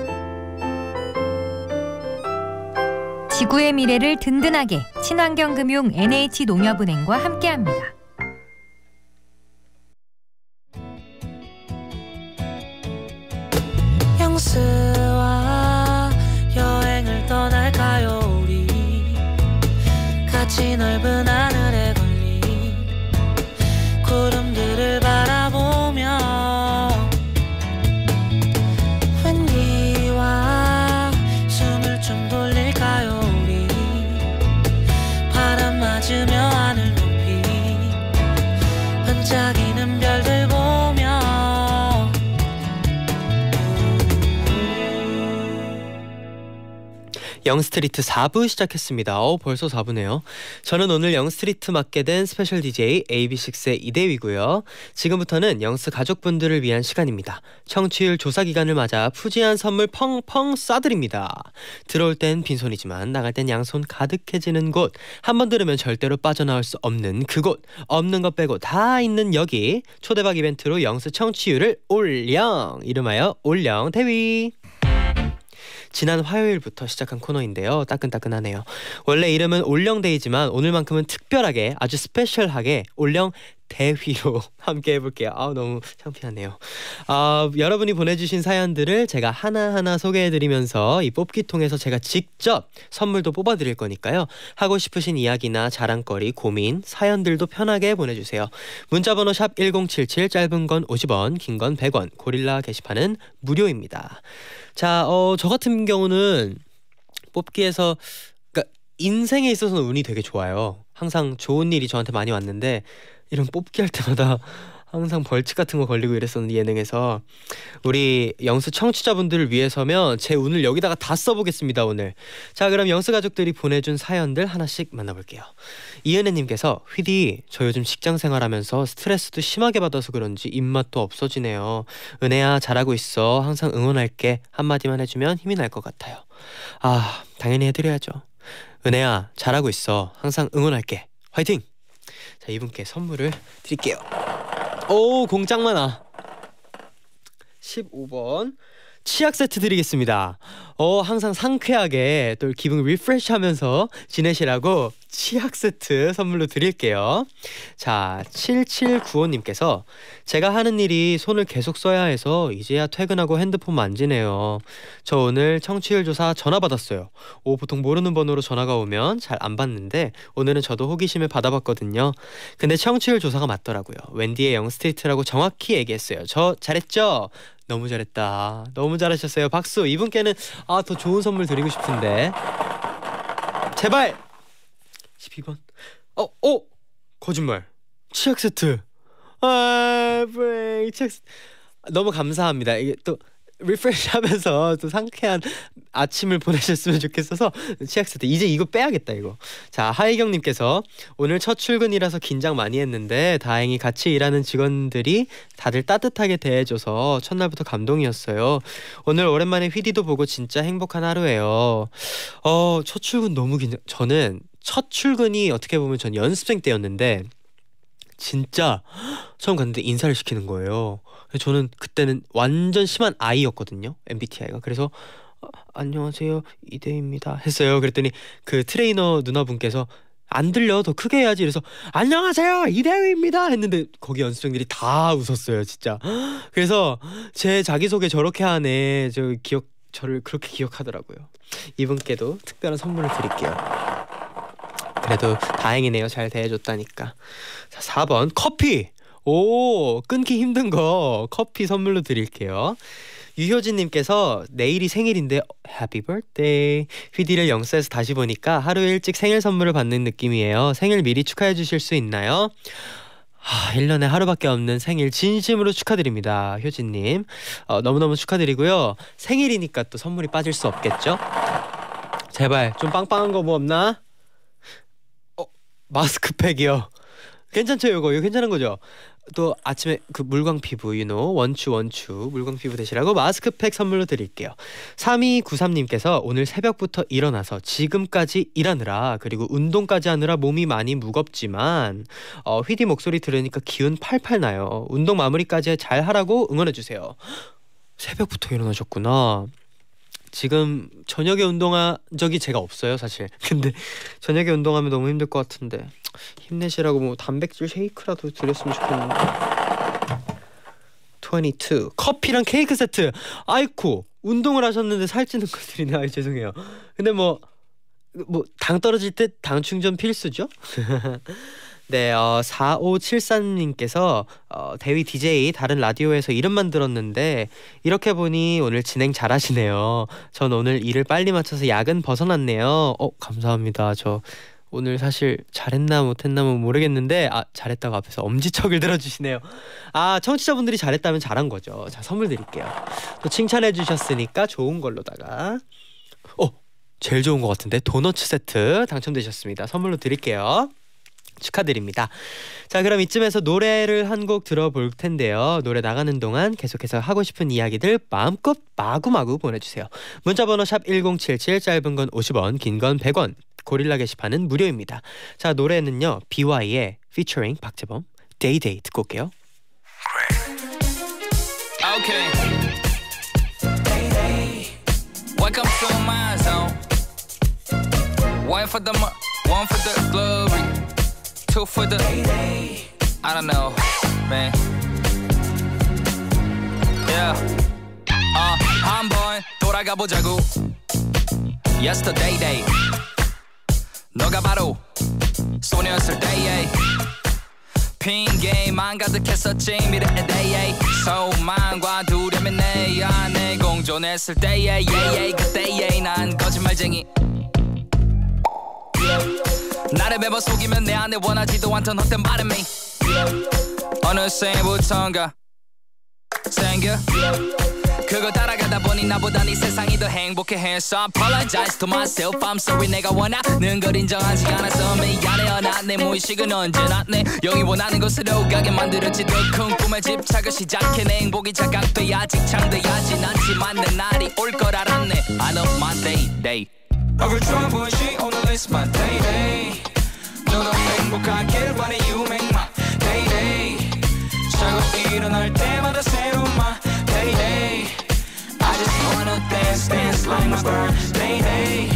지구의 미래를 든든하게 친환경금융 엔에이치농협은행과 함께합니다. 영수와 여행을 떠날까요 우리 같이 넓은 하늘에 걸린 구름들을 바라보며 웬디와 숨을 좀 돌릴까요 우리 바람 맞으며 하늘 높이 반짝이는 별들 보며 영스트리트 사 부 시작했습니다. 어, 벌써 사 부네요. 저는 오늘 영스트리트 맡게 된 스페셜 디제이 에이비식스의 이대위고요. 지금부터는 영스 가족분들을 위한 시간입니다. 청취율 조사 기간을 맞아 푸짐한 선물 펑펑 쏴드립니다. 들어올 땐 빈손이지만 나갈 땐 양손 가득해지는 곳, 한 번 들으면 절대로 빠져나올 수 없는 그곳, 없는 것 빼고 다 있는 여기, 초대박 이벤트로 영스 청취율을 올영, 이름하여 올영 대위. 지난 화요일부터 시작한 코너인데요. 따끈따끈하네요. 원래 이름은 올영데이지만 오늘만큼은 특별하게 아주 스페셜하게 올영 대휘로 함께 해볼게요. 아 너무 창피하네요. 아, 여러분이 보내주신 사연들을 제가 하나하나 소개해드리면서 이 뽑기 통해서 제가 직접 선물도 뽑아드릴 거니까요. 하고 싶으신 이야기나 자랑거리, 고민, 사연들도 편하게 보내주세요. 문자번호 샵 일공칠칠, 짧은 건 오십 원, 긴 건 백 원, 고릴라 게시판은 무료입니다. 자, 어, 저 같은 경우는 뽑기에서 그러니까 인생에 있어서는 운이 되게 좋아요. 항상 좋은 일이 저한테 많이 왔는데 이런 뽑기 할 때마다 항상 벌칙 같은 거 걸리고 이랬었는데 예능에서 우리 영스 청취자분들을 위해서면 제 운을 여기다가 다 써보겠습니다 오늘. 자, 그럼 영스 가족들이 보내준 사연들 하나씩 만나볼게요. 이은혜님께서 휘디 저 요즘 직장 생활하면서 스트레스도 심하게 받아서 그런지 입맛도 없어지네요. 은혜야 잘하고 있어. 항상 응원할게. 한마디만 해주면 힘이 날 것 같아요. 아 당연히 해드려야죠. 은혜야 잘하고 있어. 항상 응원할게. 화이팅! 자, 이분께 선물을 드릴게요. 오 공장 많아. 십오 번 치약 세트 드리겠습니다. 어 항상 상쾌하게 또 기분 리프레시하면서 지내시라고 치약 세트 선물로 드릴게요. 자, 칠칠구오님께서 제가 하는 일이 손을 계속 써야 해서 이제야 퇴근하고 핸드폰 만지네요. 저 오늘 청취율 조사 전화 받았어요. 오, 보통 모르는 번호로 전화가 오면 잘 안 받는데 오늘은 저도 호기심에 받아봤거든요. 근데 청취율 조사가 맞더라고요. 웬디의 영스트리트라고 정확히 얘기했어요. 저 잘했죠? 너무 잘했다. 너무 잘하셨어요. 박수. 이분께는 아, 더 좋은 선물 드리고 싶은데 제발. 십이 번. 어, 어, 거짓말. 치약 세트. 아, 브레이 치약 세트. 너무 감사합니다. 이게 또 리프레시하면서 또 상쾌한 아침을 보내셨으면 좋겠어서 치약 세트. 이제 이거 빼야겠다 이거. 자, 하희경님께서 오늘 첫 출근이라서 긴장 많이 했는데 다행히 같이 일하는 직원들이 다들 따뜻하게 대해줘서 첫날부터 감동이었어요. 오늘 오랜만에 휘디도 보고 진짜 행복한 하루예요. 어, 첫 출근 너무 긴장. 저는 첫 출근이 어떻게 보면 전 연습생 때였는데 진짜 처음 갔는데 인사를 시키는 거예요. 저는 그때는 완전 심한 아이였거든요. 엠비티아이가. 그래서 어, 안녕하세요 이대입니다 했어요. 그랬더니 그 트레이너 누나분께서 안 들려 더 크게 해야지. 그래서 안녕하세요 이대입니다 했는데 거기 연습생들이 다 웃었어요 진짜. 그래서 제 자기소개 저렇게 하네. 저 기억 저를 그렇게 기억하더라고요. 이분께도 특별한 선물을 드릴게요. 그래도 다행이네요. 잘 대해줬다니까. 자, 사 번 커피. 오, 끊기 힘든 거 커피 선물로 드릴게요. 유효진님께서 내일이 생일인데 해피 birthday. 휘디를 영사에서 다시 보니까 하루 일찍 생일 선물을 받는 느낌이에요. 생일 미리 축하해 주실 수 있나요? 아, 일 년에 하루밖에 없는 생일 진심으로 축하드립니다. 효진님 어, 너무너무 축하드리고요. 생일이니까 또 선물이 빠질 수 없겠죠? 제발 좀 빵빵한 거 뭐 없나? 어, 마스크팩이요. 괜찮죠 이거? 이거 괜찮은 거죠? 또 아침에 그 물광 피부 you know, 원추 원추 물광 피부 되시라고 마스크팩 선물로 드릴게요. 삼이구삼님께서 오늘 새벽부터 일어나서 지금까지 일하느라 그리고 운동까지 하느라 몸이 많이 무겁지만 어, 휘디 목소리 들으니까 기운 팔팔 나요. 운동 마무리까지 잘 하라고 응원해주세요. 새벽부터 일어나셨구나. 지금 저녁에 운동한 적이 제가 없어요 사실. 근데 저녁에 운동하면 너무 힘들 것 같은데 힘내시라고 뭐 단백질 쉐이크라도 드렸으면 좋겠는데. 이십이 커피랑 케이크 세트. 아이쿠 운동을 하셨는데 살찌는 것들이네. 아 죄송해요. 근데 뭐 뭐 당 떨어질 때 당 충전 필수죠. 네, 어, 사오칠삼님께서 어, 대위 디제이 다른 라디오에서 이름만 들었는데 이렇게 보니 오늘 진행 잘하시네요. 전 오늘 일을 빨리 마쳐서 야근 벗어났네요. 어 감사합니다. 저 오늘 사실 잘했나 못했나 모르겠는데 아 잘했다고 앞에서 엄지척을 들어주시네요. 아 청취자분들이 잘했다면 잘한 거죠. 자 선물 드릴게요. 또 칭찬해 주셨으니까 좋은 걸로다가 어 제일 좋은 것 같은데 도넛 세트 당첨되셨습니다. 선물로 드릴게요. 축하드립니다. 자 그럼 이쯤에서 노래를 한 곡 들어볼 텐데요. 노래 나가는 동안 계속해서 하고 싶은 이야기들 마음껏 마구마구 보내주세요. 문자번호 샵 일공칠칠 짧은 건 오십 원 긴 건 백 원 고릴라 게시판은 무료입니다. 자 노래는요 비와이의 피처링 박재범 데이데이 듣고 올게요. Okay. Welcome to my zone. One for the one for the glory. Two for the I don't know, man. Yeah. Uh, 한번 돌아가 보자고. Yesterday day. 너가 바로 소녀였을 때에 핑계만 가득했었지 미래의 데이에 소망과 두려움이 내 안에 공존했을 때에 yeah, yeah, 그때에 난 거짓말쟁이 나를 매번 속이면 내 안에 원하지도 않던 헛된 바람이 어느새부턴가 생겨 그걸 따라가다 보니 나보다 네 세상이 더 행복해했어 I apologize to myself I'm sorry 내가 원하는 걸 인정하지 않았어 미안해요 나 내 무의식은 언제나 내 영이 원하는 곳으로 가게 만들었지 더 큰 꿈에 집착을 시작해 내 행복이 착각돼야지 창돼야진 않지만 내 날이 올 걸 알았네 I love my day day 얼굴 좋아 보이지 오늘 is my day day 너도 행복하길 바래 you make my day day 자고 일어날 때마다 새로운 my day day I just wanna dance dance like my birthday day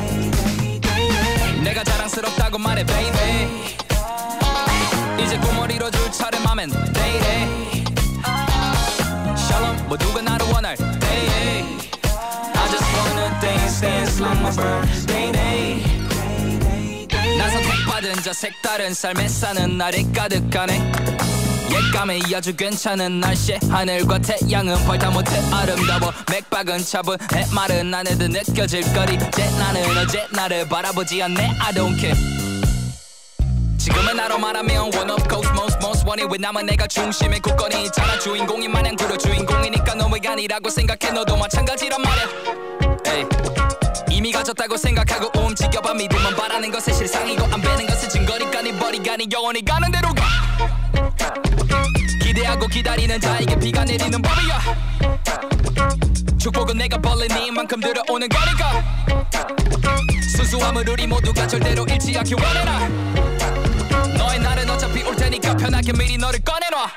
내가 자랑스럽다고 말해 baby 이제 꿈을 이뤄줄 차례 맘엔 day day Shalom 모두가 나를 원할 day day I just wanna dance dance like my birthday day 난 선택받은 자 색다른 삶에 사는 날이 가득하네 옛감에 아주 괜찮은 날씨 하늘과 태양은 벌다 못해 아름다워 맥박은 차분 해마른 안에도 느껴질 거리 제 나는 어제 나를 바라보지 않네 I don't care 지금은 나로 말하면 one of coast most most wanted 왜 나만 내가 중심의 굳건히 있잖아 주인공이 마냥 그려 주인공이니까 너 왜 아니라고 생각해 너도 마찬가지란 말이야 에이. 이미 가졌다고 생각하고 움직여봐 믿으면 바라는 것은 실상이고 안 되는 것은 증거니까 네 머리가 네 영원히 가는 대로 가 기대하고 기다리는 자에게 비가 내리는 법이야 축복은 내가 벌린 이만큼 들어오는 거니까 순수함을 우리 모두가 절대로 잃지 않기 원해라 너의 날은 어차피 올 테니까 편하게 미리 너를 꺼내놔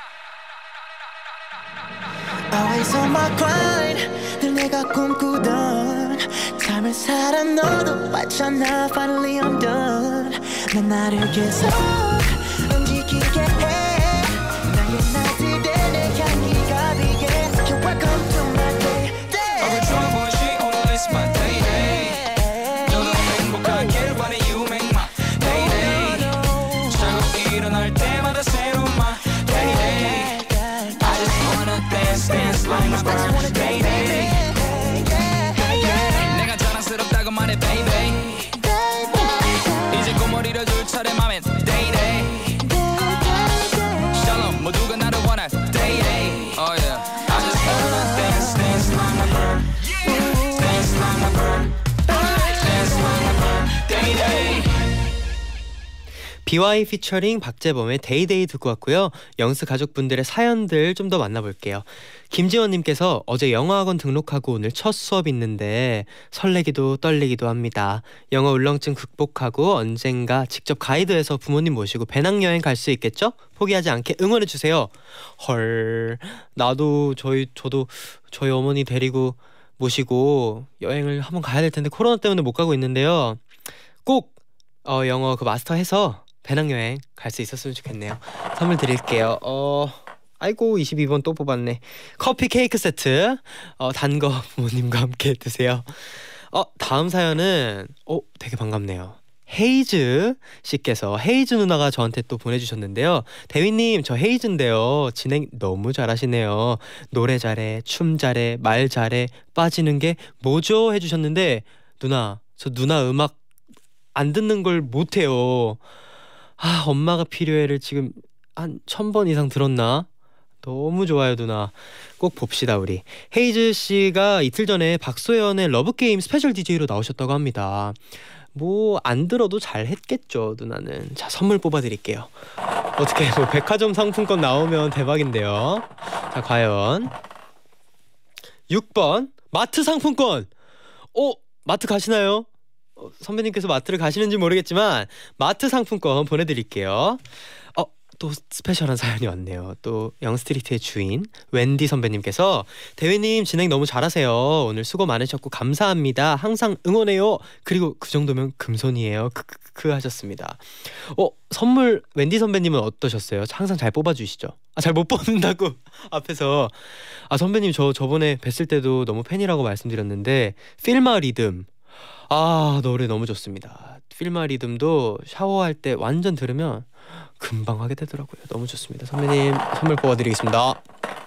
Always on my grind 늘 내가 꿈꾸던 삶을 살아 너도 봤잖아 Finally I'm done 난 나를 계속 움직이게 해 나의 날들에 내 향기가 비게 You're welcome to my day day 얼굴 좋아 보이지 오늘 is my day day 너도 행복하길 바래 you make my day day 자고 일어날 때마다 새로운 my day day I just wanna dance dance like my birthday day Oh yeah. I just wanna dance, dance like a bird. Dance like a bird. Dance like a bird. Day day. 비와이 피처링 박재범의 데이데이 듣고 왔고요. 영스 가족분들의 사연들 좀 더 만나볼게요. 김지원님께서 어제 영어학원 등록하고 오늘 첫 수업 있는데 설레기도 떨리기도 합니다. 영어 울렁증 극복하고 언젠가 직접 가이드해서 부모님 모시고 배낭여행 갈 수 있겠죠? 포기하지 않게 응원해주세요. 헐, 나도 저희 저도 저희 어머니 데리고 모시고 여행을 한번 가야 될 텐데 코로나 때문에 못 가고 있는데요. 꼭 어, 영어 그 마스터해서 배낭여행 갈 수 있었으면 좋겠네요. 선물 드릴게요. 어, 아이고 이십이 번 또 뽑았네. 커피 케이크 세트 어, 단 거 부모님과 함께 드세요. 어, 다음 사연은 어, 되게 반갑네요. 헤이즈 씨께서 헤이즈 누나가 저한테 또 보내주셨는데요. 대휘님 저 헤이즈인데요. 진행 너무 잘하시네요. 노래 잘해, 춤 잘해, 말 잘해, 빠지는 게 뭐죠? 해주셨는데 누나 저 누나 음악 안 듣는 걸 못해요. 아, 엄마가 필요해를 지금 한 천 번 이상 들었나? 너무 좋아요 누나. 꼭 봅시다 우리. 헤이즈 씨가 이틀 전에 박소연의 러브게임 스페셜 디제이로 나오셨다고 합니다. 뭐 안 들어도 잘 했겠죠 누나는. 자, 선물 뽑아드릴게요. 어떻게 뭐 백화점 상품권 나오면 대박인데요. 자, 과연 육 번 마트 상품권. 어? 마트 가시나요? 어, 선배님께서 마트를 가시는지 모르겠지만 마트 상품권 보내드릴게요. 어, 또 스페셜한 사연이 왔네요. 또 영스트리트의 주인 웬디 선배님께서 대회님 진행 너무 잘하세요. 오늘 수고 많으셨고 감사합니다. 항상 응원해요. 그리고 그 정도면 금손이에요. 크크크 하셨습니다. 어, 선물 웬디 선배님은 어떠셨어요? 항상 잘 뽑아주시죠? 아, 잘 못 뽑는다고 앞에서. 아, 선배님 저 저번에 뵀을 때도 너무 팬이라고 말씀드렸는데 필마 리듬, 아, 노래 너무 좋습니다. 필마 리듬도 샤워할 때 완전 들으면 금방 하게 되더라고요. 너무 좋습니다. 선배님 선물 뽑아드리겠습니다.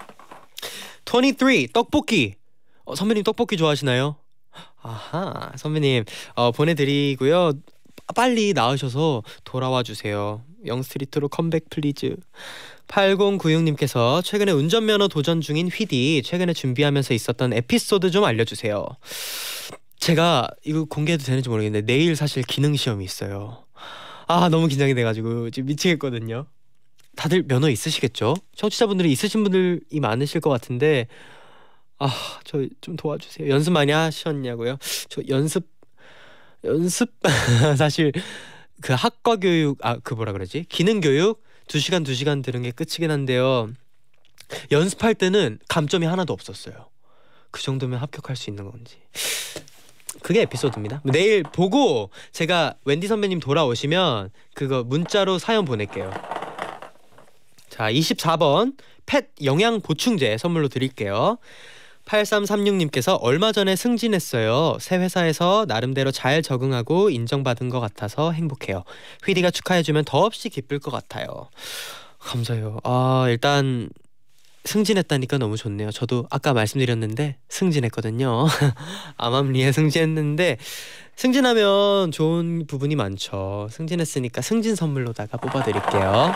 이십삼 떡볶이. 어, 선배님 떡볶이 좋아하시나요? 아하, 선배님 어, 보내드리고요. 빨리 나으셔서 돌아와 주세요. 영스트리트로 컴백 플리즈. 팔공구육님께서 최근에 운전면허 도전 중인 휘디, 최근에 준비하면서 있었던 에피소드 좀 알려주세요. 제가 이거 공개해도 되는지 모르겠는데 내일 사실 기능 시험이 있어요. 아, 너무 긴장이 돼가지고 지금 미치겠거든요. 다들 면허 있으시겠죠? 청취자분들이 있으신 분들이 많으실 것 같은데 아, 저 좀 도와주세요. 연습 많이 하셨냐고요? 저 연습 연습 사실 그 학과 교육, 아, 그 뭐라 그러지? 기능 교육 두 시간 두 시간 들은 게 끝이긴 한데요. 연습할 때는 감점이 하나도 없었어요. 그 정도면 합격할 수 있는 건지. 그게 에피소드입니다. 내일 보고 제가 웬디 선배님 돌아오시면 그거 문자로 사연 보낼게요. 자, 이십사 번 펫 영양 보충제 선물로 드릴게요. 팔삼삼육님께서 얼마 전에 승진했어요. 새 회사에서 나름대로 잘 적응하고 인정받은 것 같아서 행복해요. 휘디가 축하해주면 더없이 기쁠 것 같아요. 감사해요. 아, 일단 승진했다니까 너무 좋네요. 저도 아까 말씀드렸는데 승진했거든요. 암암리에 승진했는데 승진하면 좋은 부분이 많죠. 승진했으니까 승진 선물로다가 뽑아드릴게요.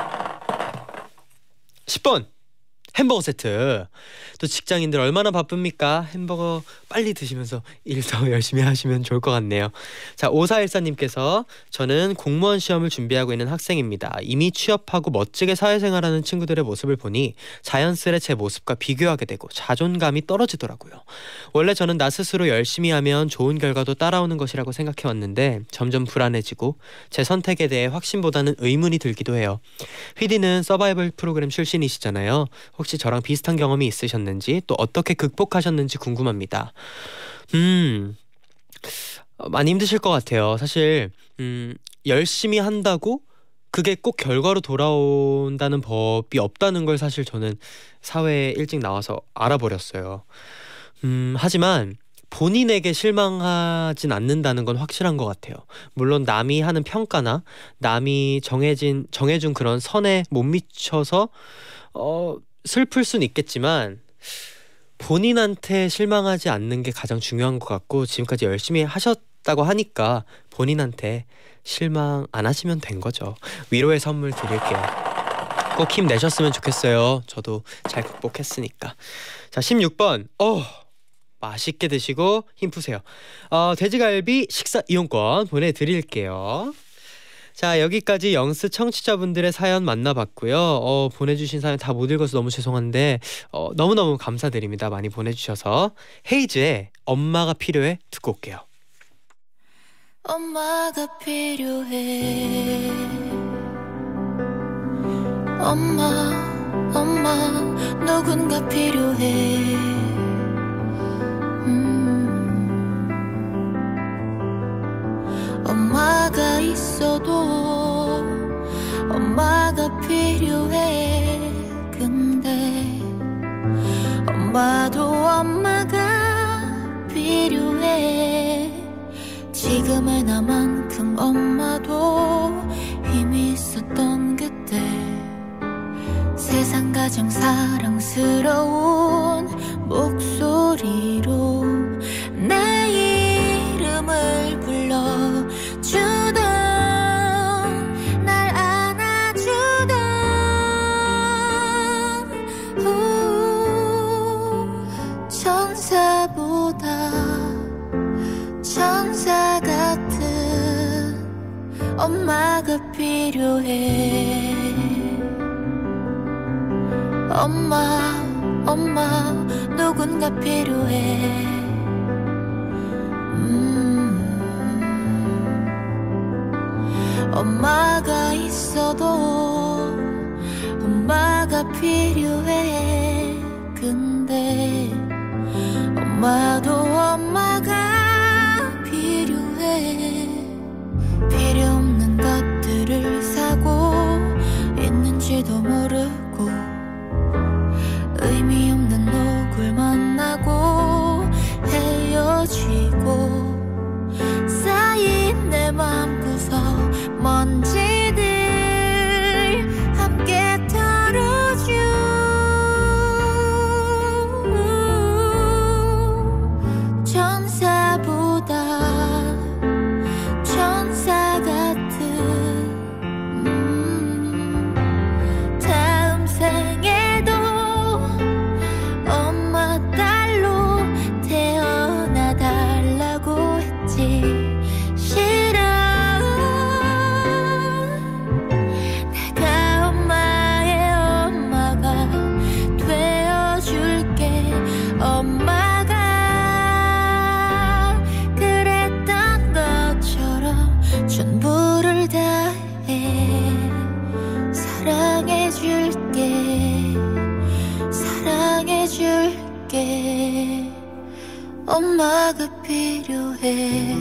십 번 햄버거 세트. 또 직장인들 얼마나 바쁩니까? 햄버거 빨리 드시면서 일 더 열심히 하시면 좋을 것 같네요. 자, 오사일사님께서 저는 공무원 시험을 준비하고 있는 학생입니다. 이미 취업하고 멋지게 사회생활하는 친구들의 모습을 보니 자연스레 제 모습과 비교하게 되고 자존감이 떨어지더라고요. 원래 저는 나 스스로 열심히 하면 좋은 결과도 따라오는 것이라고 생각해왔는데 점점 불안해지고 제 선택에 대해 확신보다는 의문이 들기도 해요. 휘디는 서바이벌 프로그램 출신이시잖아요. 혹시 저랑 비슷한 경험이 있으셨는지 또 어떻게 극복하셨는지 궁금합니다. 음, 많이 힘드실 것 같아요. 사실 음, 열심히 한다고 그게 꼭 결과로 돌아온다는 법이 없다는 걸 사실 저는 사회에 일찍 나와서 알아버렸어요. 음, 하지만 본인에게 실망하진 않는다는 건 확실한 것 같아요. 물론 남이 하는 평가나 남이 정해진 정해준 그런 선에 못 미쳐서 어 슬플 순 있겠지만 본인한테 실망하지 않는 게 가장 중요한 것 같고, 지금까지 열심히 하셨다고 하니까 본인한테 실망 안 하시면 된 거죠. 위로의 선물 드릴게요. 꼭 힘내셨으면 좋겠어요. 저도 잘 극복했으니까. 자, 십육 번. 어, 맛있게 드시고 힘 푸세요. 어, 돼지갈비 식사 이용권 보내드릴게요. 자, 여기까지 영스 청취자분들의 사연 만나봤고요. 어, 보내주신 사연 다 못 읽어서 너무 죄송한데 어, 너무너무 감사드립니다. 많이 보내주셔서. 헤이즈의 엄마가 필요해 듣고 올게요. 엄마가 필요해. 엄마, 엄마, 누군가 필요해. 음. 엄마가 있어도 엄마가 필요해. 근데 엄마도 엄마가 필요해. 지금의 나만큼 엄마도 힘이 있었던 그때 세상 가장 사랑스러운 목소리로 내 이름을 불러주던 날 안아주던 우, 천사보다 천사 같은 엄마가 필요해. 엄마, 엄마, 누군가 필요해. 음. 엄마가 있어도 엄마가 필요해. 근데 엄마도 엄마가 필요해. 필요 없는 것들을 사고 있는지도 모르고 의미 없는 누굴 만나고 헤어지고 쌓인 내 맘구석 먼지들 함께 털어줘. 천사보다 천사 같은 음, 다음 생에도 엄마 딸로 태어나 달라고 했지. 싫어. 내가 엄마의 엄마가 되어줄게. 엄마가 그랬던 것처럼 전부를 다해 사랑해줄게. 사랑해줄게. 엄마가 필요해.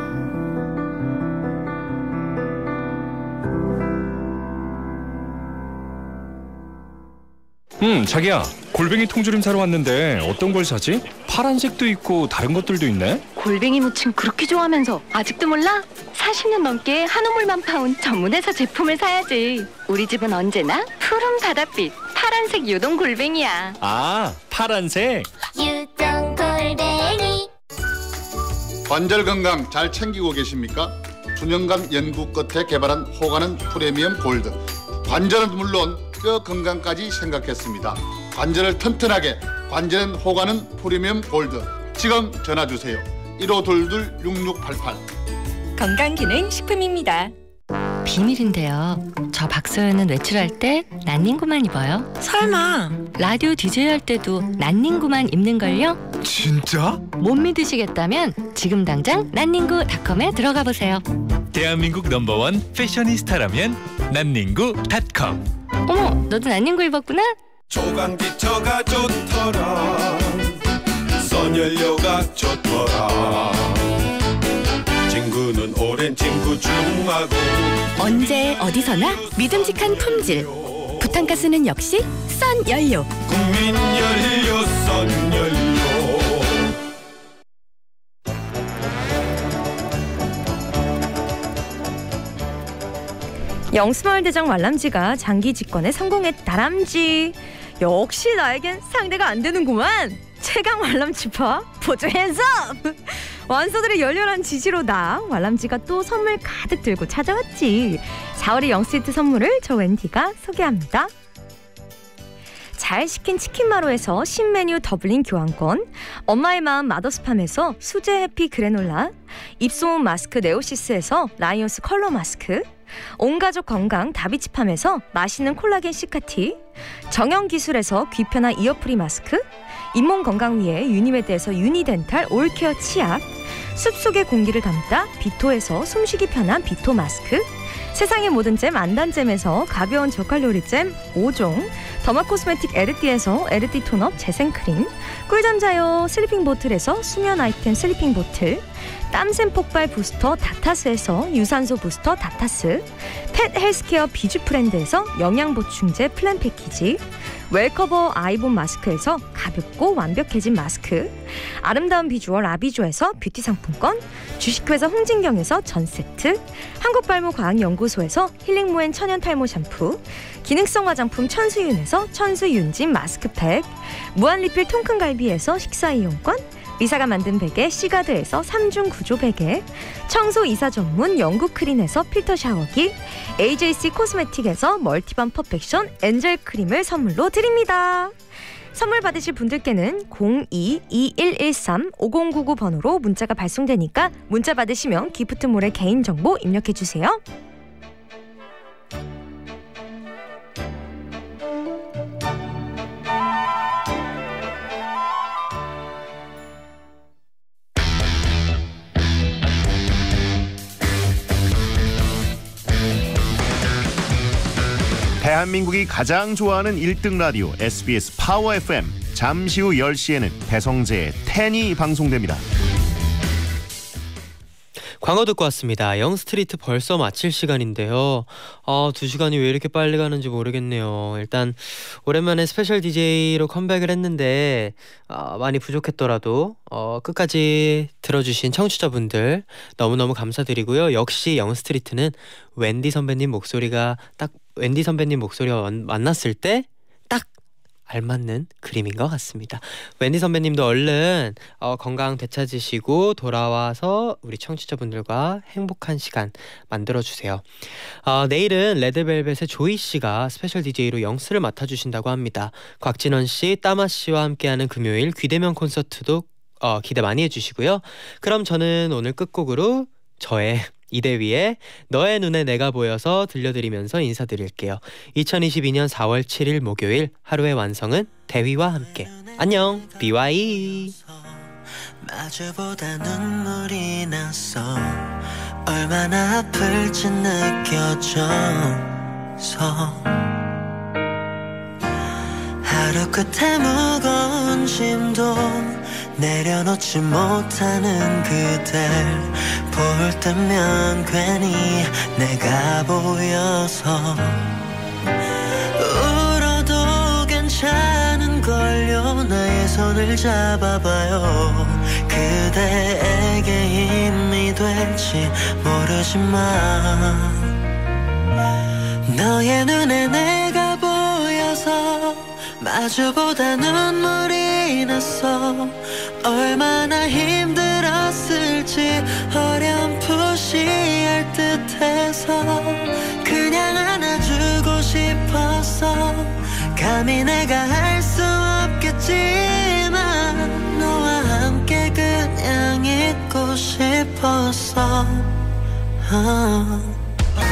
음, 자기야. 골뱅이 통조림 사러 왔는데 어떤 걸 사지? 파란색도 있고 다른 것들도 있네. 골뱅이 무침 그렇게 좋아하면서 아직도 몰라? 사십 년 넘게 한우물만 파온 전문회사 제품을 사야지. 우리 집은 언제나 푸른 바닷빛 파란색 유동 골뱅이야. 아, 파란색. 유동 골뱅이. 관절 건강 잘 챙기고 계십니까? 수년간 연구 끝에 개발한 호가는 프리미엄 골드. 관절은 물론 뼈 건강까지 생각했습니다. 관절을 튼튼하게, 관절은 호가는 프리미엄 골드. 지금 전화주세요. 일오이이 육육팔팔. 건강기능식품입니다. 비밀인데요. 저 박소연은 외출할 때 난닝구만 입어요. 설마 라디오 디제이 할 때도 난닝구만 입는걸요? 진짜? 못 믿으시겠다면 지금 당장 난닝구 닷컴에 들어가 보세요. 대한민국 넘버원 패셔니스타라면 난닝구 닷컴. 어머, 너도 난닝구 입었구나? 조강기처가 좋더라. 선연료가 좋더라. 친구는 오랜 친구 중하고 언제 어디서나 믿음직한 품질. 부탄가스는 역시 썬연료. 국민연료 썬연료. 영스마을 대장 말람쥐가 장기 집권에 성공했다람쥐. 역시 나에겐 상대가 안 되는구만. 최강 말람쥐파 보조 핸즈업. 완소들의 열렬한 지지로 나 말람쥐가 또 선물 가득 들고 찾아왔지. 사월의 영스히트 선물을 저 웬디가 소개합니다. 잘 식힌 치킨마루에서 신메뉴 더블링 교환권, 엄마의 마음 마더스팜에서 수제 해피 그래놀라, 입소문 마스크 네오시스에서 라이온스 컬러 마스크, 온가족 건강 다비치팜에서 맛있는 콜라겐 시카티, 정형기술에서 귀편한 이어프리 마스크, 잇몸 건강 위해 유니메드에서 유니덴탈 올케어 치약, 숲속의 공기를 담다 비토에서 숨쉬기 편한 비토 마스크, 세상의 모든 잼 안단잼에서 가벼운 저칼로리 잼 오 종, 더마 코스메틱 에르띠에서 에르띠 톤업 재생크림, 꿀잠 자요 슬리핑 보틀에서 수면 아이템 슬리핑 보틀, 땀샘 폭발 부스터 다타스에서 유산소 부스터 다타스, 펫 헬스케어 비주프렌드에서 영양보충제 플랜 패키지, 웰커버 아이본 마스크에서 가볍고 완벽해진 마스크, 아름다운 비주얼 아비주에서 뷰티 상품권, 주식회사 홍진경에서 전세트, 한국발모과학연구소에서 힐링모엔 천연탈모 샴푸, 기능성 화장품 천수윤에서 천수윤진 마스크팩, 무한리필 통큰갈비에서 식사이용권, 의사가 만든 베개 시가드에서 삼중 구조 베개, 청소 이사 전문 영국 크린에서 필터 샤워기, 에이제이씨 코스메틱에서 멀티밤 퍼펙션 엔젤 크림을 선물로 드립니다. 선물 받으실 분들께는 공이 이일일삼 오공구구 번호로 문자가 발송되니까 문자 받으시면 기프트몰에 개인정보 입력해주세요. 대한민국이 가장 좋아하는 일 등 라디오 에스비에스 파워 에프엠. 잠시 후 열 시에는 배성재의 텐이 방송됩니다. 광고 듣고 왔습니다. 영스트리트 벌써 마칠 시간인데요. 아, 두 시간이 왜 이렇게 빨리 가는지 모르겠네요. 일단 오랜만에 스페셜 디제이로 컴백을 했는데 어, 많이 부족했더라도 어, 끝까지 들어주신 청취자분들 너무너무 감사드리고요. 역시 영스트리트는 웬디 선배님 목소리가 딱 웬디 선배님 목소리와 만났을 때 딱 알맞는 그림인 것 같습니다. 웬디 선배님도 얼른 어, 건강 되찾으시고 돌아와서 우리 청취자분들과 행복한 시간 만들어주세요. 어, 내일은 레드벨벳의 조이씨가 스페셜 디제이로 영스를 맡아주신다고 합니다. 곽진원씨, 따마씨와 함께하는 금요일 귀대면 콘서트도 어, 기대 많이 해주시고요. 그럼 저는 오늘 끝곡으로 저의 이대위의 너의 눈에 내가 보여서 들려드리면서 인사드릴게요. 이천이십이 년 사월 칠일 목요일 하루의 완성은 대위와 함께. 안녕. 비와이. 마주보다 눈물이 났어. 얼마나 아플지 느껴져서 하루 끝에 무거운 짐도 내려놓지 못하는 그댈 볼 때면 괜히 내가 보여서 울어도 괜찮은걸요. 나의 손을 잡아봐요. 그대에게 힘이 될지 모르지만 너의 눈에 내가 보여서 마주보다 눈물이 났어. 얼마나 힘들었을지 어렴풋이 듯해서 그냥 안아주고 싶었어. 감히 내가 할 수 없겠지만 너와 함께 그냥 있고 싶었어. 어.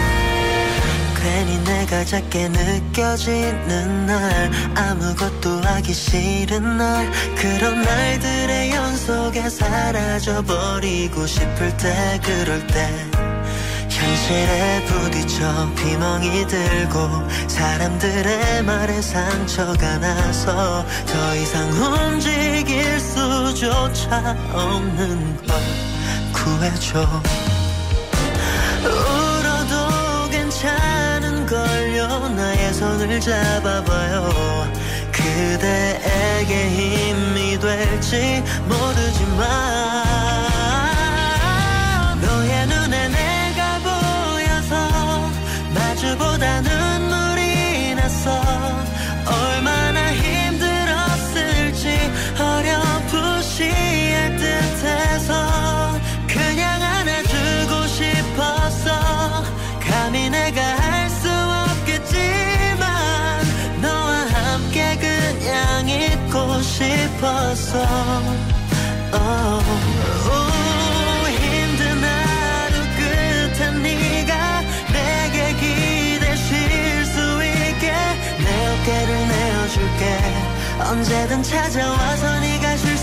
괜히 내가 작게 느껴지는 날, 아무것도 하기 싫은 날, 그런 날들의 연속에 사라져버리고 싶을 때, 그럴 때 현실에 부딪혀 비멍이 들고 사람들의 말에 상처가 나서 더 이상 움직일 수조차 없는 걸 구해줘. 울어도 괜찮은걸요. 나의 손을 잡아봐요. 그대에게 힘이 될지 모르지만 너의 눈에 내가 보여서 마주보다 눈물이 났어. 얼마나 힘들었을지 어렴풋이 듯해서 그냥 안아주고 싶었어. 감히 내가 할 수 없겠지만 너와 함께 그 싶었어. oh, oh, 힘든 하루 끝에 네가 내게 기대실 수 있게 내 어깨를 내어줄게. 언제든 찾아와서 네가 쉴